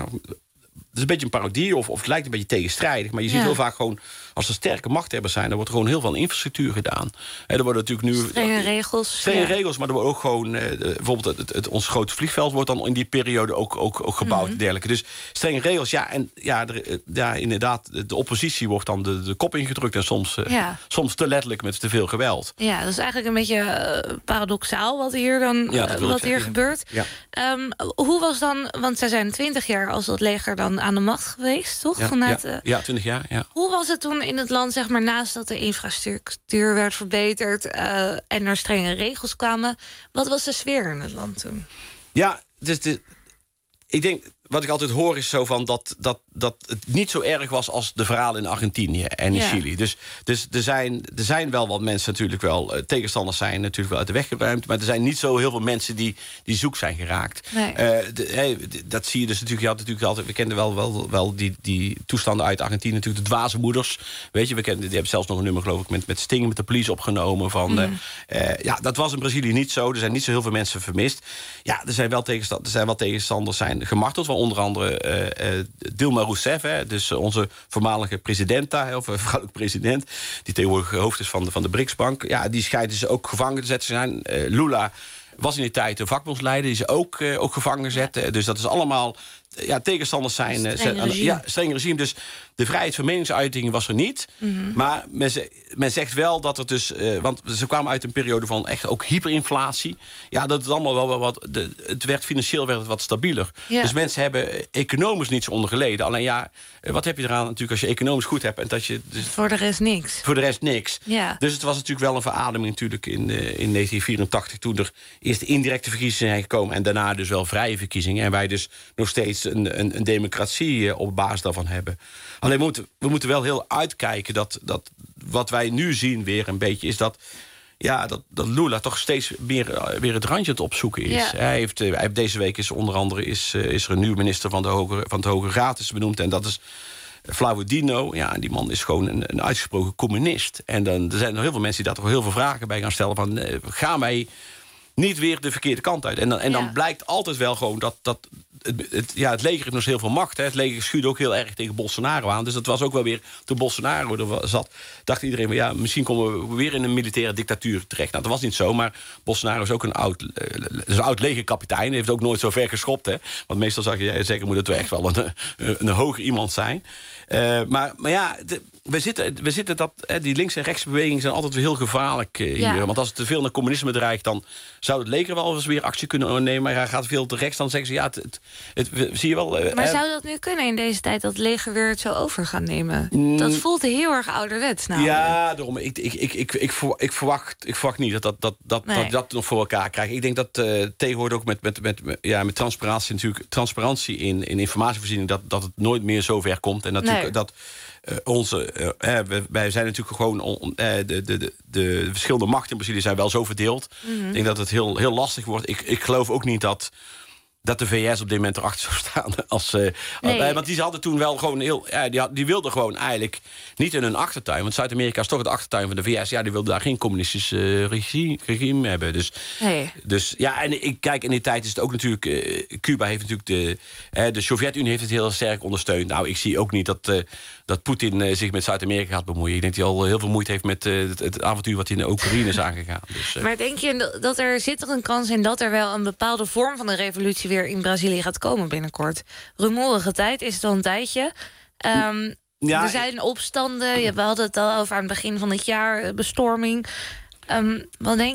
Het is een beetje een parodie of, of het lijkt een beetje tegenstrijdig. Maar je ziet ja. heel vaak gewoon, als er sterke machthebbers zijn... dan wordt er gewoon heel veel infrastructuur gedaan. He, er worden natuurlijk nu... Strenge regels. Strenge ja. regels, maar er wordt ook gewoon... Uh, bijvoorbeeld het, het, ons grote vliegveld wordt dan in die periode ook, ook, ook gebouwd. Mm-hmm. En dergelijke. Dus strenge regels, ja. En ja, er, ja, inderdaad, de oppositie wordt dan de, de kop ingedrukt... en soms, uh, ja. soms te letterlijk met te veel geweld. Ja, dat is eigenlijk een beetje uh, paradoxaal wat hier dan ja, uh, wat hier gebeurt. Ja. Um, hoe was dan, want zij zijn twintig jaar als dat leger dan aan de macht geweest, toch? Ja, Vanuit, ja, uh, ja, twintig jaar, ja. Hoe was het toen in het land, zeg maar, naast dat de infrastructuur werd verbeterd... Uh, en er strenge regels kwamen? Wat was de sfeer in het land toen? Ja, dus de, ik denk... Wat ik altijd hoor is zo van dat, dat, dat het niet zo erg was... als de verhalen in Argentinië en in ja. Chili. Dus, dus er, zijn, er zijn wel wat mensen natuurlijk wel... Uh, tegenstanders zijn natuurlijk wel uit de weg geruimd... maar er zijn niet zo heel veel mensen die, die zoek zijn geraakt. Nee. Uh, de, hey, dat zie je dus natuurlijk... Je had natuurlijk altijd, we kenden wel, wel, wel die, die toestanden uit Argentinië... natuurlijk de dwaze moeders. Weet je, we kenden, die hebben zelfs nog een nummer geloof ik... met, met Sting, met de police opgenomen. Van, mm. uh, uh, ja, dat was in Brazilië niet zo. Er zijn niet zo heel veel mensen vermist. Ja, er zijn wel tegenstanders, er zijn wel tegenstanders zijn gemarteld... onder andere uh, uh, Dilma Rousseff, hè, dus uh, onze voormalige presidenta, of uh, vrouwelijk president... die tegenwoordig hoofd is van de, van de BRICS-bank. Ja, die schijnt dus ook gevangen te zetten zijn. Uh, Lula was in die tijd een vakbondsleider, die is ook, uh, ook gevangen gezet. Uh, dus dat is allemaal... Ja, tegenstanders zijn... Streng zijn regime. Ja, streng regime. Dus de vrijheid van meningsuiting was er niet. Mm-hmm. Maar men, men zegt wel dat het dus... Uh, want ze kwamen uit een periode van echt ook hyperinflatie. Ja, dat het allemaal wel wat... De, het werd financieel werd het wat stabieler. Ja. Dus mensen hebben economisch niets onder geleden. Alleen ja, wat heb je eraan natuurlijk als je economisch goed hebt... en dat je dus, voor de rest niks. Voor de rest niks. Ja. Dus het was natuurlijk wel een verademing natuurlijk in, uh, in negentien vierentachtig... toen er eerst indirecte verkiezingen zijn gekomen... en daarna dus wel vrije verkiezingen. En wij dus nog steeds een, een, een democratie op basis daarvan hebben. Alleen we moeten, we moeten wel heel uitkijken dat, dat wat wij nu zien weer een beetje... is dat, ja, dat, dat Lula toch steeds meer, weer het randje te opzoeken is. Ja. Hij heeft, hij heeft deze week is onder andere is, is er een nieuwe minister van de Hoge, van de Hoge Raad is benoemd... en dat is Flávio Dino. Ja, die man is gewoon een, een uitgesproken communist. En dan er zijn nog heel veel mensen die daar toch heel veel vragen bij gaan stellen... van uh, gaan wij niet weer de verkeerde kant uit? En dan, en dan ja. blijkt altijd wel gewoon dat... dat Het, het, ja, het leger heeft nog heel veel macht. Hè. Het leger schuurde ook heel erg tegen Bolsonaro aan. Dus dat was ook wel weer, toen Bolsonaro er zat... dacht iedereen, van, ja, misschien komen we weer in een militaire dictatuur terecht. Nou, dat was niet zo, maar Bolsonaro is ook een oud, uh, is een oud legerkapitein. Heeft ook nooit zo ver geschopt. Hè. Want meestal zag je, zeker moet het wel echt wel een, een, een hoger iemand zijn. Uh, maar, maar ja, de, we zitten, we zitten dat, hè, die links- en rechtsbewegingen zijn altijd weer heel gevaarlijk uh, ja. hier. Want als het te veel naar communisme dreigt, dan zou het leger wel eens weer actie kunnen ondernemen. Maar hij gaat veel te rechts, dan zeggen ze, ja, het, het, het, het, zie je wel... Uh, maar uh, zou dat nu kunnen in deze tijd, dat het leger weer het zo over gaan nemen? Mm, dat voelt heel erg ouderwets namelijk. Ja, daarom. Ik, ik, ik, ik, ik, ik, verwacht, ik verwacht niet dat dat, dat, dat, nee. dat, dat nog voor elkaar krijgt. Ik denk dat uh, tegenwoordig ook met, met, met, met, ja, met transparantie, natuurlijk, transparantie in, in informatievoorziening, dat, dat het nooit meer zo ver komt. En natuurlijk nee. dat... Uh, onze, uh, uh, wij zijn natuurlijk gewoon... On, uh, de, de, de, de verschillende machten in Brazilië zijn wel zo verdeeld. Mm-hmm. Ik denk dat het heel, heel lastig wordt. Ik, ik geloof ook niet dat... dat de V S op dit moment erachter zou staan. Als, uh, nee. uh, want die hadden toen wel gewoon heel... Uh, die, had, die wilden gewoon eigenlijk niet in hun achtertuin. Want Zuid-Amerika is toch het achtertuin van de V S. Ja, die wilden daar geen communistisch uh, regime, regime hebben. Dus, nee. dus ja, en ik kijk, in die tijd is het ook natuurlijk... Uh, Cuba heeft natuurlijk de... Uh, de Sovjet-Unie heeft het heel sterk ondersteund. Nou, ik zie ook niet dat... Uh, dat Poetin uh, zich met Zuid-Amerika gaat bemoeien. Ik denk dat hij al heel veel moeite heeft met uh, het, het avontuur... wat hij in de Oekraïne is aangegaan. Dus, uh. Maar denk je dat er zit er een kans in... dat er wel een bepaalde vorm van een revolutie... weer in Brazilië gaat komen binnenkort? Rumoerige tijd is het al een tijdje. Um, ja, er zijn opstanden. We hadden het al over aan het begin van het jaar. Bestorming. Um, wat denk je?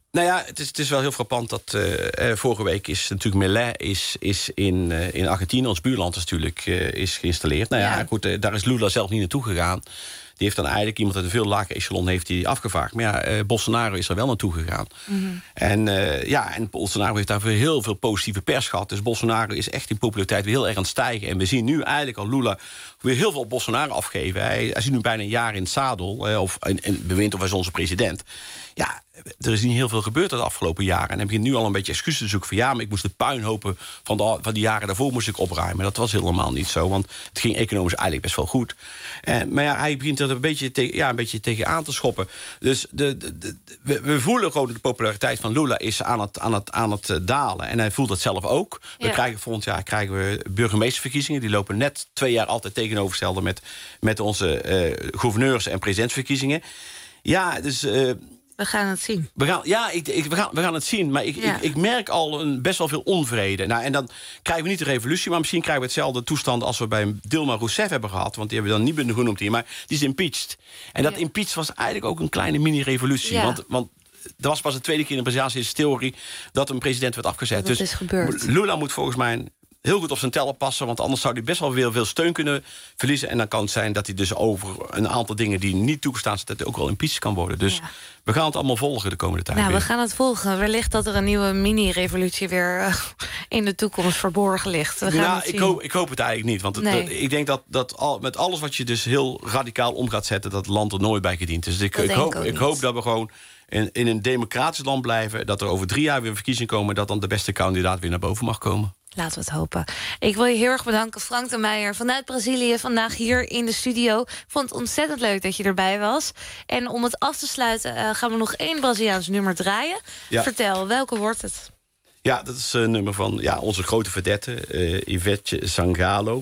Nou ja, het is, het is wel heel frappant dat uh, vorige week is natuurlijk Milei is, is in, uh, in Argentinië, ons buurland is natuurlijk, uh, is geïnstalleerd. Nou ja, ja. goed, uh, daar is Lula zelf niet naartoe gegaan. Die heeft dan eigenlijk iemand uit een veel lager echelon heeft die afgevaagd. Maar ja, uh, Bolsonaro is er wel naartoe gegaan. Mm-hmm. En uh, ja, en Bolsonaro heeft daar heel veel positieve pers gehad. Dus Bolsonaro is echt in populariteit weer heel erg aan het stijgen. En we zien nu eigenlijk al Lula weer heel veel op Bolsonaro afgeven. Hij, hij zit nu bijna een jaar in het zadel. Uh, of in, in bewind of hij is onze president. Ja, er is niet heel veel gebeurd de afgelopen jaren. En hij begint nu al een beetje excuses te zoeken van ja, maar ik moest de puinhopen van, de, van die jaren daarvoor moest ik opruimen. Dat was helemaal niet zo, want het ging economisch eigenlijk best wel goed. En, maar ja, hij begint er een beetje, te, ja, een beetje tegen aan te schoppen. Dus de, de, de, we, we voelen gewoon dat de populariteit van Lula is aan het, aan het, aan het dalen. En hij voelt dat zelf ook. We ja. krijgen volgend jaar krijgen we burgemeesterverkiezingen. Die lopen net twee jaar altijd tegenovergestelde met, met onze uh, gouverneurs- en presidentsverkiezingen. Ja, dus... Uh, We gaan het zien. We gaan, ja, ik, ik, we, gaan, we gaan het zien. Maar ik, ja. ik, ik merk al een, best wel veel onvrede. Nou, en dan krijgen we niet de revolutie, maar misschien krijgen we hetzelfde toestand als we bij Dilma Rousseff hebben gehad. Want die hebben we dan niet genoemd hier, maar die is impeached. En dat ja. impeached was eigenlijk ook een kleine mini-revolutie. Ja. Want, want er was pas de tweede keer in de Braziliaanse historie dat een president werd afgezet. Dat dus is gebeurd. Lula moet volgens mij heel goed op zijn tellen passen, want anders zou hij best wel weer veel steun kunnen verliezen. En dan kan het zijn dat hij dus over een aantal dingen die niet toegestaan zijn, dat hij ook wel impeached kan worden. Dus ja. we gaan het allemaal volgen de komende tijd. Nou, weer. we gaan het volgen. Wellicht dat er een nieuwe mini-revolutie weer uh, in de toekomst verborgen ligt. We gaan nou, het zien. Ik, hoop, ik hoop het eigenlijk niet. Want het, nee. uh, ik denk dat, dat al, met alles wat je dus heel radicaal om gaat zetten, dat het land er nooit bij gediend is. Dus ik, ik, hoop, ik hoop dat we gewoon in, in een democratisch land blijven, dat er over drie jaar weer verkiezingen komen, dat dan de beste kandidaat weer naar boven mag komen. Laten we het hopen. Ik wil je heel erg bedanken, Frank de Meijer, vanuit Brazilië, vandaag hier in de studio. Ik vond het ontzettend leuk dat je erbij was. En om het af te sluiten uh, gaan we nog één Braziliaans nummer draaien. Ja. Vertel, welke wordt het? Ja, dat is een nummer van ja, onze grote vedette, uh, Ivete Sangalo.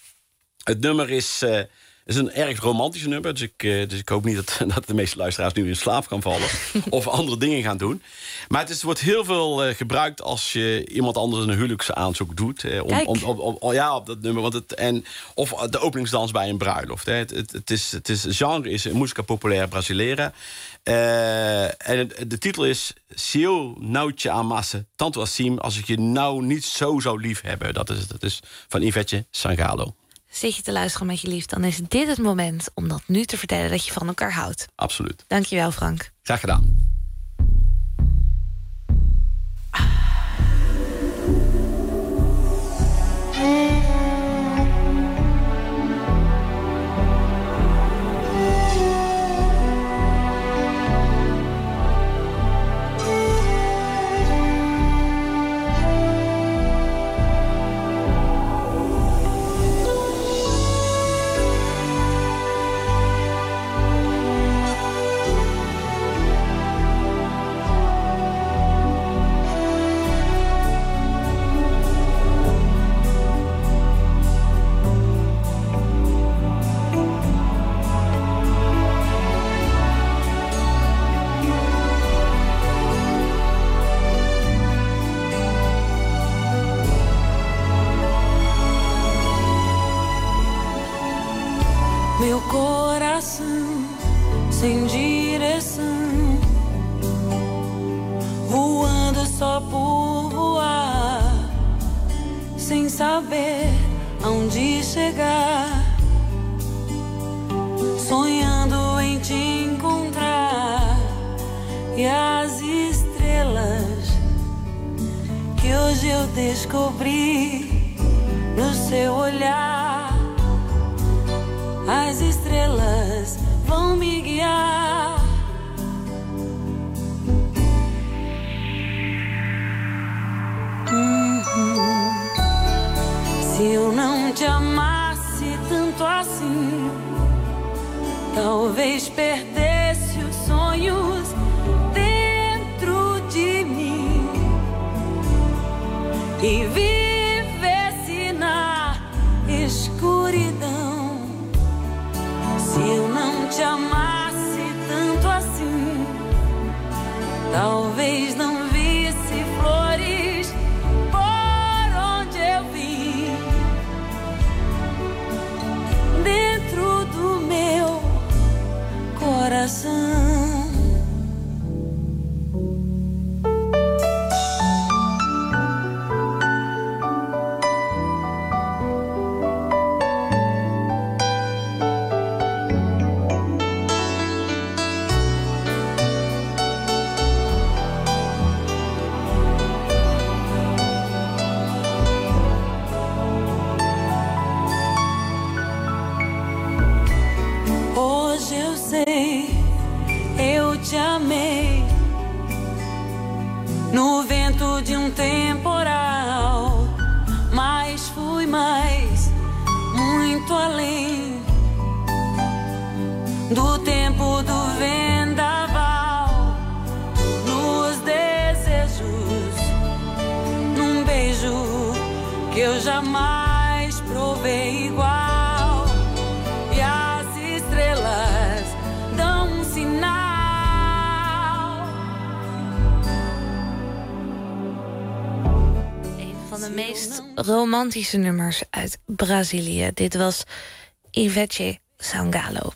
Het nummer is... Uh, Het is een erg romantisch nummer, dus ik, uh, dus ik hoop niet dat, dat de meeste luisteraars nu in slaap gaan vallen of andere dingen gaan doen. Maar het is, wordt heel veel uh, gebruikt als je iemand anders een huwelijksaanzoek doet. Uh, om, om, om, om, om, ja, op dat nummer. Want het, en, of de openingsdans bij een bruiloft. Hè. Het, het, het, is, het is, genre is música popular brasileira. Uh, en het, de titel is Se eu não te amasse tanto assim, als ik je nou niet zo zou lief hebben. Dat is, dat is van Ivete Sangalo. Zit je te luisteren met je lief, dan is dit het moment om dat nu te vertellen dat je van elkaar houdt. Absoluut. Dankjewel, Frank. Graag gedaan. Meu coração sem direção, voando só por voar, sem saber aonde chegar, sonhando em te encontrar. E as estrelas que hoje eu descobri no seu olhar, as estrelas vão me guiar. Uhum. Se eu não te amasse tanto assim, talvez perdesse os sonhos dentro de mim e vivesse na escuridão. Se eu não te amasse tanto assim, talvez não visse flores por onde eu vim. Dentro do meu coração. que eu jamais provei igual. E as estrelas dão um sinal. Een van de meest romantische nummers uit Brazilië. Dit was Ivete Sangalo.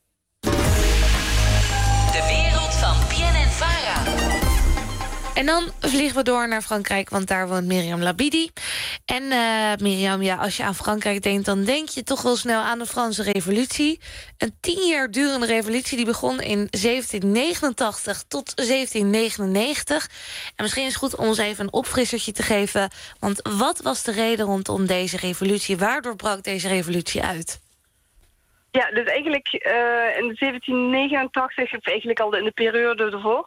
De wereld van P N N Vara. En dan vliegen we door naar Frankrijk, want daar woont Myriam Labidi. En uh, Myriam, ja, als je aan Frankrijk denkt, dan denk je toch wel snel aan de Franse Revolutie. Een tien jaar durende revolutie die begon in zeventien negenentachtig tot zeventien negenennegentig. En misschien is het goed om ons even een opfrissertje te geven. Want wat was de reden rondom deze revolutie? Waardoor brak deze revolutie uit? Ja, dus eigenlijk uh, in zeventien negenentachtig, of eigenlijk al in de periode ervoor.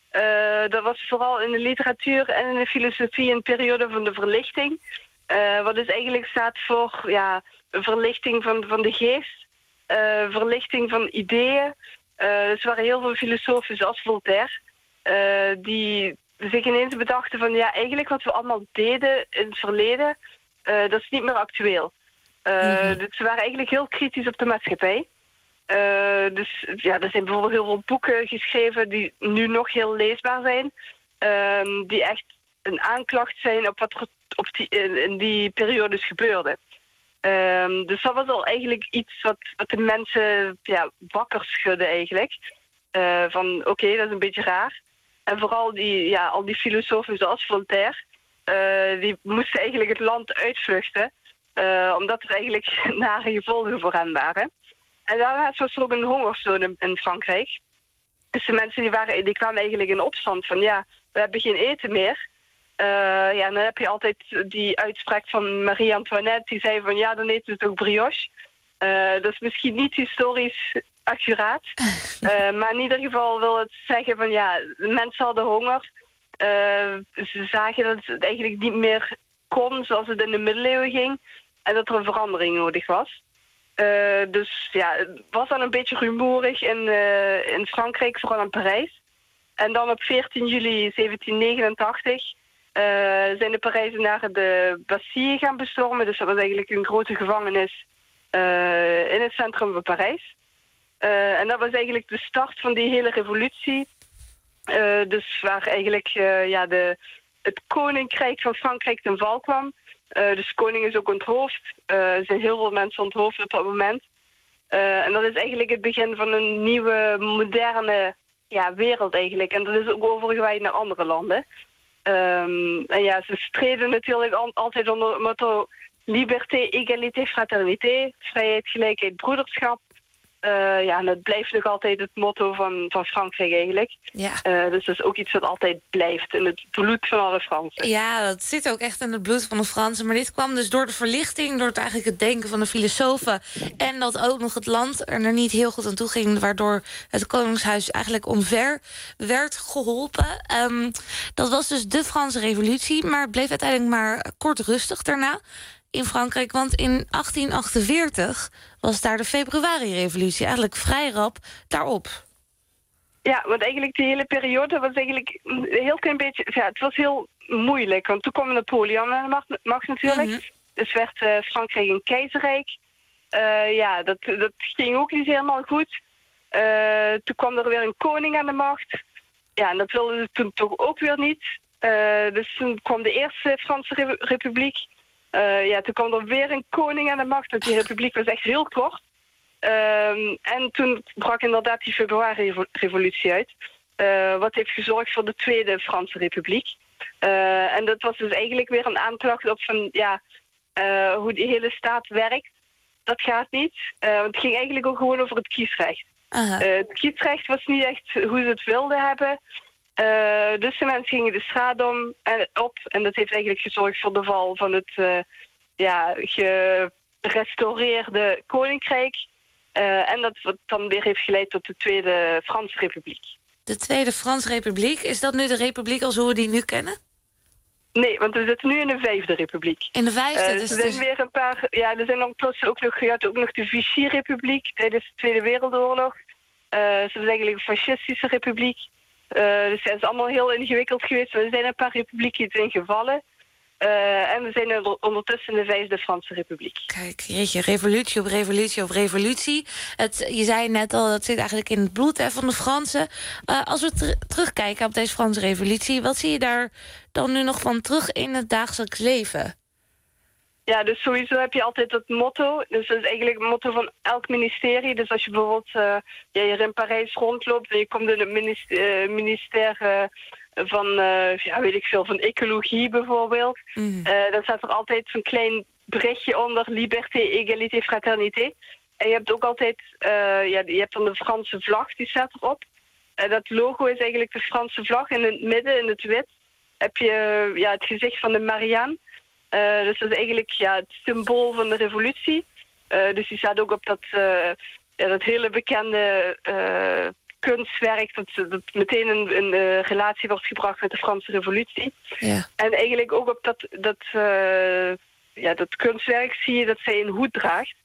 Uh, dat was vooral in de literatuur en in de filosofie een periode van de verlichting. Uh, wat dus eigenlijk staat voor ja, een verlichting van, van de geest, uh, verlichting van ideeën. Uh, dus er waren heel veel filosofen zoals Voltaire, uh, die zich ineens bedachten van ja, eigenlijk wat we allemaal deden in het verleden, uh, dat is niet meer actueel. Uh, mm-hmm. Dus ze waren eigenlijk heel kritisch op de maatschappij. Uh, dus ja, er zijn bijvoorbeeld heel veel boeken geschreven die nu nog heel leesbaar zijn. Uh, die echt een aanklacht zijn op wat er op die, in, in die periodes gebeurde. Uh, dus dat was al eigenlijk iets wat, wat de mensen ja, wakker schudde eigenlijk. Uh, van oké, okay, dat is een beetje raar. En vooral die, ja, al die filosofen zoals Voltaire, uh, die moesten eigenlijk het land uitvluchten. Uh, omdat er eigenlijk nare gevolgen voor hen waren. En daarnaast was er ook een hongersnood in Frankrijk. Dus de mensen die, waren, die kwamen eigenlijk in opstand van ja, we hebben geen eten meer. Uh, ja, en dan heb je altijd die uitspraak van Marie-Antoinette die zei van ja, dan eten we toch brioche. Uh, dat is misschien niet historisch accuraat. Uh, maar in ieder geval wil het zeggen van ja, de mensen hadden honger. Uh, ze zagen dat het eigenlijk niet meer kon zoals het in de middeleeuwen ging. En dat er een verandering nodig was. Uh, dus ja, het was dan een beetje rumoerig in, uh, in Frankrijk, vooral in Parijs. En dan op veertien juli zeventien negenentachtig uh, zijn de Parijzenaren de Bastille gaan bestormen. Dus dat was eigenlijk een grote gevangenis uh, in het centrum van Parijs. Uh, en dat was eigenlijk de start van die hele revolutie. Uh, dus waar eigenlijk uh, ja, de, het koninkrijk van Frankrijk ten val kwam. Uh, dus de koning is ook onthoofd. Uh, er zijn heel veel mensen onthoofd op dat moment. Uh, en dat is eigenlijk het begin van een nieuwe, moderne ja, wereld eigenlijk. En dat is ook overgewaaid naar andere landen. Um, en ja, ze streden natuurlijk al, altijd onder het motto liberté, égalité, fraternité. Vrijheid, gelijkheid, broederschap. Uh, ja, en dat blijft nog altijd het motto van, van Frankrijk eigenlijk. Ja. Uh, dus dat is ook iets wat altijd blijft in het bloed van alle Fransen. Ja, dat zit ook echt in het bloed van de Fransen. Maar dit kwam dus door de verlichting, door het eigenlijk het denken van de filosofen. En dat ook nog het land er niet heel goed aan toe ging, waardoor het Koningshuis eigenlijk omver werd geholpen. Um, dat was dus de Franse Revolutie, maar het bleef uiteindelijk maar kort rustig daarna in Frankrijk. Want in achttien achtenveertig was daar de februari-revolutie, eigenlijk vrij rap daarop. Ja, want eigenlijk die hele periode was eigenlijk een heel klein beetje. Ja, het was heel moeilijk, want toen kwam Napoleon aan de macht, macht natuurlijk. Mm-hmm. Dus werd uh, Frankrijk een keizerrijk. Uh, ja, dat, dat ging ook niet helemaal goed. Uh, toen kwam er weer een koning aan de macht. Ja, en dat wilden ze toen toch ook weer niet. Uh, dus toen kwam de Eerste Franse Re- Republiek. Uh, ja, toen kwam er weer een koning aan de macht. Want die republiek was echt heel kort. Um, en toen brak inderdaad die februari-revolutie uit. Uh, wat heeft gezorgd voor de Tweede Franse Republiek. Uh, en dat was dus eigenlijk weer een aanklacht op van ja, uh, hoe die hele staat werkt. Dat gaat niet. Uh, want het ging eigenlijk ook gewoon over het kiesrecht. Uh, het kiesrecht was niet echt hoe ze het wilden hebben. Uh, dus de mensen gingen de straat om en op. En dat heeft eigenlijk gezorgd voor de val van het uh, ja, gerestaureerde koninkrijk. Uh, en dat wat dan weer heeft geleid tot de Tweede Franse Republiek. De Tweede Franse Republiek, is dat nu de republiek als we die nu kennen? Nee, want we zitten nu in de Vijfde Republiek. In de Vijfde? Uh, dus er zijn dus weer een paar. Ja, er zijn dan plots ook nog, je had ook nog de Vichy-republiek tijdens de Tweede Wereldoorlog. Uh, dus dat is eigenlijk een fascistische republiek. Uh, dus het is allemaal heel ingewikkeld geweest. Er zijn een paar republieken die zijn gevallen. Uh, en we zijn er ondertussen in de vijfde Franse Republiek. Kijk, jeetje, revolutie op revolutie op revolutie. Het, je zei net al, dat zit eigenlijk in het bloed hè, van de Fransen. Uh, als we ter- terugkijken op deze Franse revolutie, wat zie je daar dan nu nog van terug in het dagelijks leven? Ja, dus sowieso heb je altijd het motto. Dus dat is eigenlijk het motto van elk ministerie. Dus als je bijvoorbeeld uh, ja, hier in Parijs rondloopt en je komt in het minister, uh, minister uh, van, uh, ja, weet ik veel, van ecologie bijvoorbeeld. Mm. Uh, dan staat er altijd zo'n klein berichtje onder, liberté, égalité, fraternité. En je hebt ook altijd, uh, ja, je hebt dan de Franse vlag, die staat erop. Uh, dat logo is eigenlijk de Franse vlag. En in het midden, in het wit, heb je uh, ja, het gezicht van de Marianne. Uh, dus dat is eigenlijk ja, het symbool van de revolutie. Uh, dus die staat ook op dat, uh, ja, dat hele bekende uh, kunstwerk... Dat, dat meteen in, in uh, relatie wordt gebracht met de Franse revolutie. Ja. En eigenlijk ook op dat, dat, uh, ja, dat kunstwerk zie je dat zij een hoed draagt.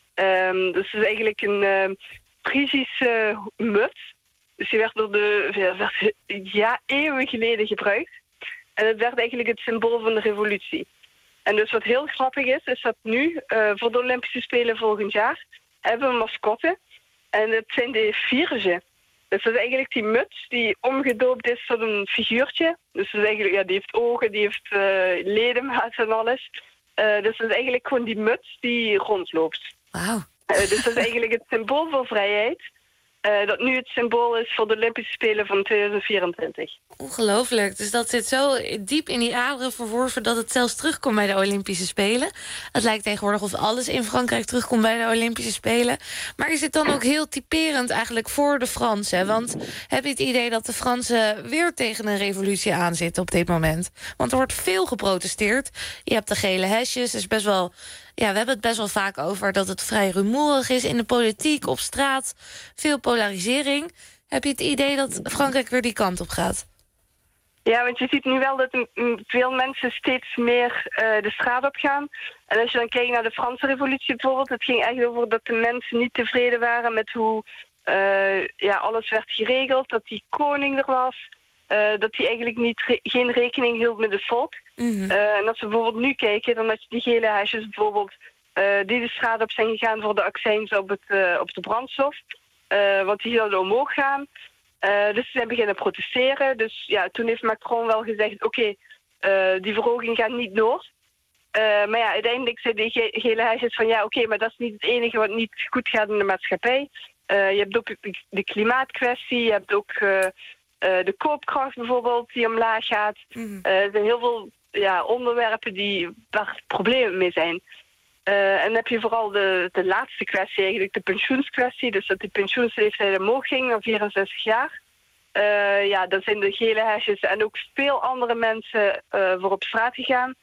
Um, dus het is eigenlijk een uh, Friesische muts. Dus die werd door de ja, werd, ja, eeuwen geleden gebruikt. En het werd eigenlijk het symbool van de revolutie. En dus wat heel grappig is, is dat nu, uh, voor de Olympische Spelen volgend jaar, hebben we een mascotte. En dat zijn de vierge. Dus dat is eigenlijk die muts die omgedoopt is tot een figuurtje. Dus dat is eigenlijk, ja, die heeft ogen, die heeft uh, ledematen en alles. Uh, dus dat is eigenlijk gewoon die muts die rondloopt. Wauw. Uh, dus dat is eigenlijk het symbool voor vrijheid. Uh, dat nu het symbool is voor de Olympische Spelen van tweeduizend vierentwintig. Ongelooflijk. Dus dat zit zo diep in die aderen verworven dat het zelfs terugkomt bij de Olympische Spelen. Het lijkt tegenwoordig of alles in Frankrijk terugkomt bij de Olympische Spelen. Maar is het dan ook heel typerend eigenlijk voor de Fransen? Want heb je het idee dat de Fransen weer tegen een revolutie aanzitten op dit moment? Want er wordt veel geprotesteerd. Je hebt de gele hesjes, is best wel... Ja, we hebben het best wel vaak over dat het vrij rumoerig is in de politiek, op straat. Veel polarisering. Heb je het idee dat Frankrijk weer die kant op gaat? Ja, want je ziet nu wel dat veel mensen steeds meer uh, de straat op gaan. En als je dan kijkt naar de Franse revolutie bijvoorbeeld, het ging echt over dat de mensen niet tevreden waren met hoe uh, ja, alles werd geregeld, dat die koning er was, uh, dat hij eigenlijk niet re- geen rekening hield met het volk. Mm-hmm. Uh, en als we bijvoorbeeld nu kijken, dan had je die gele hesjes bijvoorbeeld uh, die de straat op zijn gegaan voor de accijns op, het, uh, op de brandstof. Uh, want die zouden omhoog gaan. Uh, dus ze zijn beginnen protesteren. Dus ja, toen heeft Macron wel gezegd, oké, okay, uh, die verhoging gaat niet door. Uh, maar ja, uiteindelijk zei de ge- gele hesjes van ja, oké, okay, maar dat is niet het enige wat niet goed gaat in de maatschappij. Uh, je hebt ook de, de klimaatkwestie, je hebt ook uh, uh, de koopkracht bijvoorbeeld die omlaag gaat. Mm-hmm. Uh, er zijn heel veel ja, onderwerpen die, waar problemen mee zijn. Uh, en dan heb je vooral de, de laatste kwestie, eigenlijk de pensioenskwestie. Dus dat de pensioensleeftijd omhoog ging naar vierenzestig jaar. Uh, ja, dan zijn de gele hesjes en ook veel andere mensen uh, voor op straat gegaan.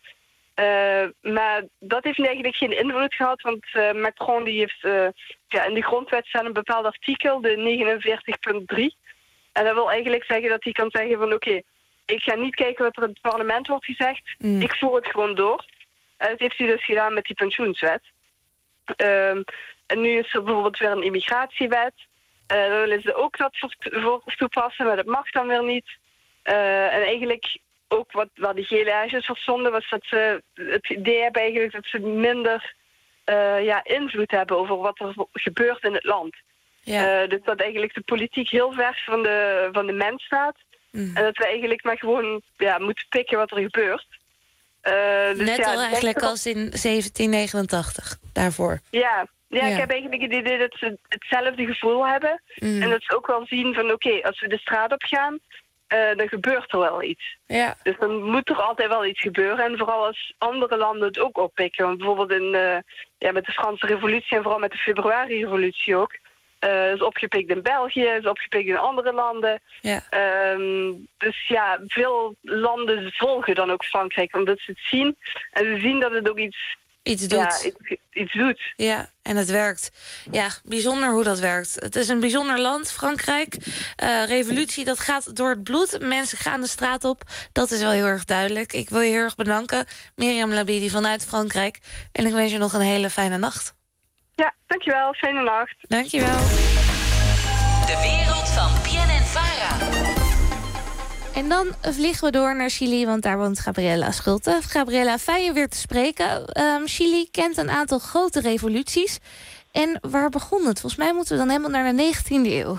Uh, maar dat heeft eigenlijk geen invloed gehad, want uh, Macron die heeft uh, ja, in de grondwet staat een bepaald artikel, de negenenveertig punt drie. En dat wil eigenlijk zeggen dat hij kan zeggen van oké, okay, ik ga niet kijken wat er in het parlement wordt gezegd, mm. ik voer het gewoon door. En dat heeft hij dus gedaan met die pensioenswet. Um, en nu is er bijvoorbeeld weer een immigratiewet. Uh, dan willen ze ook dat voor, voor toepassen, maar dat mag dan weer niet. Uh, en eigenlijk ook wat, wat die gele hesjes verzonden was dat ze het idee hebben eigenlijk dat ze minder uh, ja, invloed hebben over wat er gebeurt in het land. Ja. Uh, dus dat eigenlijk de politiek heel ver van de, van de mens staat. Mm. En dat we eigenlijk maar gewoon ja, moeten pikken wat er gebeurt. Uh, dus Net ja, al eigenlijk als in zeventien negenentachtig, daarvoor. Ja, ja, ja. Ik heb eigenlijk het idee dat ze hetzelfde gevoel hebben. Mm. En dat ze ook wel zien van oké, okay, als we de straat op gaan, uh, dan gebeurt er wel iets. Ja. Dus dan moet er altijd wel iets gebeuren. En vooral als andere landen het ook oppikken. Want bijvoorbeeld in, uh, ja, met de Franse revolutie en vooral met de februari-revolutie ook. Uh, is opgepikt in België, is opgepikt in andere landen. Ja. Um, dus ja, veel landen volgen dan ook Frankrijk, omdat ze het zien. En ze zien dat het ook iets, iets doet. Ja, iets, iets doet. Ja, en het werkt. Ja, bijzonder hoe dat werkt. Het is een bijzonder land, Frankrijk. Uh, revolutie, dat gaat door het bloed. Mensen gaan de straat op. Dat is wel heel erg duidelijk. Ik wil je heel erg bedanken, Miriam Labidi vanuit Frankrijk. En ik wens je nog een hele fijne nacht. Ja, dankjewel. Fijne nacht. Dankjewel. De wereld van P N N Vara. En dan vliegen we door naar Chili, want daar woont Gabriella Schulte. Gabriella, fijn je weer te spreken. Um, Chili kent een aantal grote revoluties. En waar begon het? Volgens mij moeten we dan helemaal naar de negentiende eeuw.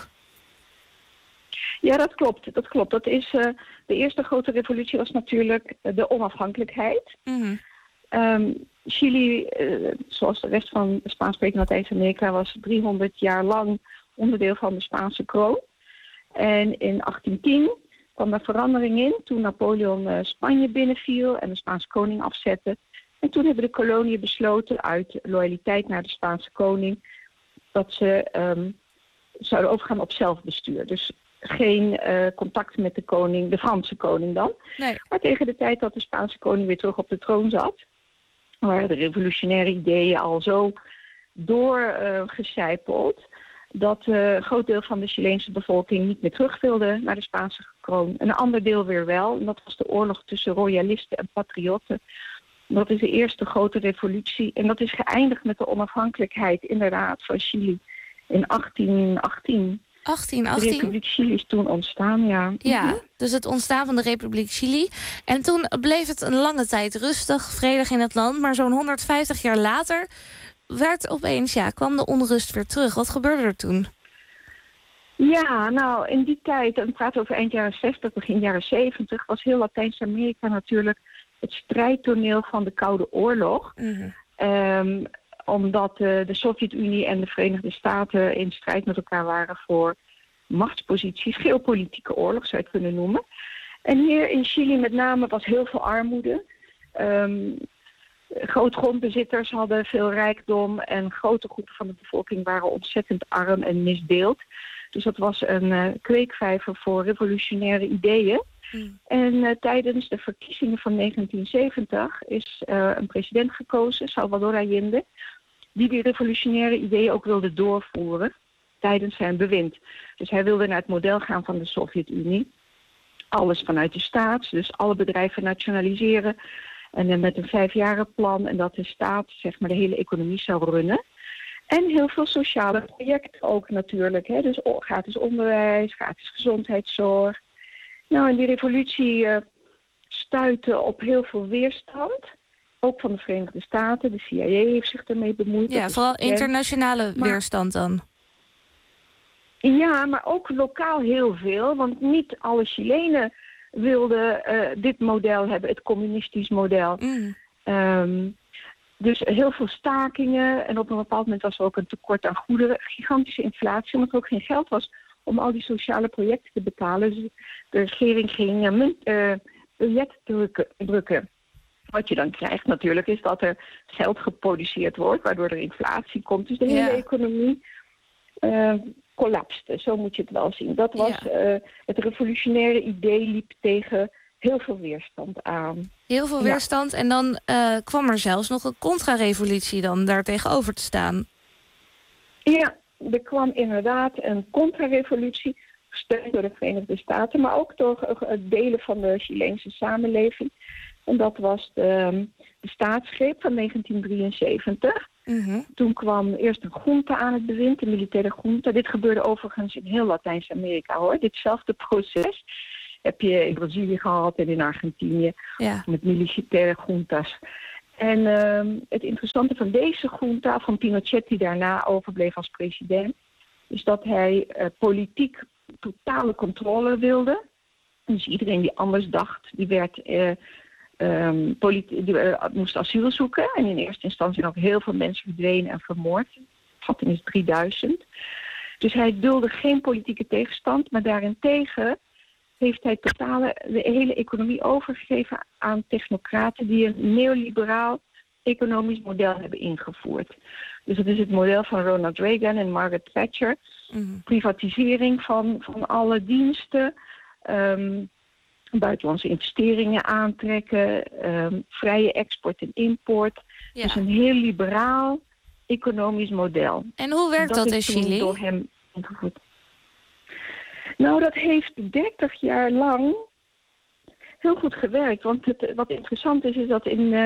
Ja, dat klopt. Dat klopt. Dat is, uh, de eerste grote revolutie was natuurlijk de onafhankelijkheid. Mm-hmm. Um, Chili, uh, zoals de rest van Spaans-sprekende Latijns-Amerika, was driehonderd jaar lang onderdeel van de Spaanse kroon. En in achttien tien kwam er verandering in toen Napoleon uh, Spanje binnenviel en de Spaanse koning afzette. En toen hebben de koloniën besloten uit loyaliteit naar de Spaanse koning dat ze um, zouden overgaan op zelfbestuur. Dus geen uh, contact met de koning, de Franse koning dan. Nee. Maar tegen de tijd dat de Spaanse koning weer terug op de troon zat, waren de revolutionaire ideeën al zo doorgecijpeld uh, dat uh, een groot deel van de Chileense bevolking niet meer terug wilde naar de Spaanse kroon. En een ander deel weer wel. En dat was de oorlog tussen royalisten en patriotten. Dat is de eerste grote revolutie. En dat is geëindigd met de onafhankelijkheid inderdaad van Chili in achttien achttien. achttien achttien? De Republiek Chili is toen ontstaan, ja. Ja, mm-hmm. dus het ontstaan van de Republiek Chili. En toen bleef het een lange tijd rustig, vredig in het land. Maar zo'n honderdvijftig jaar later werd opeens, ja, kwam de onrust weer terug. Wat gebeurde er toen? Ja, nou, in die tijd, en we praten over eind jaren zestig, begin jaren zeventig, was heel Latijns-Amerika natuurlijk het strijdtoneel van de Koude Oorlog. Mm-hmm. Um, omdat uh, de Sovjet-Unie en de Verenigde Staten in strijd met elkaar waren voor machtsposities. Geopolitieke oorlog zou je het kunnen noemen. En hier in Chili met name was heel veel armoede. Um, grootgrondbezitters hadden veel rijkdom en grote groepen van de bevolking waren ontzettend arm en misdeeld. Dus dat was een uh, kweekvijver voor revolutionaire ideeën. Mm. En uh, tijdens de verkiezingen van negentien zeventig is uh, een president gekozen, Salvador Allende, die die revolutionaire ideeën ook wilde doorvoeren tijdens zijn bewind. Dus hij wilde naar het model gaan van de Sovjet-Unie. Alles vanuit de staat, dus alle bedrijven nationaliseren. En dan met een vijfjarenplan en dat de staat zeg maar de hele economie zou runnen. En heel veel sociale projecten ook natuurlijk. Hè? Dus gratis onderwijs, gratis gezondheidszorg. Nou, en die revolutie uh, stuitte op heel veel weerstand. Ook van de Verenigde Staten. De C I A heeft zich ermee bemoeid. Ja, vooral internationale maar, weerstand dan. Ja, maar ook lokaal heel veel. Want niet alle Chilenen wilden uh, dit model hebben, het communistisch model. Mm. Um, dus heel veel stakingen. En op een bepaald moment was er ook een tekort aan goederen. Gigantische inflatie, omdat er ook geen geld was om al die sociale projecten te betalen. Dus de regering ging uh, munt, uh, biljet drukken, drukken. Wat je dan krijgt natuurlijk is dat er geld geproduceerd wordt, waardoor er inflatie komt. Dus de hele ja. economie uh, collapste, zo moet je het wel zien. Dat was ja. uh, het revolutionaire idee liep tegen heel veel weerstand aan. Heel veel ja. weerstand en dan uh, kwam er zelfs nog een contra-revolutie dan daar tegenover te staan. Ja, er kwam inderdaad een contra-revolutie, gesteund door de Verenigde Staten, maar ook door uh, delen van de Chileense samenleving. En dat was de, de staatsgreep van negentien drieënzeventig. Mm-hmm. Toen kwam eerst een junta aan het bewind, de militaire junta. Dit gebeurde overigens in heel Latijns-Amerika hoor. Ditzelfde proces heb je in Brazilië gehad en in Argentinië. Ja. Met militaire juntas. En uh, het interessante van deze junta, van Pinochet die daarna overbleef als president, is dat hij uh, politiek totale controle wilde. Dus iedereen die anders dacht, die werd... Uh, Um, politi- die, uh, moest asiel zoeken. En in eerste instantie zijn ook heel veel mensen verdwenen en vermoord. De schatting is drieduizend. Dus hij dulde geen politieke tegenstand. Maar daarentegen heeft hij totale, de hele economie overgegeven aan technocraten die een neoliberaal economisch model hebben ingevoerd. Dus dat is het model van Ronald Reagan en Margaret Thatcher. Mm-hmm. Privatisering van, van alle diensten. Um, buitenlandse investeringen aantrekken, um, vrije export en import. Ja. Dus een heel liberaal economisch model. En hoe werkt dat, dat in Chili? Door hem ingevoerd. Nou, dat heeft dertig jaar lang heel goed gewerkt. Want het, wat interessant is, is dat in, uh,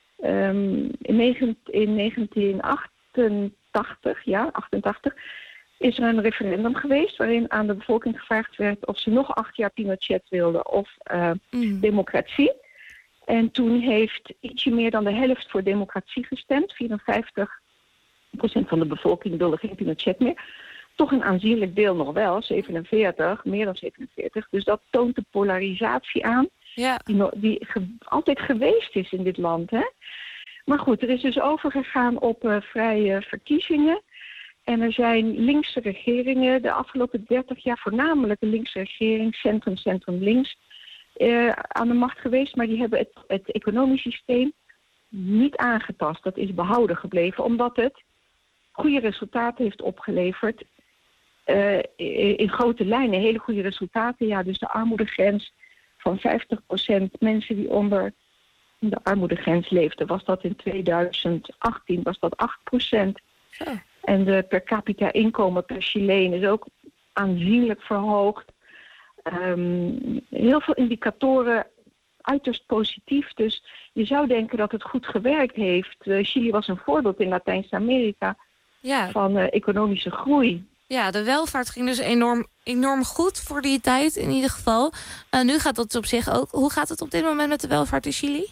um, in, negen, in negentien achtentachtig, ja, achtentachtig, is er een referendum geweest waarin aan de bevolking gevraagd werd of ze nog acht jaar Pinochet wilden of uh, mm. democratie. En toen heeft ietsje meer dan de helft voor democratie gestemd. vierenvijftig procent van de bevolking wilde geen Pinochet meer. Toch een aanzienlijk deel nog wel, zevenenveertig, meer dan zevenenveertig. Dus dat toont de polarisatie aan ja. die, no- die ge- altijd geweest is in dit land. Hè? Maar goed, er is dus overgegaan op uh, vrije verkiezingen. En er zijn linkse regeringen de afgelopen dertig jaar, voornamelijk een linkse regering, centrum, centrum links, uh, aan de macht geweest. Maar die hebben het, het economisch systeem niet aangetast. Dat is behouden gebleven, omdat het goede resultaten heeft opgeleverd. Uh, in grote lijnen hele goede resultaten. Ja, dus de armoedegrens van vijftig procent mensen die onder de armoedegrens leefden, was dat in tweeduizend achttien was dat acht procent. Zo. En de per capita inkomen per Chileen is ook aanzienlijk verhoogd. Um, heel veel indicatoren uiterst positief. Dus je zou denken dat het goed gewerkt heeft. Uh, Chili was een voorbeeld in Latijns-Amerika ja. van uh, economische groei. Ja, de welvaart ging dus enorm, enorm goed voor die tijd in ieder geval. Uh, nu gaat dat op zich ook. Hoe gaat het op dit moment met de welvaart in Chili?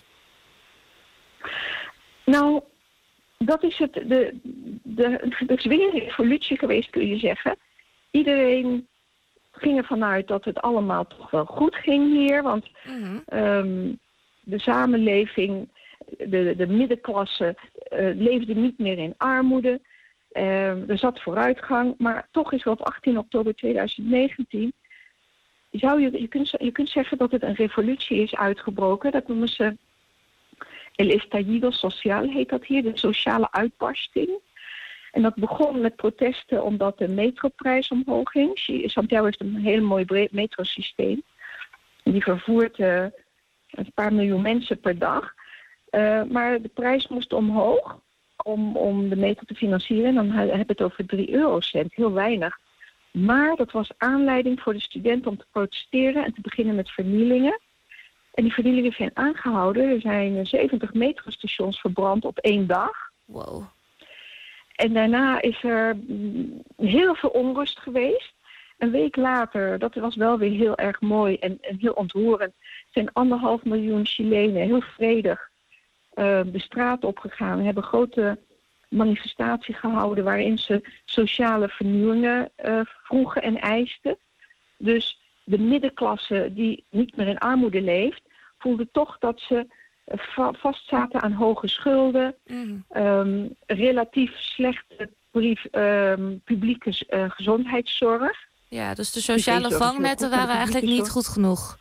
Nou, dat is het, de, de, de is weer een revolutie geweest, kun je zeggen. Iedereen ging ervan uit dat het allemaal toch wel goed ging hier. Want mm-hmm. um, de samenleving, de, de middenklasse, uh, leefde niet meer in armoede. Uh, er zat vooruitgang, maar toch is er op achttien oktober tweeduizend negentien... Zou je, je, kunt, je kunt zeggen dat het een revolutie is uitgebroken. Dat noemen ze El Estallido Social, heet dat hier, de sociale uitbarsting. En dat begon met protesten omdat de metroprijs omhoog ging. Santiago heeft een heel mooi metrosysteem. Die vervoert uh, een paar miljoen mensen per dag. Uh, maar de prijs moest omhoog om, om de metro te financieren. En dan hebben we het over drie eurocent, heel weinig. Maar dat was aanleiding voor de studenten om te protesteren en te beginnen met vernielingen. En die vernielingen zijn aangehouden. Er zijn zeventig metrostations verbrand op één dag. Wow. En daarna is er heel veel onrust geweest. Een week later, dat was wel weer heel erg mooi en, en heel ontroerend, zijn anderhalf miljoen Chilenen heel vredig uh, de straat opgegaan. We hebben grote manifestatie gehouden waarin ze sociale vernieuwingen uh, vroegen en eisten. Dus de middenklasse die niet meer in armoede leeft, voelde toch dat ze va- vastzaten aan hoge schulden, mm. um, relatief slechte brief, um, publieke uh, gezondheidszorg. Ja, dus de sociale vangnetten waren eigenlijk niet goed genoeg.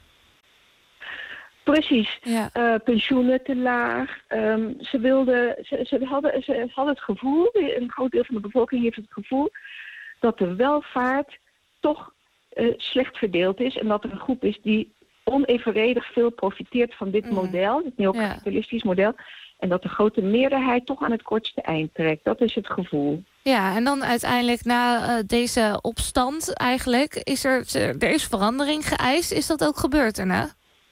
Precies. Ja. Uh, pensioenen te laag. Um, ze, wilden, ze, ze, hadden, ze hadden het gevoel, een groot deel van de bevolking heeft het gevoel, dat de welvaart toch uh, slecht verdeeld is. En dat er een groep is die onevenredig veel profiteert van dit mm. model, dit neocapitalistisch ja. model. En dat de grote meerderheid toch aan het kortste eind trekt. Dat is het gevoel. Ja, en dan uiteindelijk na uh, deze opstand eigenlijk, is er, er is verandering geëist. Is dat ook gebeurd daarna?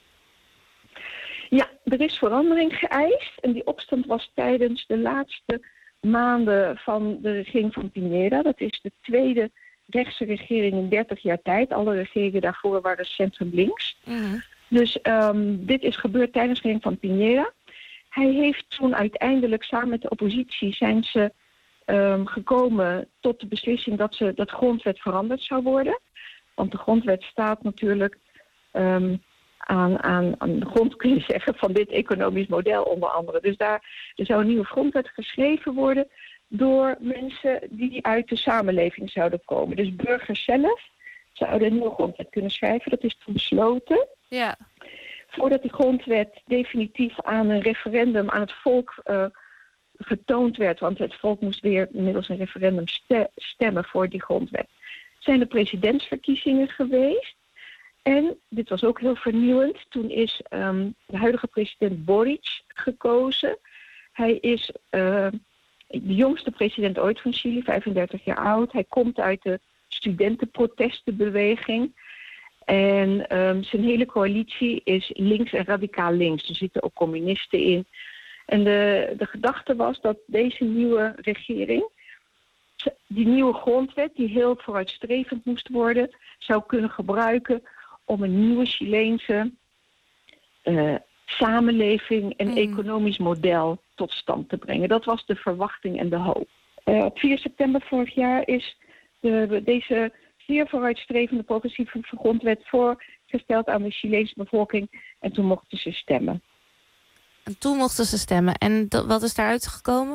Ja, er is verandering geëist. En die opstand was tijdens de laatste maanden van de regering van Piñera. Dat is de tweede rechtse regering in dertig jaar tijd. Alle regeringen daarvoor waren centrum links. Mm-hmm. Dus um, dit is gebeurd tijdens de regering van Piñera. Hij heeft toen uiteindelijk samen met de oppositie zijn ze um, gekomen tot de beslissing dat ze dat grondwet veranderd zou worden. Want de grondwet staat natuurlijk um, aan, aan, aan de grond, kun je zeggen, van dit economisch model onder andere. Dus daar er zou een nieuwe grondwet geschreven worden door mensen die uit de samenleving zouden komen. Dus burgers zelf zouden een nieuwe grondwet kunnen schrijven. Dat is toen besloten. Ja. Voordat die grondwet definitief aan een referendum aan het volk uh, getoond werd, want het volk moest weer middels een referendum ste- stemmen voor die grondwet, zijn er presidentsverkiezingen geweest. En, dit was ook heel vernieuwend, toen is um, de huidige president Boric gekozen. Hij is uh, de jongste president ooit van Chili, vijfendertig jaar oud. Hij komt uit de studentenprotestenbeweging. En um, zijn hele coalitie is links en radicaal links. Er zitten ook communisten in. En de, de gedachte was dat deze nieuwe regering die nieuwe grondwet, die heel vooruitstrevend moest worden, zou kunnen gebruiken om een nieuwe Chileense uh, samenleving en mm. economisch model tot stand te brengen. Dat was de verwachting en de hoop. Uh, op vier september vorig jaar is de, deze zeer vooruitstrevende progressieve grondwet voorgesteld aan de Chileense bevolking en toen mochten ze stemmen. En toen mochten ze stemmen. En d- wat is daaruit gekomen?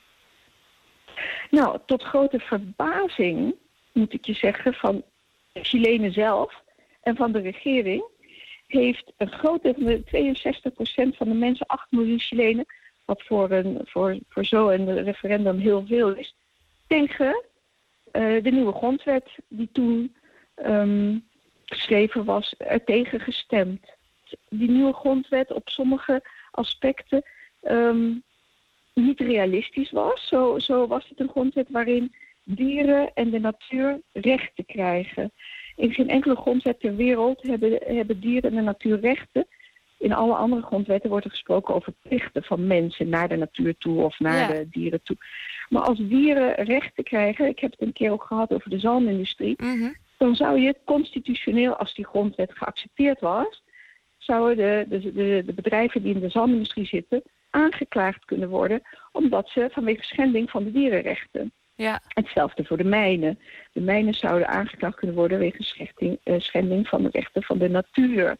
Nou, tot grote verbazing, moet ik je zeggen, van de Chilenen zelf en van de regering, heeft een grote, tweeënzestig procent van de mensen, acht miljoen Chilenen, wat voor, een, voor, voor zo'n referendum heel veel is, tegen uh, de nieuwe grondwet die toen um, geschreven was, er tegen gestemd. Die nieuwe grondwet op sommige aspecten um, niet realistisch was. Zo, zo was het een grondwet waarin dieren en de natuur rechten krijgen. In geen enkele grondwet ter wereld hebben, hebben dieren en de natuur rechten. In alle andere grondwetten wordt er gesproken over plichten van mensen naar de natuur toe of naar ja. de dieren toe. Maar als dieren rechten krijgen, ik heb het een keer ook gehad over de zalmindustrie, mm-hmm. dan zou je constitutioneel, als die grondwet geaccepteerd was, zouden de, de, de, de bedrijven die in de zalmindustrie zitten aangeklaagd kunnen worden, omdat ze vanwege schending van de dierenrechten. Ja. Hetzelfde voor de mijnen. De mijnen zouden aangeklaagd kunnen worden wegens schending, uh, schending van de rechten van de natuur.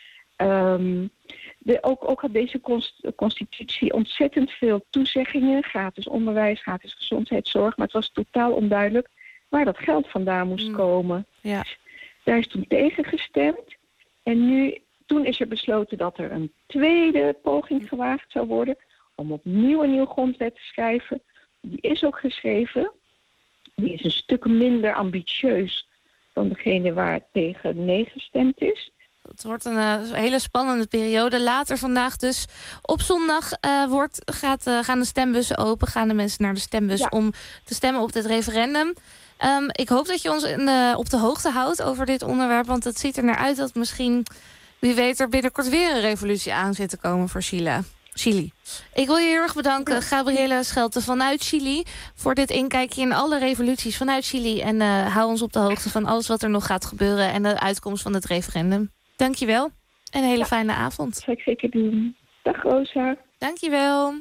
Um, de, ook, ook had deze const, constitutie ontzettend veel toezeggingen. Gratis onderwijs, gratis gezondheidszorg. Maar het was totaal onduidelijk waar dat geld vandaan moest mm. komen. Ja. Daar is toen tegen gestemd. En nu, toen is er besloten dat er een tweede poging gewaagd zou worden om opnieuw een nieuwe grondwet te schrijven. Die is ook geschreven. Die is een stuk minder ambitieus dan degene waar tegen nee gestemd is. Het wordt een uh, hele spannende periode. Later vandaag dus op zondag uh, wordt, gaat, uh, gaan de stembussen open. Gaan de mensen naar de stembus ja. om te stemmen op dit referendum. Um, ik hoop dat je ons in de, op de hoogte houdt over dit onderwerp. Want het ziet er naar uit dat misschien, wie weet, er binnenkort weer een revolutie aan zit te komen voor Chile. Chili. Ik wil je heel erg bedanken, Gabriela Schelte vanuit Chili, voor dit inkijkje in alle revoluties vanuit Chili. En uh, hou ons op de hoogte van alles wat er nog gaat gebeuren en de uitkomst van het referendum. Dankjewel en een hele ja. fijne avond. Dat ga ik zeker doen. Dag Rosa. Dankjewel.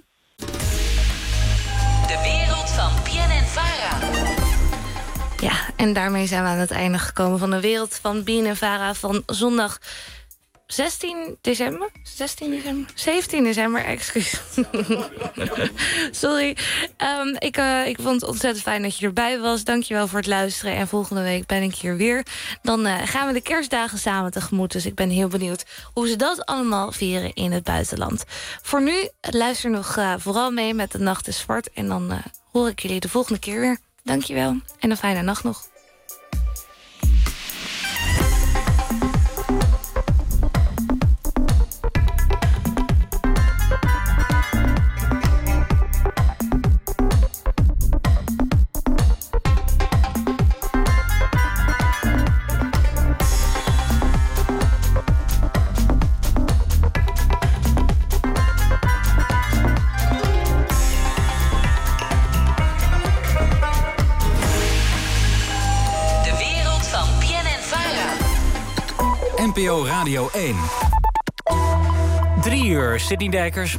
De wereld van P N N Vara. Ja, en daarmee zijn we aan het einde gekomen van de wereld van P N N Vara van zondag zestien december? zestien december? zeventien december, excuus. Sorry. Um, ik, uh, ik vond het ontzettend fijn dat je erbij was. Dankjewel voor het luisteren. En volgende week ben ik hier weer. Dan uh, gaan we de kerstdagen samen tegemoet. Dus ik ben heel benieuwd hoe ze dat allemaal vieren in het buitenland. Voor nu, luister nog uh, vooral mee met De Nacht is Zwart. En dan uh, hoor ik jullie de volgende keer weer. Dankjewel en een fijne nacht nog. N P O Radio één. Drie uur, Sidney Dijkers.